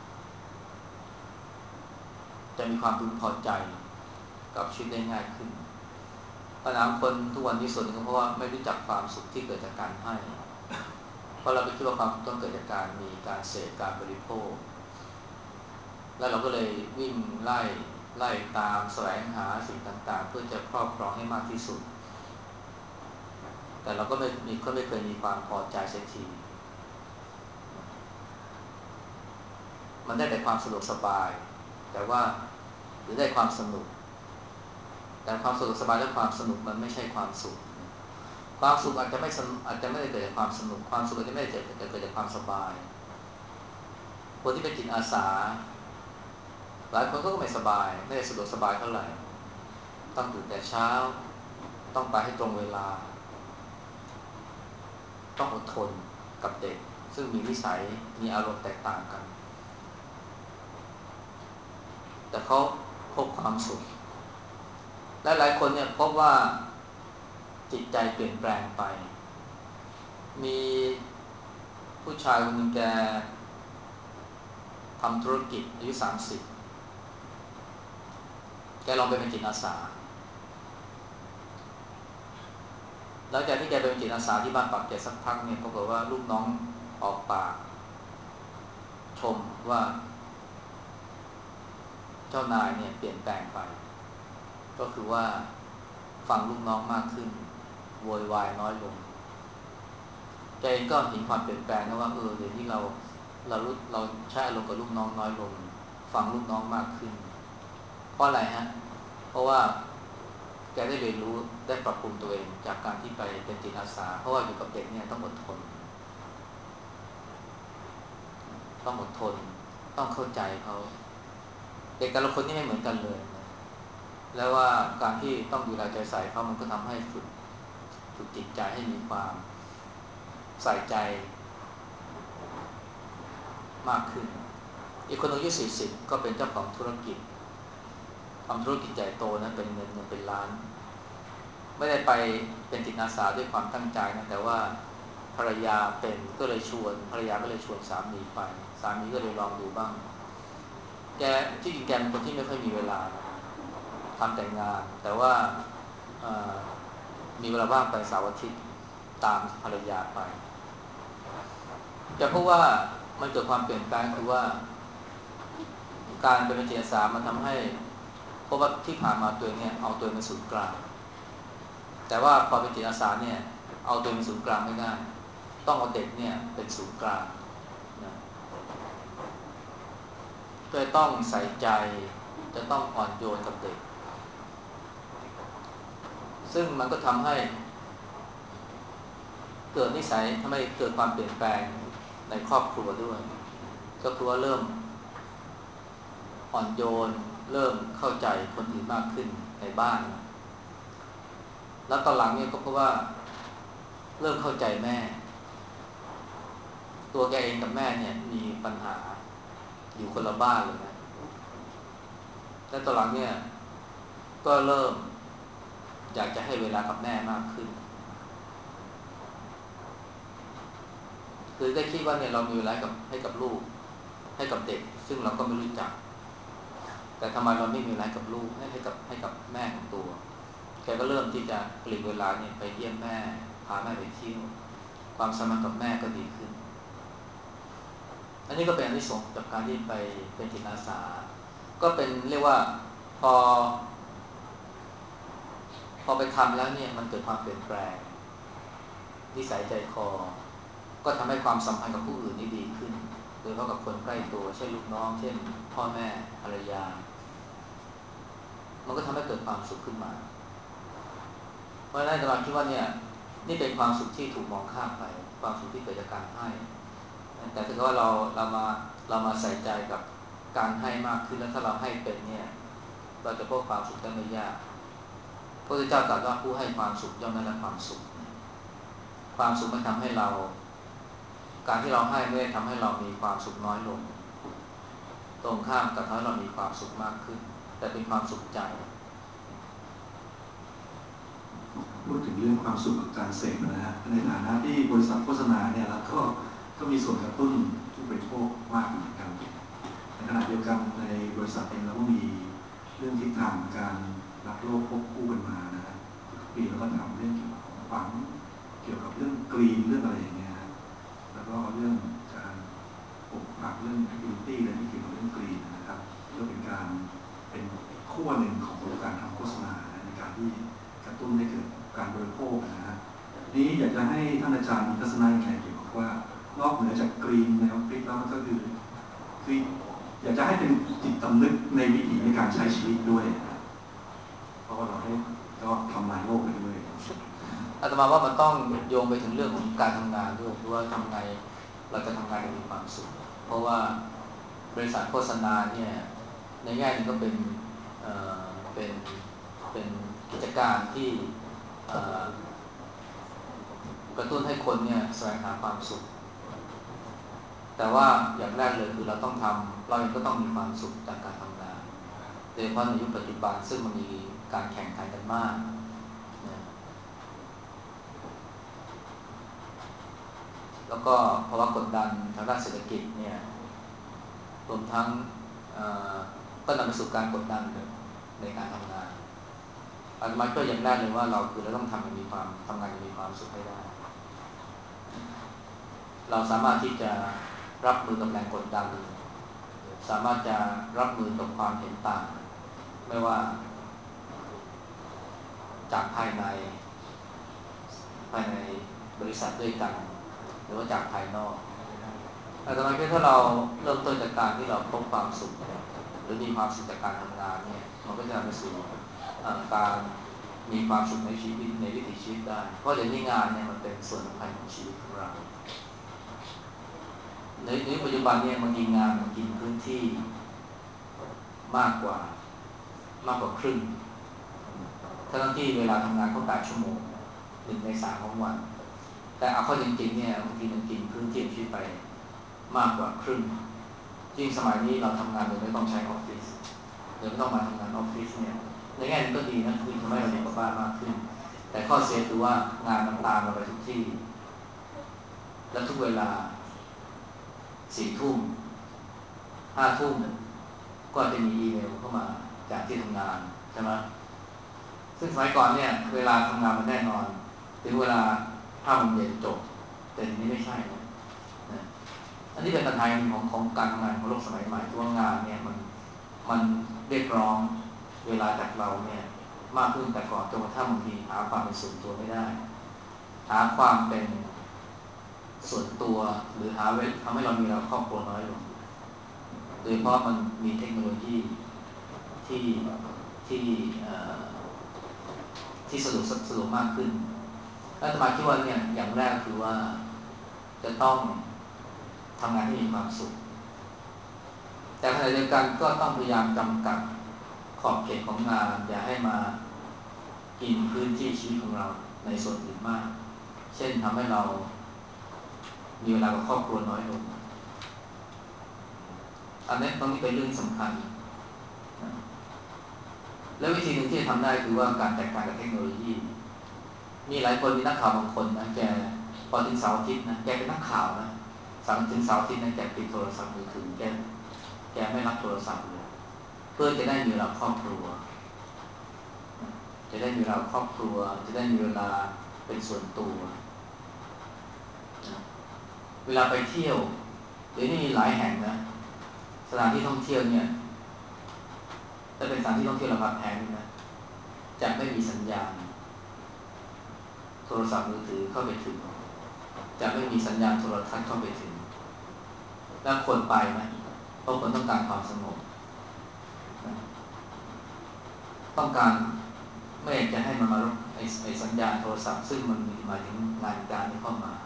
จะมีความพึงพอใจกับชีวิตได้ง่ายขึ้นปัญหาคนทุกวันนี้ส่วนหนึ่งก็เพราะว่าไม่รู้จักความสุขที่เกิดจากการให้เพราะเราไปคิดว่าความสุขต้องเกิดจากการมีการเสพการบริโภคแล้วเราก็เลยวิ่งไล่ตามแสวงหาสิ่งต่างๆเพื่อจะครอบครองให้มากที่สุดแต่เราก็ไม่เคยมีความพอใจเสียทีมันได้แต่ความสะดวกสบายแต่ว่าหรือได้ความสนุกแต่ความสะดวกสบายและความสนุกมันไม่ใช่ความสุขความสุขอาจจะไม่ได้เกิดจากความสนุกความสุขอาจจะไม่ได้เกิดจากความสบายคนที่เป็นจิตอาสาหลายคนก็ไม่สบายไม่ได้สะดวกสบายเท่าไหร่ต้องตื่นแต่เช้าต้องไปให้ตรงเวลาต้องอดทนกับเด็กซึ่งมีนิสัยมีอารมณ์แตกต่างกันแต่เขาพบความสุขและหลายคนเนี่ยพบว่าจิตใจเปลี่ยนแปลงไปมีผู้ชายคนหนึ่งแกทำธุรกิจอายุ30แกลองไปเป็นจิตอาสาแล้วจากที่แกไปเป็นจิตอาสาที่บ้านปากเกร็ดสักพักเนี่ยปรากฏว่าลูกน้องออกปากชมว่าเจ้านายเนี่ยเปลี่ยนแปลงไปก็คือว่าฟังลูกน้องมากขึ้นโวยวายน้อยลงแกเองก็เห็นความเปลี่ยนแปลงนะว่าเดี๋ยวนี้เราใช้อารมณ์กับลูกน้องน้อยลงฟังลูกน้องมากขึ้นเพราะอะไรฮะเพราะว่าแกได้เรียนรู้ได้ปรับปรุงตัวเองจากการที่ไปเป็นจิตอาสาเพราะว่าอยู่กับเด็กเนี่ยต้องอดทนต้องเข้าใจเขาเด็กแต่ละคนนี่ไม่เหมือนกันเลยนะแล้วว่าการที่ต้องดูแลใจใส่เขามันก็ทำให้ฝึกจิตใจให้มีความใส่ใจมากขึ้นอีกคนอายุ40ก็เป็นเจ้าของธุรกิจทำธุรกิจใหญ่โตนะเป็นเงินเป็นล้านไม่ได้ไปเป็นจิตอาสาด้วยความตั้งใจนะแต่ว่าภรรยาเป็นก็เลยชวนภรรยาก็เลยชวนสามีไปสามีก็เลยลองดูบ้างแกที่จริงแกเป็นคนที่ไม่ค่อยมีเวลาทำแต่งานแต่ว่ามีเวลาว่างไปเสาร์อาทิตย์ตามภรรยาไปแต่เพราะว่ามันเกิดความเปลี่ยนแปลงคือว่าการเป็นจิตอาสามันทำให้เพราะว่าที่ผ่านมาตัวเนี่ยเอาตัวเป็นศูนย์กลางแต่ว่าพอเป็นจิตอาสาเนี่ยเอาตัวเป็นศูนย์กลางไม่ได้ต้องเอาเด็กเนี่ยเป็นศูนย์กลางนะก็ต้องใส่ใจจะต้องอ่อนโยนกับเด็กซึ่งมันก็ทำให้เกิดนิสัยทำให้เกิดความเปลี่ยนแปลงในครอบครัวด้วยก็คือว่าเริ่มอ่อนโยนเริ่มเข้าใจคนอื่นมากขึ้นในบ้านแล้วตอนหลังเนี่ยก็เพราะว่าเริ่มเข้าใจแม่ตัวแกเองกับแม่เนี่ยมีปัญหาอยู่คนละบ้านเลยนะแล้วตอนหลังเนี่ยก็เริ่มอยากจะให้เวลากับแม่มากขึ้นคือได้คิดว่าเนี่ยเรามีเวลาให้กับลูกให้กับเด็กซึ่งเราก็ไม่รู้จักแต่ทำไมเราไม่มีเวลากับลูกให้กับแม่ของตัวแกก็เริ่มที่จะปลีกเวลาเนี่ยไปเยี่ยมแม่พาแม่ไปเที่ยวความสัมพันธ์กับแม่ก็ดีขึ้นอันนี้ก็เป็นอานิสงส์จากการที่ไปเป็นจิตอาสาก็เป็นเรียกว่าพอไปทำแล้วเนี่ยมันเกิดความเปลี่ยนแปลงนิสัยใจคอก็ทำให้ความสัมพันธ์กับผู้อื่นนี่ดีขึ้นโดยเฉพาะกับคนใกล้ตัวเช่นลูกน้องเช่นพ่อแม่ภรรยามันก็ทำให้เกิดความสุขขึ้นมาเพราะฉะนั้นอาจารย์คิดว่าเนี่ยนี่เป็นความสุขที่ถูกมองข้ามไปความสุขที่เกิดจากการให้แต่ถ้าเกิดว่าเรามาใส่ใจกับการให้มากขึ้นแล้วถ้าเราให้เป็นเนี่ยเราจะพบความสุขได้ไม่ยากพระพุทธเจ้าตรัสว่าผู้ให้ความสุขย่อมได้รับความสุขความสุขมันทำให้เราการที่เราให้ไม่ได้ทำให้เรามีความสุขน้อยลงตรงข้ามกับทำให้เรามีความสุขมากขึ้นแต่เป็นความสุขใจพูดถึงเรื่องความสุขกับการเสพนะฮะในฐานะที่บริษัทโฆษณาเนี่ยแล้วก็มีส่วนกระตุ้นผู้บริโภคมากเหมือนกันในขณะเดียวกันในบริษัทเองเราก็มีเรื่องทิศทางการรักโลกควบคู่กันมานะฮะทุกปีเราก็ทำเรื่องเกี่ยวกับของขวัญเกี่ยวกับเรื่องกรีนเรื่องอะไรอย่างเงี้ยแล้วก็เรื่องการปกปักเรื่องบิวตี้อะไรที่เกี่ยวกับเรื่องกรีนนะครับก็เป็นการเป็นขั้วหนึ่งของการทำโฆษณาในการที่กระตุ้นให้เกิดการบริโภคนะฮะนี้อยากจะให้ท่านอาจารย์มีทัศนะยังไงเกี่ยวกับว่านอกเหนือจากกรีนแนวคิดแล้วมันก็คืออยากจะให้เป็นจิตสำนึกในวิถีในการใช้ชีวิตด้วยเพราะว่าเราได้ก็ทำลายโลกไปด้วยอาตมาว่ามันต้องโยงไปถึงเรื่องของการทำงานด้วยว่าทำไงเราจะทำงานให้มีความสุขเพราะว่าบริษัทโฆษณาเนี่ยในแง่นึงก็เป็นเอ่อเป็นเป็นกิจการที่กระตุ้นให้คนเนี่ยแสวงหาความสุขแต่ว่าอย่างแรกเลยคือเราเองก็ต้องมีความสุขจากการทำงานโดยเฉพาะในยุคปัจจุบันซึ่งมันมีการแข่งขันกันมากแล้วก็ภาวะกดดันทางด้านเศรษฐกิจเนี่ยรวมทั้งก็นำไปสู่การกดดันในการทำงานอาตมาก็อย่างแรกเลยว่าเราต้องทำงานอย่างมีความสุขให้ได้เราสามารถที่จะรับมือกับแรงกดดันสามารถจะรับมือกับความเห็นต่างไม่ว่าจากภายในบริษัทด้วยกันหรือว่าจากภายนอกแต่ทำไมถ้าเราเริ่มต้นจากการที่เราพบความสุขหรือมีความสุขจากการทำงานเนี่ยมันก็จะนำไปสู่การมีความสุขในชีวิตในวิถีชีวิตได้เพราะเดี๋ยวนี้งานเนี่ยมันเป็นส่วนสำคัญของชีวิตของเราในปัจจุบันเนี่ยบางทีงานมันกินพื้นที่มากกว่าครึ่งทั้งที่เวลาทำงานก็8 ชั่วโมง1 ใน 3ของวันแต่เอาเข้าจริงๆเนี่ยบางทีมันกินพื้นที่ชีวิตไปมากกว่าครึ่งจริงสมัยนี้เราทำงานโดยไม่ต้องใช้ออฟฟิศโดยไม่ต้องมาทำงานออฟฟิศเนี่ยในแง่นี้ก็ดีนะคือทำให้เราอยู่กับบ้านมากขึ้นแต่ข้อเสียคือว่างานมันตามเราไปทุกที่และทุกเวลา4 ทุ่ม5 ทุ่มก็จะมีอีเมลเข้ามาจากที่ทำงานใช่ไหมซึ่งสมัยก่อนเนี่ยเวลาทำงานมันแน่นอนถึงเวลา5 โมงเย็นจบแต่ทีนี้ไม่ใช่นะอันนี้เป็นปัญหาของการทำงานของโลกสมัยใหม่ที่ว่างานเนี่ยมันเรียกร้องเวลาจากเราเนี่ยมากขึ้นแต่ก่อนจนกระทั่งบางทีหาความเป็นส่วนตัวไม่ได้หาความเป็นส่วนตัวหรือทำให้เรามีครอบครัวน้อยลงโดยเพราะมันมีเทคโนโลยีที่ที่ที่สะดวกมากขึ้นอาตมาคิดว่าเนี่ยอย่างแรกคือว่าจะต้องทำงานที่มีความสุขแต่ขณะเดียวกันก็ต้องพยายามจำกัดขอบเขตของงานอย่าให้มากินพื้นที่ชีวิตของเราในส่วนอื่นมากเช่นทำให้เรามีเวลากับครอบครัวน้อยลงอันนี้ตรงนี้เป็นเรื่องสำคัญแล้ววิธีหนึ่งที่จะทำได้คือว่าการจัดการกับเทคโนโลยีมีหลายคนมีนักข่าวบางคนนะแกพอถึงเสาร์อาทิตย์นะแกเป็นนักข่าวนะถึงเสาร์อาทิตย์นะแกปิดโทรศัพท์มือถือแกไม่รับโทรศัพท์เลยเพื่อจะได้มีเวลาครอบครัวจะได้มีเวลาครอบครัวจะได้มีเวลาเป็นส่วนตัวเวลาไปเที่ยวเดี๋ยวนี้มีหลายแห่งนะสถานที่ท่องเที่ยวเนี่ยจะเป็นสถานที่ท่องเที่ยวราคาแพงนะจะไม่มีสัญญาณโทรศัพท์มือถือเข้าไปถึงจะไม่มีสัญญาณโทรทัศน์เข้าไปถึงแล้วคนไปนะเพราะคนต้องการความสงบต้องการไม่อยากจะให้มันมารบไอ้สัญญาณโทรศัพท์ซึ่งมันมีหมายถึงงานการที่เข้ามา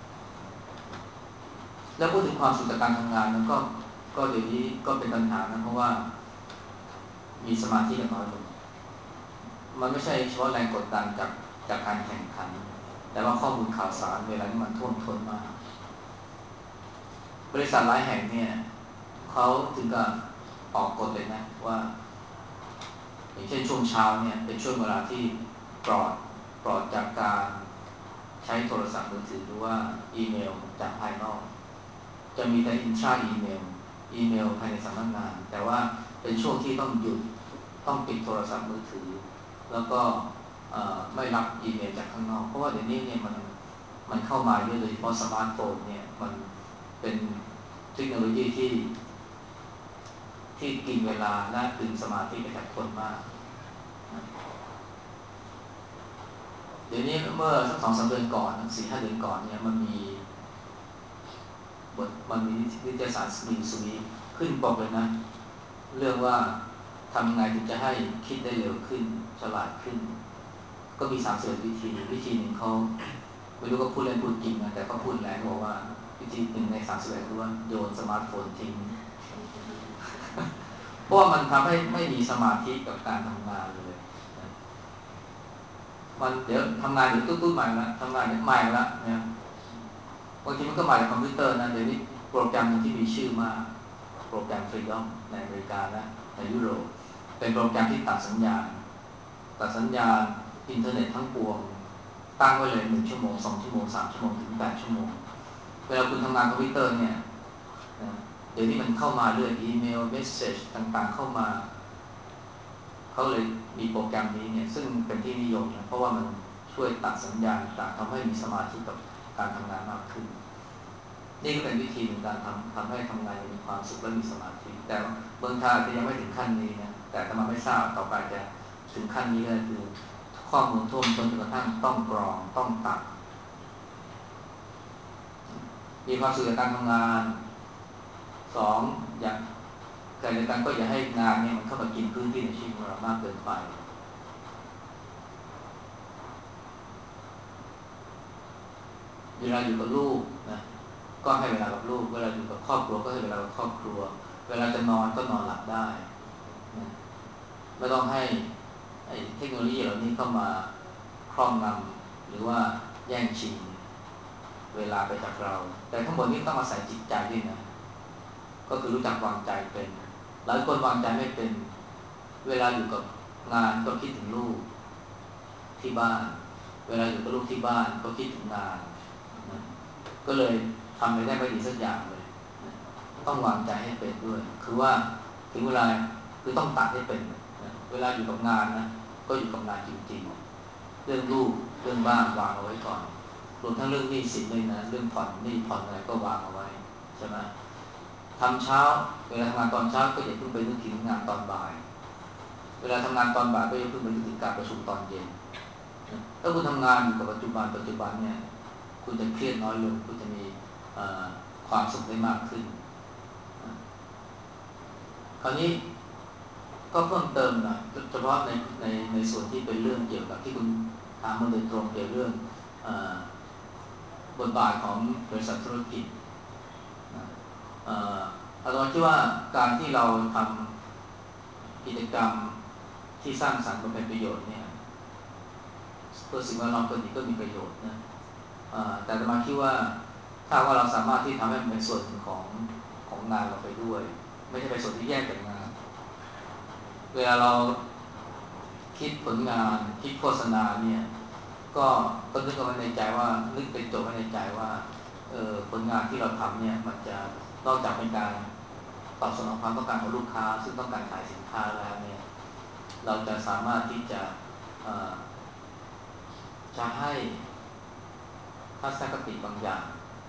แล้วพูดถึงความสุขจากการทำงานนั้นก็เดี๋ยวนี้ก็เป็นปัญหานะเพราะว่ามีสมาธิกันน้อยลงมันไม่ใช่เฉพาะแรงกดดันจากการแข่งขันแต่ว่าข้อมูลข่าวสารเวลานี้มันท่วมท้นมากบริษัทหลายแห่งเนี่ยเขาถึงกับออกกฎเลยนะว่าอย่างเช่นช่วงเช้าเนี่ยเป็นช่วงเวลาที่ปลอดจากการใช้โทรศัพท์มือถือหรือว่าอีเมลจากภายนอกจะมีแต่อินทราอีเมลภายในสำนักงานแต่ว่าเป็นช่วงที่ต้องหยุดต้องปิดโทรศัพท์มือถือแล้วก็ไม่รับอีเมลจากข้างนอกเพราะว่าเดี๋ยวนี้เนี่ยมันเข้ามาเยอะโดยเฉพาะสมาร์ทโฟนเนี่ยมันเป็นเทคโนโลยีที่กินเวลาและดึงสมาธิไปจากคนมากเดี๋ยวนี้เมื่อสัก2-3 เดือนก่อน 4-5 เดือนก่อนเนี่ยมันมีวิทยาศาสตร์นิวส์วีขึ้นปกเลยนะเรื่องว่าทำยังไงถึงจะให้คิดได้เร็วขึ้นฉลาดขึ้นก็มี31 วิธีหนึ่งเขาไม่รู้ก็พูดเล่นพูดจริงนะแต่ก็พูดแรงบอกว่าวิธีหนึ่งใน31คือว่าโยนสมาร์ทโฟนทิ้งเพราะว่ามันทำให้ไม่มีสมาธิกับการทำงานเลยมันเดี๋ยวทำงานเดี๋ยวตุ้มๆใหม่ละทำงานเดี๋ยวใหม่ละเนี่ยบางทีมันก็มาจากคอมพิวเตอร์นะเดี๋ยวนี้โปรแกรมที่มีชื่อมากโปรแกรม Freedom ในอเมริกาและในยุโรปเป็นโปรแกรมที่ตัดสัญญาณอินเทอร์เน็ตทั้งปวงตั้งไว้เลย1 ชั่วโมง2 ชั่วโมง3 ชั่วโมงถึง8 ชั่วโมงเวลาคุณทำงานคอมพิวเตอร์เนี่ยนะเดี๋ยวนี้มันเข้ามาเรื่อยอีเมลเมสเซจต่างๆเข้ามาเขาเลยมีโปรแกรมนี้เนี่ยซึ่งเป็นที่นิยมนะเพราะว่ามันช่วยตัดสัญญาณต่างทำให้มีสมาธิกับการทำงานมากขึ้นนี่ก็เป็นวิธีหนึ่งการทำให้ทำงานมีความสุขและมีสมาธิแต่เมืองไทยจะยังไม่ถึงขั้นนี้นะแต่ถ้ามันไม่ทราบต่อไปจะถึงขั้นนี้ก็คือข้อมูลท่วมจนกระทั่งต้องกรองต้องตัดมีความสุขกับการทำงานสองอย่างแต่ในการก็อย่าให้งานเนี่ยมันเข้ามากินพื้นที่ในชีวิตของเรามากเกินไปเวลาอยู่กับลูกนะก็ให้เวลากับลูกเวลาอยู่กับครอบครัวก็ให้เวลากับครอบครัวเวลาจะนอนก็นอนหลับได้นะไม่ต้องให้เทคโนโลยีเหล่านี้เข้ามาครอบงำหรือว่าแย่งชิงเวลาไปจากเราแต่ทั้งหมดนี้ต้องอาศัยจิตใจด้วยนะก็คือรู้จักวางใจเป็นหลายคนวางใจไม่เป็นเวลาอยู่กับงานก็คิดถึงลูกที่บ้านเวลาอยู่กับลูกที่บ้านก็คิดถึงงานนะก็เลยทำอะไรได้ไม่ดีสักอย่างเลยนะต้องวางใจให้เป็นด้วยคือว่าถึงเวลาคือต้องตัดให้เป็นนะเวลาอยู่กับงานนะก็อยู่กับงานจริงๆเรื่องลูกเรื่องบ้านวางเอาไว้ก่อนรวมทั้งเรื่องหนี้สินด้วยนะเรื่องผ่อนหนี้ผ่อนอะไรก็วางเอาไว้ใช่ไหมทำเช้าเวลาทำงานตอนเช้าก็อย่าเพิ่งไปนึกถึงงานตอนบ่ายเวลาทำงานตอนบ่ายก็อย่าเพิ่งไปนึกถึงการประชุมตอนเย็นถ้าคุณทำงานอยู่กับปัจจุบันเนี่ยคุณจะเครียดน้อยลงคุณจะมีความสุขได้มากขึ้นคราวนี้ก็เพิ่มเติมนะเฉพาะในส่วนที่เป็นเรื่องเกี่ยวกับที่คุณถามมาโดยตรงเกี่ยวกับเรื่องบทบาทของบริษัทธุรกิจอาตมาคิดว่าการที่เราทำกิจกรรมที่สร้างสรรค์เป็นประโยชน์เนี่ยเพื่อสิ่งแวดล้อมก็ดีก็มีประโยชน์นะแต่อาตมาคิดว่าถ้าว่าเราสามารถที่ทำให้มันเป็นส่วนหนึ่งของงานเราไปด้วยไม่ใช่เป็นส่วนที่แยกจากงานเวลาเราคิดผลงานคิดโฆษณาเนี่ยก็นึกเอาไว้ในใจว่านึกเป็นโจทย์ไว้ในใจว่าผลงานที่เราทำเนี่ยมันจะนอกจากเป็นการตอบสนองความต้องการของลูกค้าซึ่งต้องการขายสินค้าแล้วเนี่ยเราจะสามารถที่จะให้ทัศนคติบางอย่าง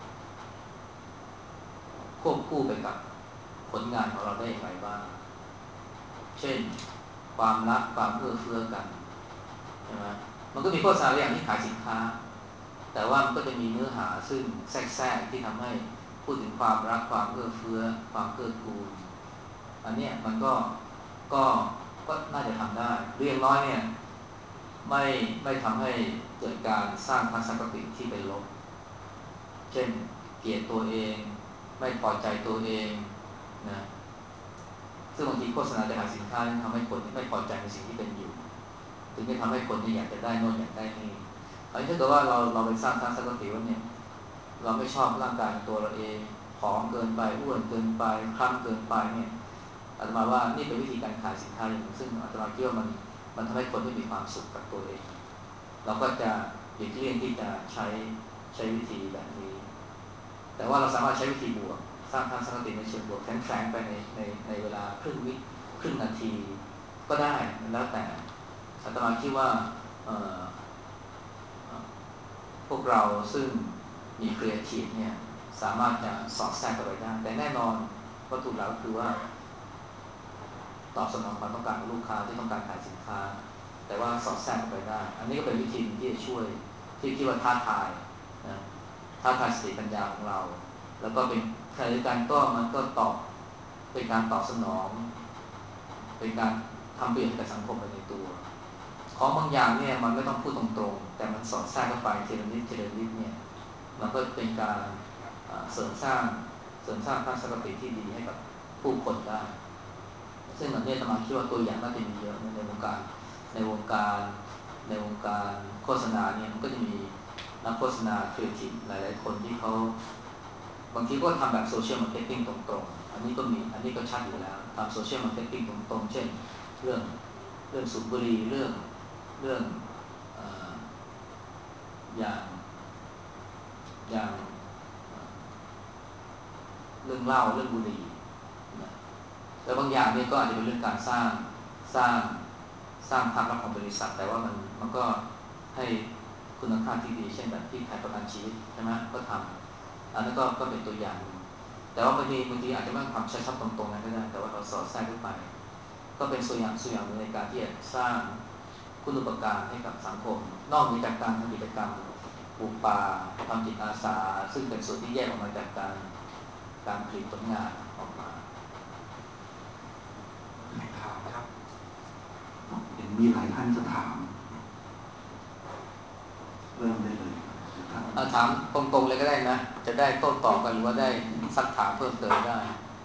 ควบคู่ไปกับผลงานของเราได้อย่างไรบ้างเช่นความรักความเอื้อเฟื้อกันใช่ไหมมันก็มีโฆษณาอย่างที่ขายสินค้าแต่ว่ามันก็จะมีเนื้อหาซึ่งแทรกที่ทำให้พูดถึงความรักความเอื้อเฟื้อความเกื้อกูลอันนี้มันก็น่าจะทำได้เรียงน้อยเนี่ยไม่ทำให้เกิดการสร้างทัศนคติที่เป็นลบเช่นเกลียดตัวเองไม่พอใจตัวเองนะซึ่งบางทีโฆษณาจะขายสินค้าทำให้คนไม่พอใจในสิ่งที่เป็นอยู่ถึงจะทำให้คนที่อยากจะได้โน่นอยากได้นี่อันนี้ถ้าเกิดว่าเราไปสร้างทัศนคติว่าเนี่ยเราไม่ชอบร่างกายของตัวเราเองผอมเกินไปอ้วนเกินไปคล้ำเกินไปเนี่ยอาตมาว่านี่เป็นวิธีการขายสินค้าอย่างหนึ่งซึ่งอาตมาคิดว่ามันทำให้คนไม่มีความสุขกับตัวเองเราก็จะหลีกเลี่ยงที่จะใช้วิธีแบบนี้แต่ว่าเราสามารถใช้วิธีบวกสร้างทัศนคติในเชิงบวกแฝงไปในเวลาครึ่งนาทีก็ได้แล้วแต่อาตมาคิดว่าพวกเราซึ่งมีครีเอทีฟเนี่ยสามารถจะสอดแทรกเข้าไปได้แต่แน่นอนวัตถุหลักก็คือว่าตอบสนองความต้องการของลูกค้าที่ต้องการขายสินค้าแต่ว่าสอดแทรกเข้าไปได้อันนี้ก็เป็นวิธีที่จะช่วยที่คิดว่าท้าทายนะท้าทายสติปัญญาของเราแล้วก็เป็นขณะเดียวกันมันก็ตอบเป็นการตอบสนองเป็นการทำประโยชน์กับสังคมไปในตัวของบางอย่างเนี่ยมันไม่ต้องพูดตรงๆแต่มันสอดแทรกเข้าไปทีละนิดเนี่ยมันก็เป็นการเสริมสร้างทัศนคติที่ดีให้กับผู้คนได้ซึ่งอันนี้อาตมาคิดว่าตัวอย่างน่าจะมีเยอะในวงการในวงการในวงการโฆษณาเนี่ยมันก็จะมีนักโฆษณาครีเอทีฟหลายๆคนที่เขาบางทีก็ทำแบบโซเชียลมาร์เก็ตติ้งตรงๆอันนี้ก็ชัดอยู่แล้วทำโซเชียลมาร์เก็ตติ้งตรงๆเช่นเรื่องสูบบุหรี่เรื่องเอ่ออย่างเรื่องเหล้าเรื่องบุหรี่นะแต่บางอย่างนี่ก็อาจจะเป็นเรื่องการสร้างสร้างภาพลักษณ์ของบริษัทแต่ว่ามันก็ให้คุณค่าที่ดีเช่นแบบที่ขายประกันชีวิตใช่ไหมก็ทำอันนั้นก็เป็นตัวอย่าง แต่ว่าบางทีอาจจะไม่ต้องทำชัดๆตรงๆนั้นก็ได้แต่ว่าเราสอดแทรกเข้าไปก็เป็นส่วนอย่างหนึ่งในการที่จะสร้างคุณูปการให้กับสังคมนอกจากการทำกิจกรรมปลูกป่าทำจิตอาสาซึ่งเป็นส่วนที่แยกออกมาจากการผลิตผลงานออกมาถามครับเห็นมีหลายท่านจะถามเริ่มได้เลยถามตรงๆเลยก็ได้นะจะได้โต้ตอบกันหรือว่าได้ซักถามเพิ่มเติมได้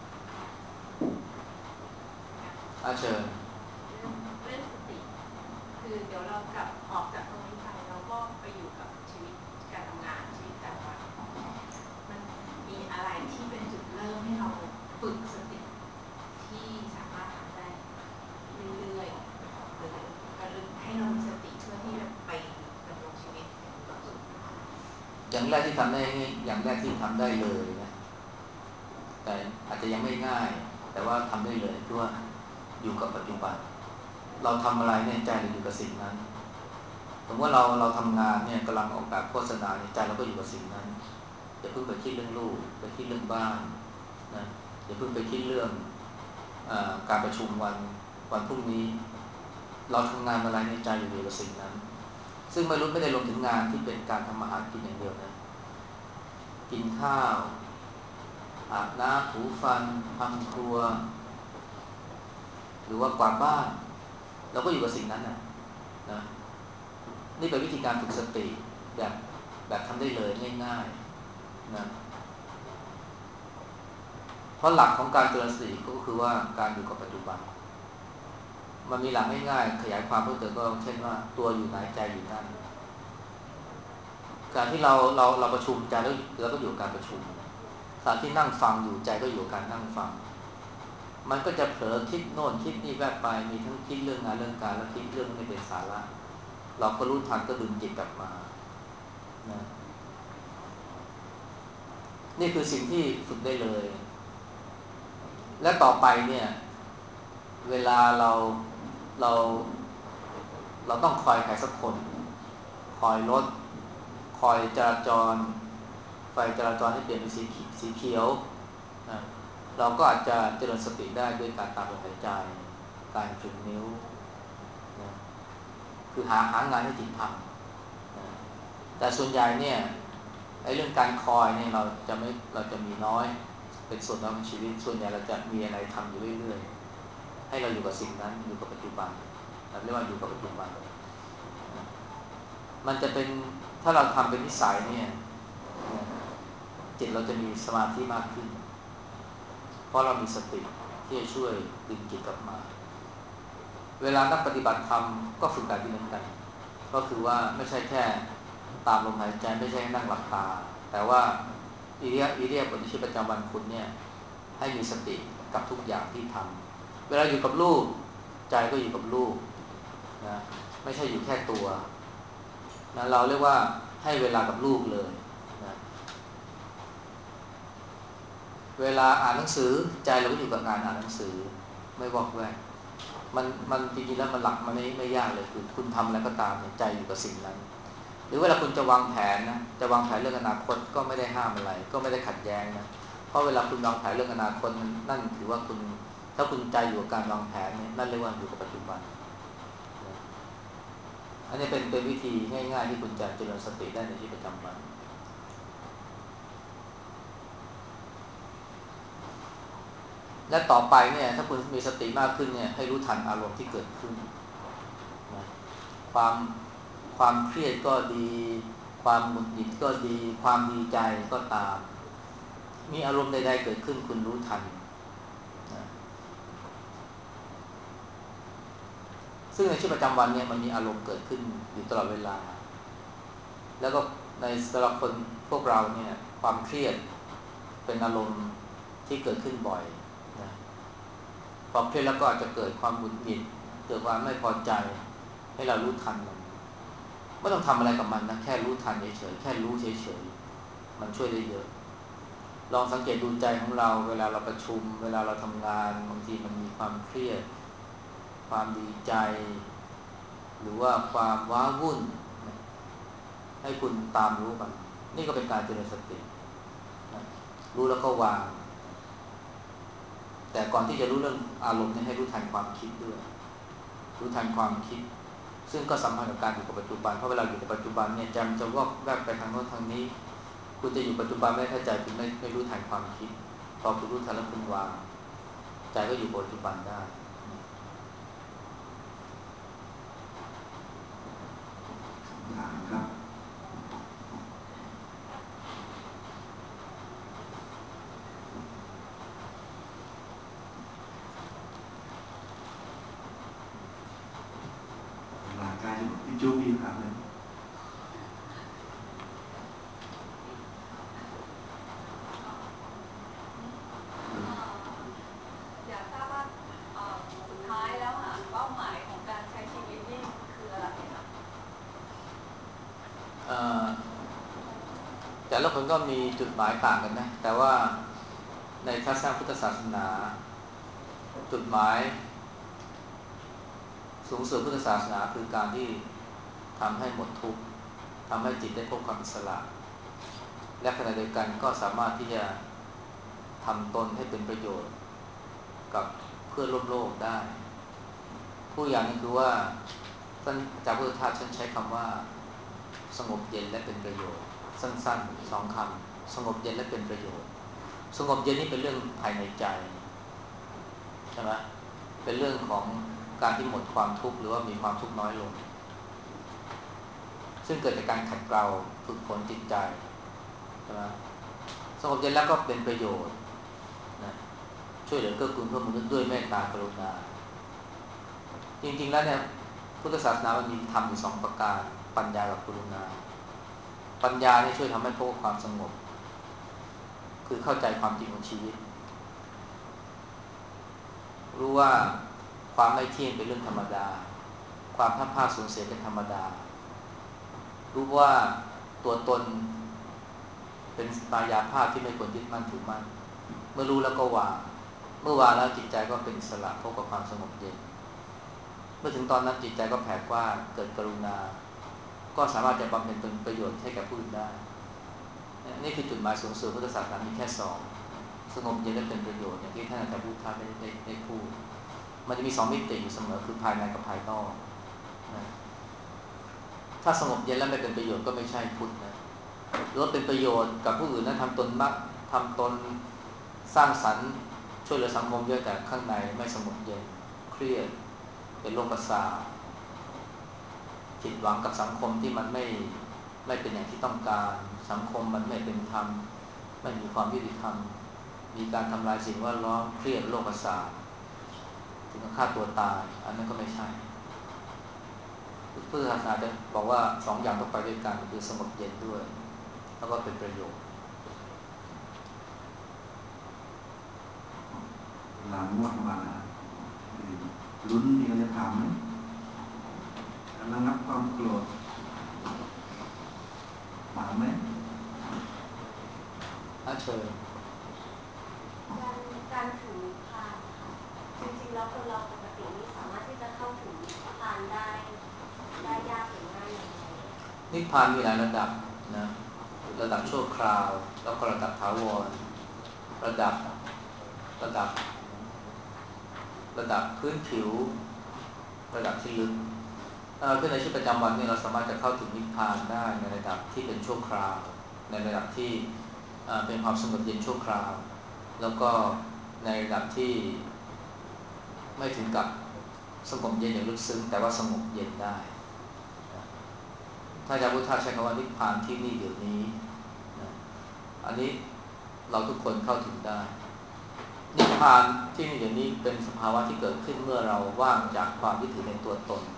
เชิญเรื่องสติคือเดี๋ยวเรากลับออกจากตรงนี้ไปเราก็ไปอยู่กับชีวิตการทำงานชีวิตประจำวันมันมีอะไรที่เป็นจุดเริ่มให้เราฝึกสติที่สามารถทำได้เรื่อยๆหรือให้เรามีสติเพื่อที่จะไปดำรงชีวิตต่อสู้อย่างแรกที่ทำได้อย่างแรกที่ทำได้เลยนะแต่อาจจะยังไม่ง่ายแต่ว่าทำได้เลยคือว่าอยู่กับปัจจุบันเราทำอะไรเนี่ยใจเราอยู่กับสิ่งนั้นสมมติว่าเราทำงานเนี่ยกำลังออกแบบโฆษณาในใจเราก็อยู่กับสิ่งนั้นอย่าเพิ่งไปคิดเรื่องลูกไปคิดเรื่องบ้านนะอย่าเพิ่งไปคิดเรื่องการประชุมวันพรุ่งนี้เราทำงานอะไรในใจอยู่กับสิ่งนั้นซึ่งไม่ได้รวมถึงงานที่เป็นการทำอาหารกินอย่างเดียวนะกินข้าวอาบน้ำถูฟันทำครัวหรือว่ากวาดบ้านเราก็อยู่กับสิ่งนั้นนะนี่เป็นวิธีการฝึกสติแบบทำได้เลยง่ายๆนะเพราะหลักของการเจริญสติก็คือว่าการอยู่กับปัจจุบันมันมีหลักง่ายๆขยายความเพิ่มเติมก็เช่นว่าตัวอยู่ไหนใจอยู่นั่นการที่เราประชุมใจแล้วก็อยู่กับการประชุมการที่นั่งฟังอยู่ใจก็อยู่กับการนั่งฟังมันก็จะเผลอคิดโน่นคิดนี่แวบไปมีทั้งคิดเรื่องงานเรื่องการแล้วคิดเรื่องไม่เป็นสาระเราก็รู้ทันก็ดึงจิตกลับมานะนี่คือสิ่งที่ฝึกได้เลยและต่อไปเนี่ยเวลาเราเราต้องคอยใครสักคนคอยรถคอยจราจรไฟจราจรให้เปลี่ยนเป็นสีเขียวนะเราก็อาจจะเจริญสติได้ด้วยการตามลมหายใจการจุดนิ้วนะคือหางานให้จิตทำนะแต่ส่วนใหญ่เนี่ยไอ้เรื่องการคอยเนี่ยเราจะมีน้อยเป็นส่วนน้อยของชีวิตส่วนใหญ่เราจะมีอะไรทำอยู่เรื่อยๆให้เราอยู่กับสิ่งนั้นอยู่กับปัจจุบันเรียกว่าอยู่กับปัจจุบันมันจะเป็นถ้าเราทำเป็นนิสัยเนี่ยจิตเราจะมีสมาธิมากขึ้นเพราะเรามีสติที่จะช่วยดึงจิตกลับมาเวลานักปฏิบัติธรรมก็ฝึกแบบนี้เหมือนกันก็คือว่าไม่ใช่แค่ตามลมหายใจไม่ใช่นั่งหลับตาแต่ว่าอิเดียบทในชีวิตประจำวันคุณเนี่ยให้มีสติกับทุกอย่างที่ทำเวลาอยู่กับลูกใจก็อยู่กับลูกนะไม่ใช่อยู่แค่ตัวนะเราเรียกว่าให้เวลากับลูกเลยนะเวลาอ่านหนังสือใจเราก็อยู่กับการอ่านหนังสือไม่วอกแวกมันจริงๆแล้วมันหลักมันไม่ยากเลยคือคุณทำอะไรก็ตามใจอยู่กับสิ่งนั้นหรือเวลาคุณจะวางแผนนะจะวางแผนเรื่องอนาคตก็ไม่ได้ห้ามอะไรก็ไม่ได้ขัดแย้งนะเพราะเวลาคุณวางแผนเรื่องอนาคตนั่นถือว่าคุณถ้าคุณใจอยู่กับการวางแผนเนี่ยนั่นเรียกว่าอยู่กับปัจจุบันอันนี้เป็นวิธีง่ายๆที่คุณจะเจริญสติได้ในชีวิตประจำวันและต่อไปเนี่ยถ้าคุณมีสติมากขึ้นเนี่ยให้รู้ทันอารมณ์ที่เกิดขึ้นนะความความเครียดก็ดีความหงุดหงิดก็ดีความดีใจก็ตามมีอารมณ์ใดๆเกิดขึ้นคุณรู้ทันนะซึ่งในชีวิตประจำวันเนี่ยมันมีอารมณ์เกิดขึ้นอยู่ตลอดเวลาแล้วก็ในสำหรับคนพวกเราเนี่ยความเครียดเป็นอารมณ์ที่เกิดขึ้นบ่อยนะพอเครียดแล้วก็อาจจะเกิดความหงุดหงิดเกิดความไม่พอใจให้เรารู้ทันมันไม่ต้องทำอะไรกับมันนะแค่รู้ทันเฉยๆแค่รู้เฉยๆมันช่วยได้เยอะลองสังเกตดูใจของเราเวลาเราประชุมเวลาเราทำงานบางทีมันมีความเครียดความดีใจหรือว่าความว้าวุ่นให้คุณตามรู้มันนี่ก็เป็นการเจริญสติรู้แล้วก็วางแต่ก่อนที่จะรู้เรื่องอารมณ์ให้รู้ทันความคิดด้วยรู้ทันความคิดซึ่งก็สัมพันธ์กับการอยู่กับปัจจุบันเพราะเวลาอยู่ในปัจจุบันเนี่ยใจมันจะวอกแวกไปทางโน้นทางนี้คุณจะอยู่ปัจจุบันไม่เข้าใจคุณไม่รู้ทันความคิดพอคุณรู้ทันแล้วคุณวางใจก็อยู่ปัจจุบันได้ถามครับหลังการที่จูมีถามเลยอยากทราบว่าสุดท้ายแล้วเป้าหมายของการใช้ชีวิตนี่คืออะไรคะแต่ละคนก็มีจุดหมายต่างกันนะแต่ว่าในทัศนพุทธศาสนาจุดหมายสูงสุดพุทธศาสนาคือการที่ทำให้หมดทุกข์ทำให้จิตได้พบความอิสระและขณะเดียวกันก็สามารถที่จะทำตนให้เป็นประโยชน์กับเพื่อนร่วมโลกได้ผู้อย่างนึงคือว่าท่านอาจารย์พุทธทาสท่านใช้คำว่าสงบเย็นและเป็นประโยชน์สั้นๆ2 คำสงบเย็นและเป็นประโยชน์สงบเย็นนี่เป็นเรื่องภายในใจใช่ไหมเป็นเรื่องของการที่หมดความทุกข์หรือว่ามีความทุกข์น้อยลงซึ่งเกิดจากการขัดเกลาฝึกฝนจิตใจใช่ไหมสงบเย็นแล้วก็เป็นประโยชน์นะช่วยเหลือเกื้อกูลเพื่อมนุษย์ด้วยเมตตากรุณาจริงๆแล้วเนี่ยพุทธศาสนามันมีธรรมอยู่2 ประการปัญญากับกรุณาปัญญาเนี่ยช่วยทำให้พบความสงบคือเข้าใจความจริงของชีวิตรู้ว่าความไม่เที่ยงเป็นเรื่องธรรมดาความพลาดพลาดสูญเสียเป็นธรรมดารู้ว่าตัวตนเป็นมายาภาพที่ไม่ควรยึดมั่นถือมั่นเมื่อรู้แล้วก็วางเมื่อวางแล้วจิตใจก็เป็นอิสระพบกับความสงบเย็นเมื่อถึงตอนนั้นจิตใจก็แผ่กว้างเกิดกรุณาก็สามารถจะบำเพ็ญเป็นประโยชน์ให้แก่ผู้อื่นได้นี่คือจุดหมายสูงสุดพุทธศาสนามีแค่2สงบเย็นและเป็นประโยชน์อย่างที่ท่านอาจารย์พุทธทาสได้พูดมันจะมี2 มิติอยู่เสมอคือภายในกับภายนอกนะถ้าสงบเย็นแล้วไม่เป็นประโยชน์ก็ไม่ใช่พุทธนะหรือว่าเป็นประโยชน์กับผู้อื่นนั้นทำตนสร้างสรรค์ช่วยเหลือสังคมเยอะแต่ข้างในไม่สงบเย็นเครียดเป็นโรคประสาทผิดหวังกับสังคมที่มันไม่เป็นอย่างที่ต้องการสังคมมันไม่เป็นธรรมไม่มีความยุติธรรมมีการทำลายสิ่งแวดล้อมเครียดโรคประสาทถึงกับฆ่าตัวตายอันนั้นก็ไม่ใช่พุทธศาสนาจะบอกว่า2 อย่างต้องไปด้วยกันคือสงบเย็นด้วยแล้วก็เป็นประโยชน์หลังงวดมาลุ้นมีอะไรจะถามไหมการระงับความโกรธถามไหมเชิญการถึงนิพพานค่ะจริงๆแล้วคนเราปกตินี้สามารถที่จะเข้าถึงนิพพานได้ยากหรือง่ายอย่างไรนิพพานมีหลายระดับนะระดับชั่วคราวแล้วก็ระดับถาวรระดับระดับพื้นผิวระดับที่ลึกคือในชีวิตประจำวันนี่เราสามารถจะเข้าถึงนิพพานได้ในระดับที่เป็นชั่วคราวในระดับที่เป็นความสงบเย็นชั่วคราวแล้วก็ในระดับที่ไม่ถึงกับสงบเย็นอย่างลึกซึ้งแต่ว่าสงบเย็นได้ถ้าอาจารย์พุทธาใช้คำว่านิพพานที่นี่เดี๋ยวนี้นะอันนี้เราทุกคนเข้าถึงได้นิพพานที่นี่เดี๋ยวนี้เป็นสภาวะที่เกิดขึ้นเมื่อเราว่างจากความยึดถือในตัวตน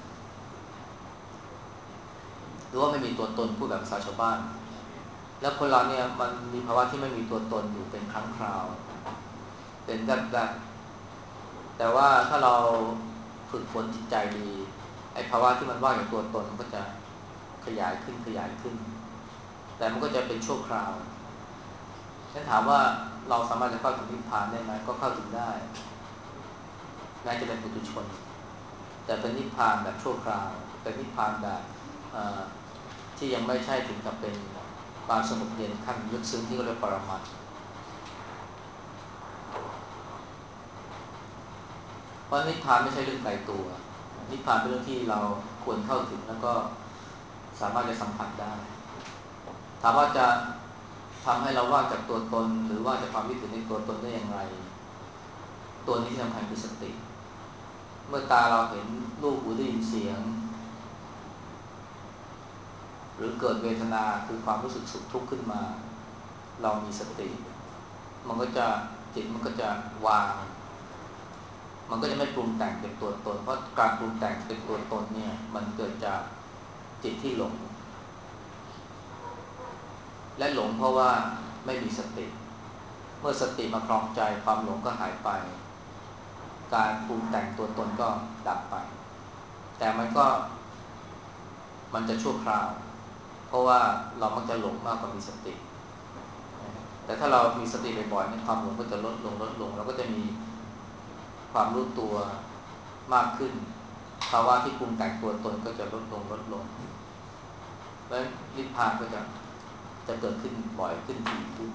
หรือว่าไม่มีตัวตนพูดแบบภาษาชาวบ้านแล้วคนเราเนี่ยมันมีภาวะที่ไม่มีตัวตนอยู่เป็นครั้งคราวเป็นแรกๆแต่ว่าถ้าเราฝึกฝนจิตใจดีไอ้ภาวะที่มันว่างจากตัวตนมันก็จะขยายขึ้นแต่มันก็จะเป็นชั่วคราวถ้าถามว่าเราสามารถจะเข้าถึงนิพพานได้ไหมก็เข้าถึงได้แม้จะเป็นปุถุชนแต่เป็นนิพพานแบบชั่วคราวเป็นนิพพานแบบที่ยังไม่ใช่ถึงกับเป็นความสงบเย็นขั้นลึกซึ้งที่เรียกปรมัตถ์เพราะนิพพานไม่ใช่เรื่องไกลตัวนิพพานเป็นเรื่องที่เราควรเข้าถึงแล้วก็สามารถจะสัมผัสได้ถามว่าจะทำให้เราว่างจากตัวตนหรือว่าจากความยึดถือในตัวตนได้อย่างไรตัวนี้ที่สำคัญคือสติเมื่อตาเราเห็นรูปหูได้ยินเสียงหรือเกิดเวทนาคือความรู้สึกสุขทุกข์ขึ้นมาเรามีสติมันก็จะจิตมันก็จะวางมันก็จะไม่ปรุงแต่งเป็นตัวตนเพราะการปรุงแต่งเป็นตัวตนเนี่ยมันเกิดจากจิตที่หลงและหลงเพราะว่าไม่มีสติเมื่อสติมาครองใจความหลงก็หายไปการปรุงแต่งตัวตนก็ดับไปแต่มันจะชั่วคราวเพราะว่าเรามักจะหลงมากกว่ามีสติแต่ถ้าเรามีสติบ่อยๆเนี่ยความหลงก็จะลดลงเราก็จะมีความรู้ตัวมากขึ้นภาวะที่ปรุงแต่งตัวตนก็จะลดลงและนิพพานก็จะเกิดขึ้นบ่อยขึ้นถี่ขึ้น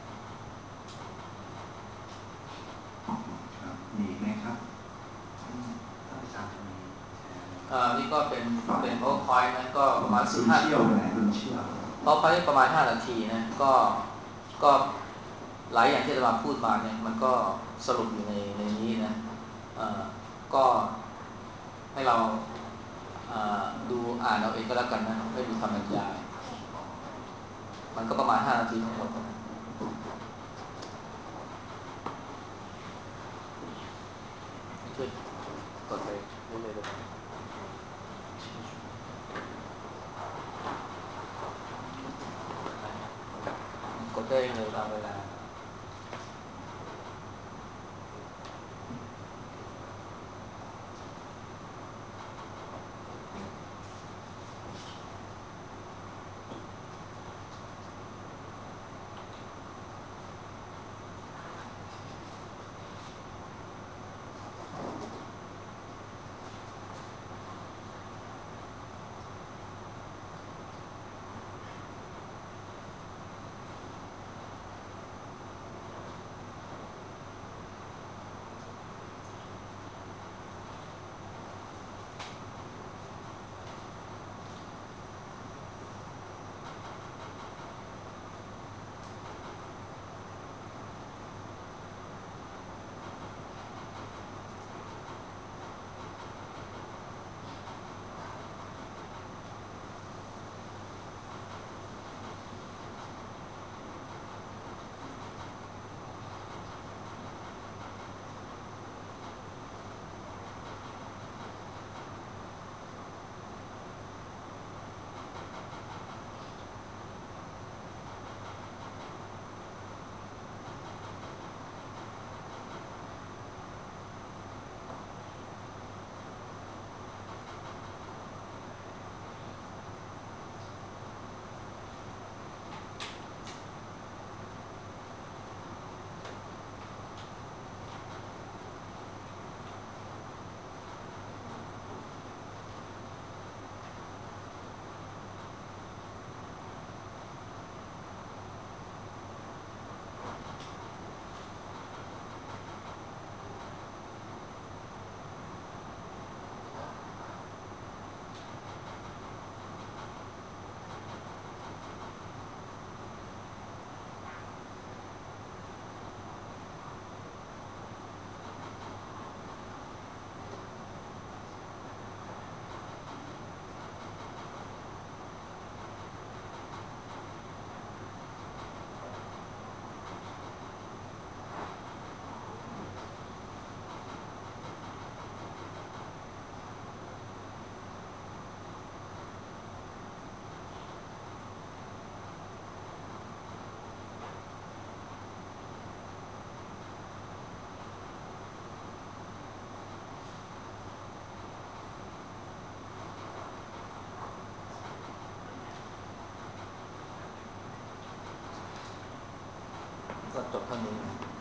ครับมีไหมครับท่านอาจารย์มีนี่ก็เป็นPowerPoint นะก็ประมาณ15 เชี่ยวไหนคุณเชี่ยว PowerPoint ประมาณ5 นาทีนะก็หลายอย่างที่เราพูดมาเนี่ยมันก็สรุปอยู่ในนี้นะก็ให้เราดูอ่านเอาเองก็แล้วกันนะไม่ดูคำบรรยายมันก็ประมาณ5 นาทีทั้งหมดนะช่วยกดไปเรื่อยๆเลยกดได้เลยตามเวลาจบเท่านี้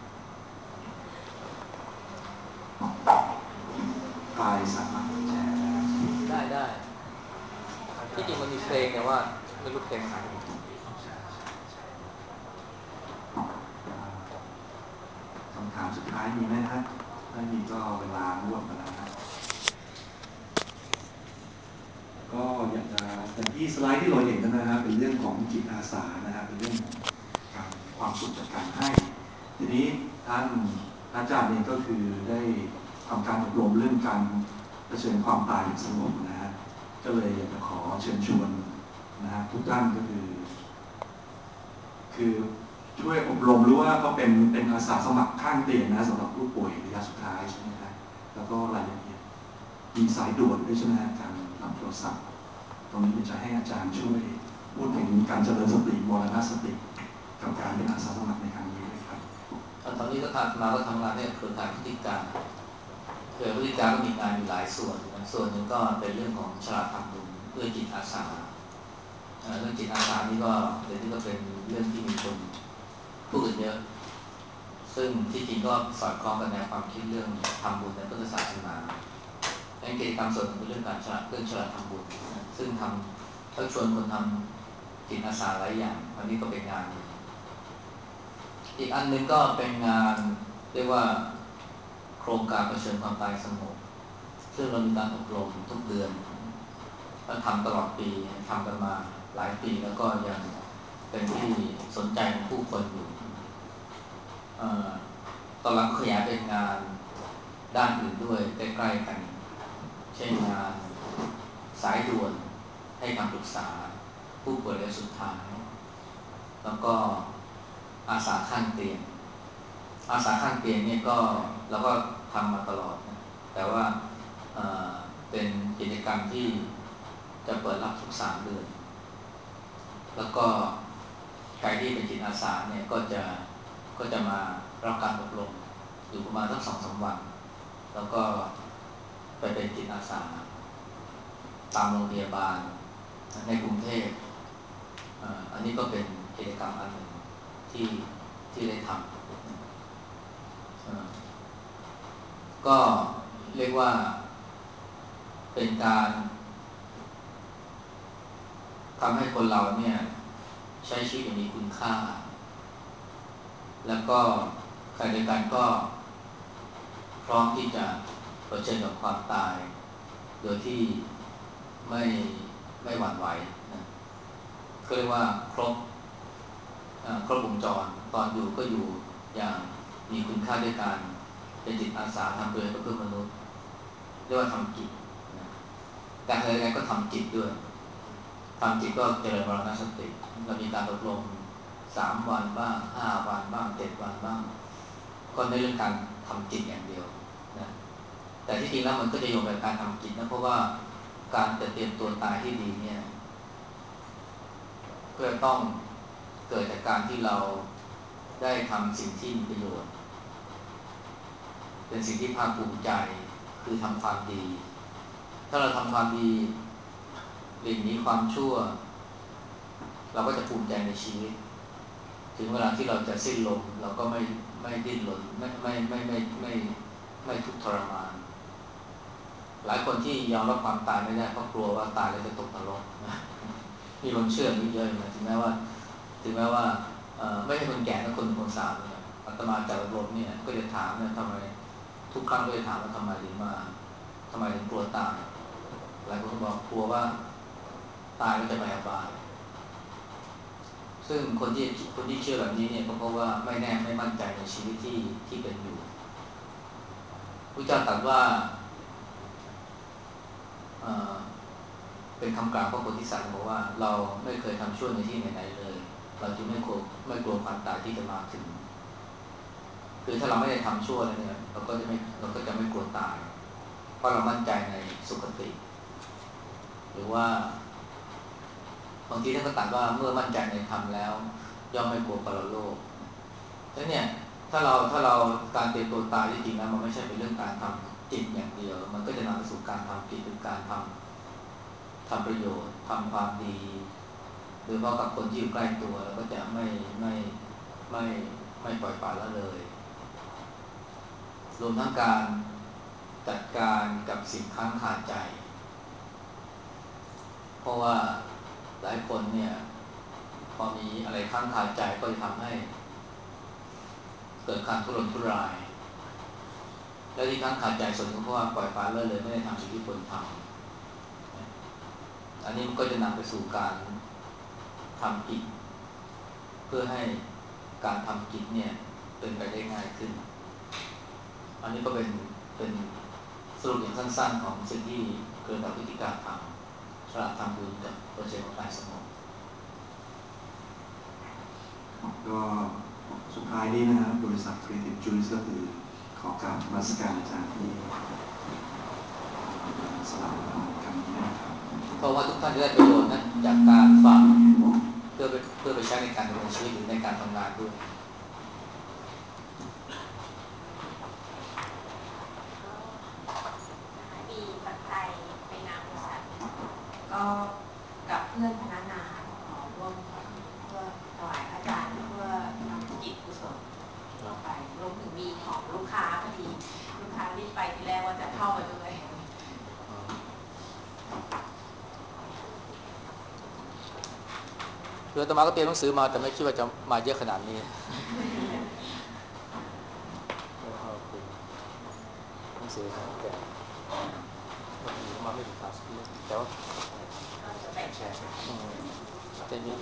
กายสามารถแชร์ได้ที่จริงมันมีเพลงแต่ว่าไม่รู้เพลงไหนคำถามสุดท้ายมีไหมฮะถ้ามีก็เวลาล่วงไปแล้วนะก็อยากจะแต่ที่สไลด์ที่เราเห็นกันนะครับเป็นเรื่องของจิตอาสานะครับเป็นเรื่องของการความสุขจากการให้ทีนี้ท่านอาจารย์เองก็คือได้ทำการอบรมเรื่องการเผชิญความตายอย่างสงบนะฮะก็เลยอยากจะขอเชิญชวนนะฮะทุกท่านก็คือช่วยอบรมหรือว่าก็เป็นอาสาสมัครข้างเตียงนะสำหรับผู้ป่วยระยะสุดท้ายใช่ไหมครับแล้วก็รายละเอียดมีสายด่วนด้วยใช่ไหมฮะการรับโทรศัพท์ตรงนี้จะให้อาจารย์ช่วยพูดถึงการเจริญสติมรณสติกับการเป็นอาสาสมัครในครั้งนี้ด้วยครับตอนนี้ก็ทำงานในเครือข่ายพฤติการเครือพฤติการก็มีงานอยู่หลายส่วนส่วนหนึ่งก็เป็นเรื่องของฉลาดทำบุญด้วยจิตอาสาเรื่องจิตอาสานี่ก็เดี๋ยวนี้ก็เป็นเรื่องที่มีคนพูดกันเยอะซึ่งที่จริงก็สอดคล้องกับแนวความคิดเรื่องทำบุญในพุทธศาสนาในกิจกรรมส่วนหนึ่งเป็นเรื่องการฉลาดทำบุญซึ่งทำต้องชวนคนทำจิตอาสาหลายอย่างอันนี้ก็เป็นงานหนึ่งอีกอันหนึ่งก็เป็นงานเรียกว่าโครงการเผชิญความตายสงบซึ่งเรามีการอบรมทุกเดือนและทำตลอดปีทำกันมาหลายปีแล้วก็ยังเป็นที่สนใจของผู้คนอยู่ตอนหลังก็ขยายเป็นงานด้านอื่นด้วยใกล้ๆกันเช่นงานสายด่วนให้คำปรึกษาผู้ป่วยระยะสุดท้ายแล้วก็อาสาข้างเตียงอาสาข้างเตียงเนี่ยก็เราก็ทำมาตลอดนะแต่ว่าเป็นกิจกรรมที่จะเปิดรับทุก3 เดือนแล้วก็ใครที่เป็นจิตอาสาเนี่ยก็จะมารับการอบรมอยู่ประมาณสัก2-3 วันแล้วก็ไปเป็นจิตอาสาตามโรงพยาบาลในกรุงเทพอันนี้ก็เป็นกิจกรรมอันหนึ่งที่ได้ทำก็เรียกว่าเป็นการทำให้คนเราเนี่ยใช้ชีวิตอย่างมีคุณค่าแล้วก็ขณะเดียวกันก็พร้อมที่จะเผชิญกับความตายโดยที่ไม่หวั่นไหวนะก็เรียกว่าครบวงจรตอนอยู่ก็อยู่อย่างมีคุณค่าด้วยการเป็นจิตอาสาทำประโยชน์เพื่อมนุษย์เรียกว่าทำกิจนะแต่ขณะเดียวกันก็ทำจิตด้วยทำจิตก็เจริญมรณสติเรามีการอบรม3 วันบ้าง5 วันบ้าง7 วันบ้างก็ในเรื่องการทำจิตอย่างเดียวนะแต่ที่จริงแล้วมันก็จะโยงกับการทำจิตนะเพราะว่าการจะเตรียมตัวตายที่ดีเนี่ยก็ต้องเกิดจากการที่เราได้ทำสิ่งที่มีประโยชน์เป็นสิ่งที่ภาคภูมิใจคือทำความดีถ้าเราทำความดีหลีกหนีความชั่วเราก็จะภูมิใจในชีวิตถึงเวลาที่เราจะสิ้นลมเราก็ไม่ดิ้นรนไม่ทุกข์ทรมานหลายคนที่ยอมรับความตายไม่ได้เพราะกลัวว่าตายแล้วจะตกนรกนะมีคนเชื่อมีเยอะนะถึงแม้ว่าไม่ใช่คนแก่นะคนสาวเนี่ยอาตมาจากอบรมเนี่ยก็จะถามเนี่ยทำไมทุกครั้งก็จะถามว่าทำไมถึงกลัวตายหลายคนก็บอกกลัวว่าตายแล้วจะไปอบายซึ่งคนที่เชื่อแบบนี้เนี่ยก็เพราะว่าไม่มั่นใจในชีวิตที่เป็นอยู่พระเจ้าตรัสว่าเป็นคำกล่าวของพระโพธิสัตว์บอกว่าเราไม่เคยทำชั่วในที่ไหนๆเลยเราจึงไม่กลัวความตายที่จะมาถึงคือถ้าเราไม่ได้ทำชั่วแล้วเนี่ยเราก็จะไม่กลัวตายเพราะเรามั่นใจในสุคติหรือว่าบางทีท่านก็ตรัสว่าเมื่อมั่นใจในธรรมแล้วย่อมไม่กลัวปรโลกฉะนั้นเนี่ยถ้าเราการเตรียมตัวตายจริงๆแล้วมันไม่ใช่เป็นเรื่องการทำจิตอย่างเดียวมันก็จะนำไปสู่การทำจิตหรือการทำประโยชน์ทำความดีโดยเฉพาะกับคนที่อยู่ใกล้ตัวแล้วก็จะไม่ไม่ปล่อยปละละเลยรวมทั้งการจัดการกับสิ่งค้างคาใจ เพราะว่าหลายคนเนี่ยพอมีอะไรค้างคาใจก็จะทำให้เกิดการทุรนทุรายและที่ค้างคาใจส่วนหนึ่งเพราะว่าปล่อยปละละเลยไม่ได้ทำสิ่งที่ควรทำอันนี้มันก็จะนำไปสู่การทำผิดเพื่อให้การทำผิดเนี่ยเป็นไปได้ง่ายขึ้นอันนี้ก็เป็นสรุปอย่างสั้นๆของสิ่งที่เกิดจากพฤติกรรมฉลาดทำบุญกับเปอร์เซ็นต์ของการสงบก็สุดท้ายนี้นะครับบริษัท Creative Juice ก็คือขอกราบนมัสการอาจารย์ที่สลับคำนี้นะครับเพราะว่าทุกท่านจะได้ประโยชน์นะจากการฟังเพื่อไปใช้ในการดำเนินชีวิตหรือในการทำงานด้วยมีปัจจัยในนามบริษัทก็กับเพื่อนพนักงานร่วมเพื่อถวายพระอาจารย์เพื่อทำกิจกุศลลงไปรวมถึงมีของลูกค้าพอดีลูกค้ารีบไปที่แรกว่าจะเข้ามาด้วยคืออาตมาก็เตรียมหนังสือมาแต่ไม่คิดว่าจะมาเยอะขนาดนี้หนังสือของแกมาไม่ถึง30 เล่มแต่ว่าแชร์แต่นี้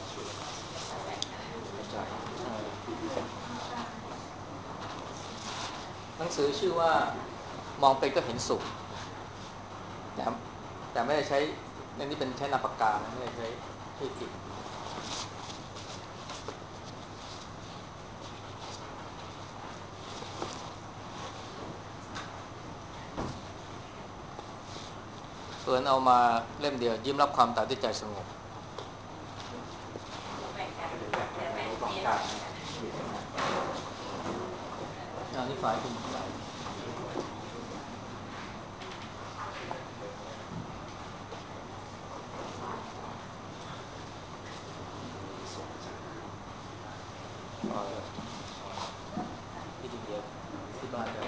หนังสือชื่อว่ามองไปก็เห็นสุขแต่ไม่ได้ใช้อันนี้เป็นใช้นามปากกาไม่ได้ใช้ชื่อจริงเอิญเอามาเล่มเดียวยิ้มรับความตายด้วยใจสงบนี่ฝ่ายคุณฝ่ายที่ดีเดียวที่บ้าน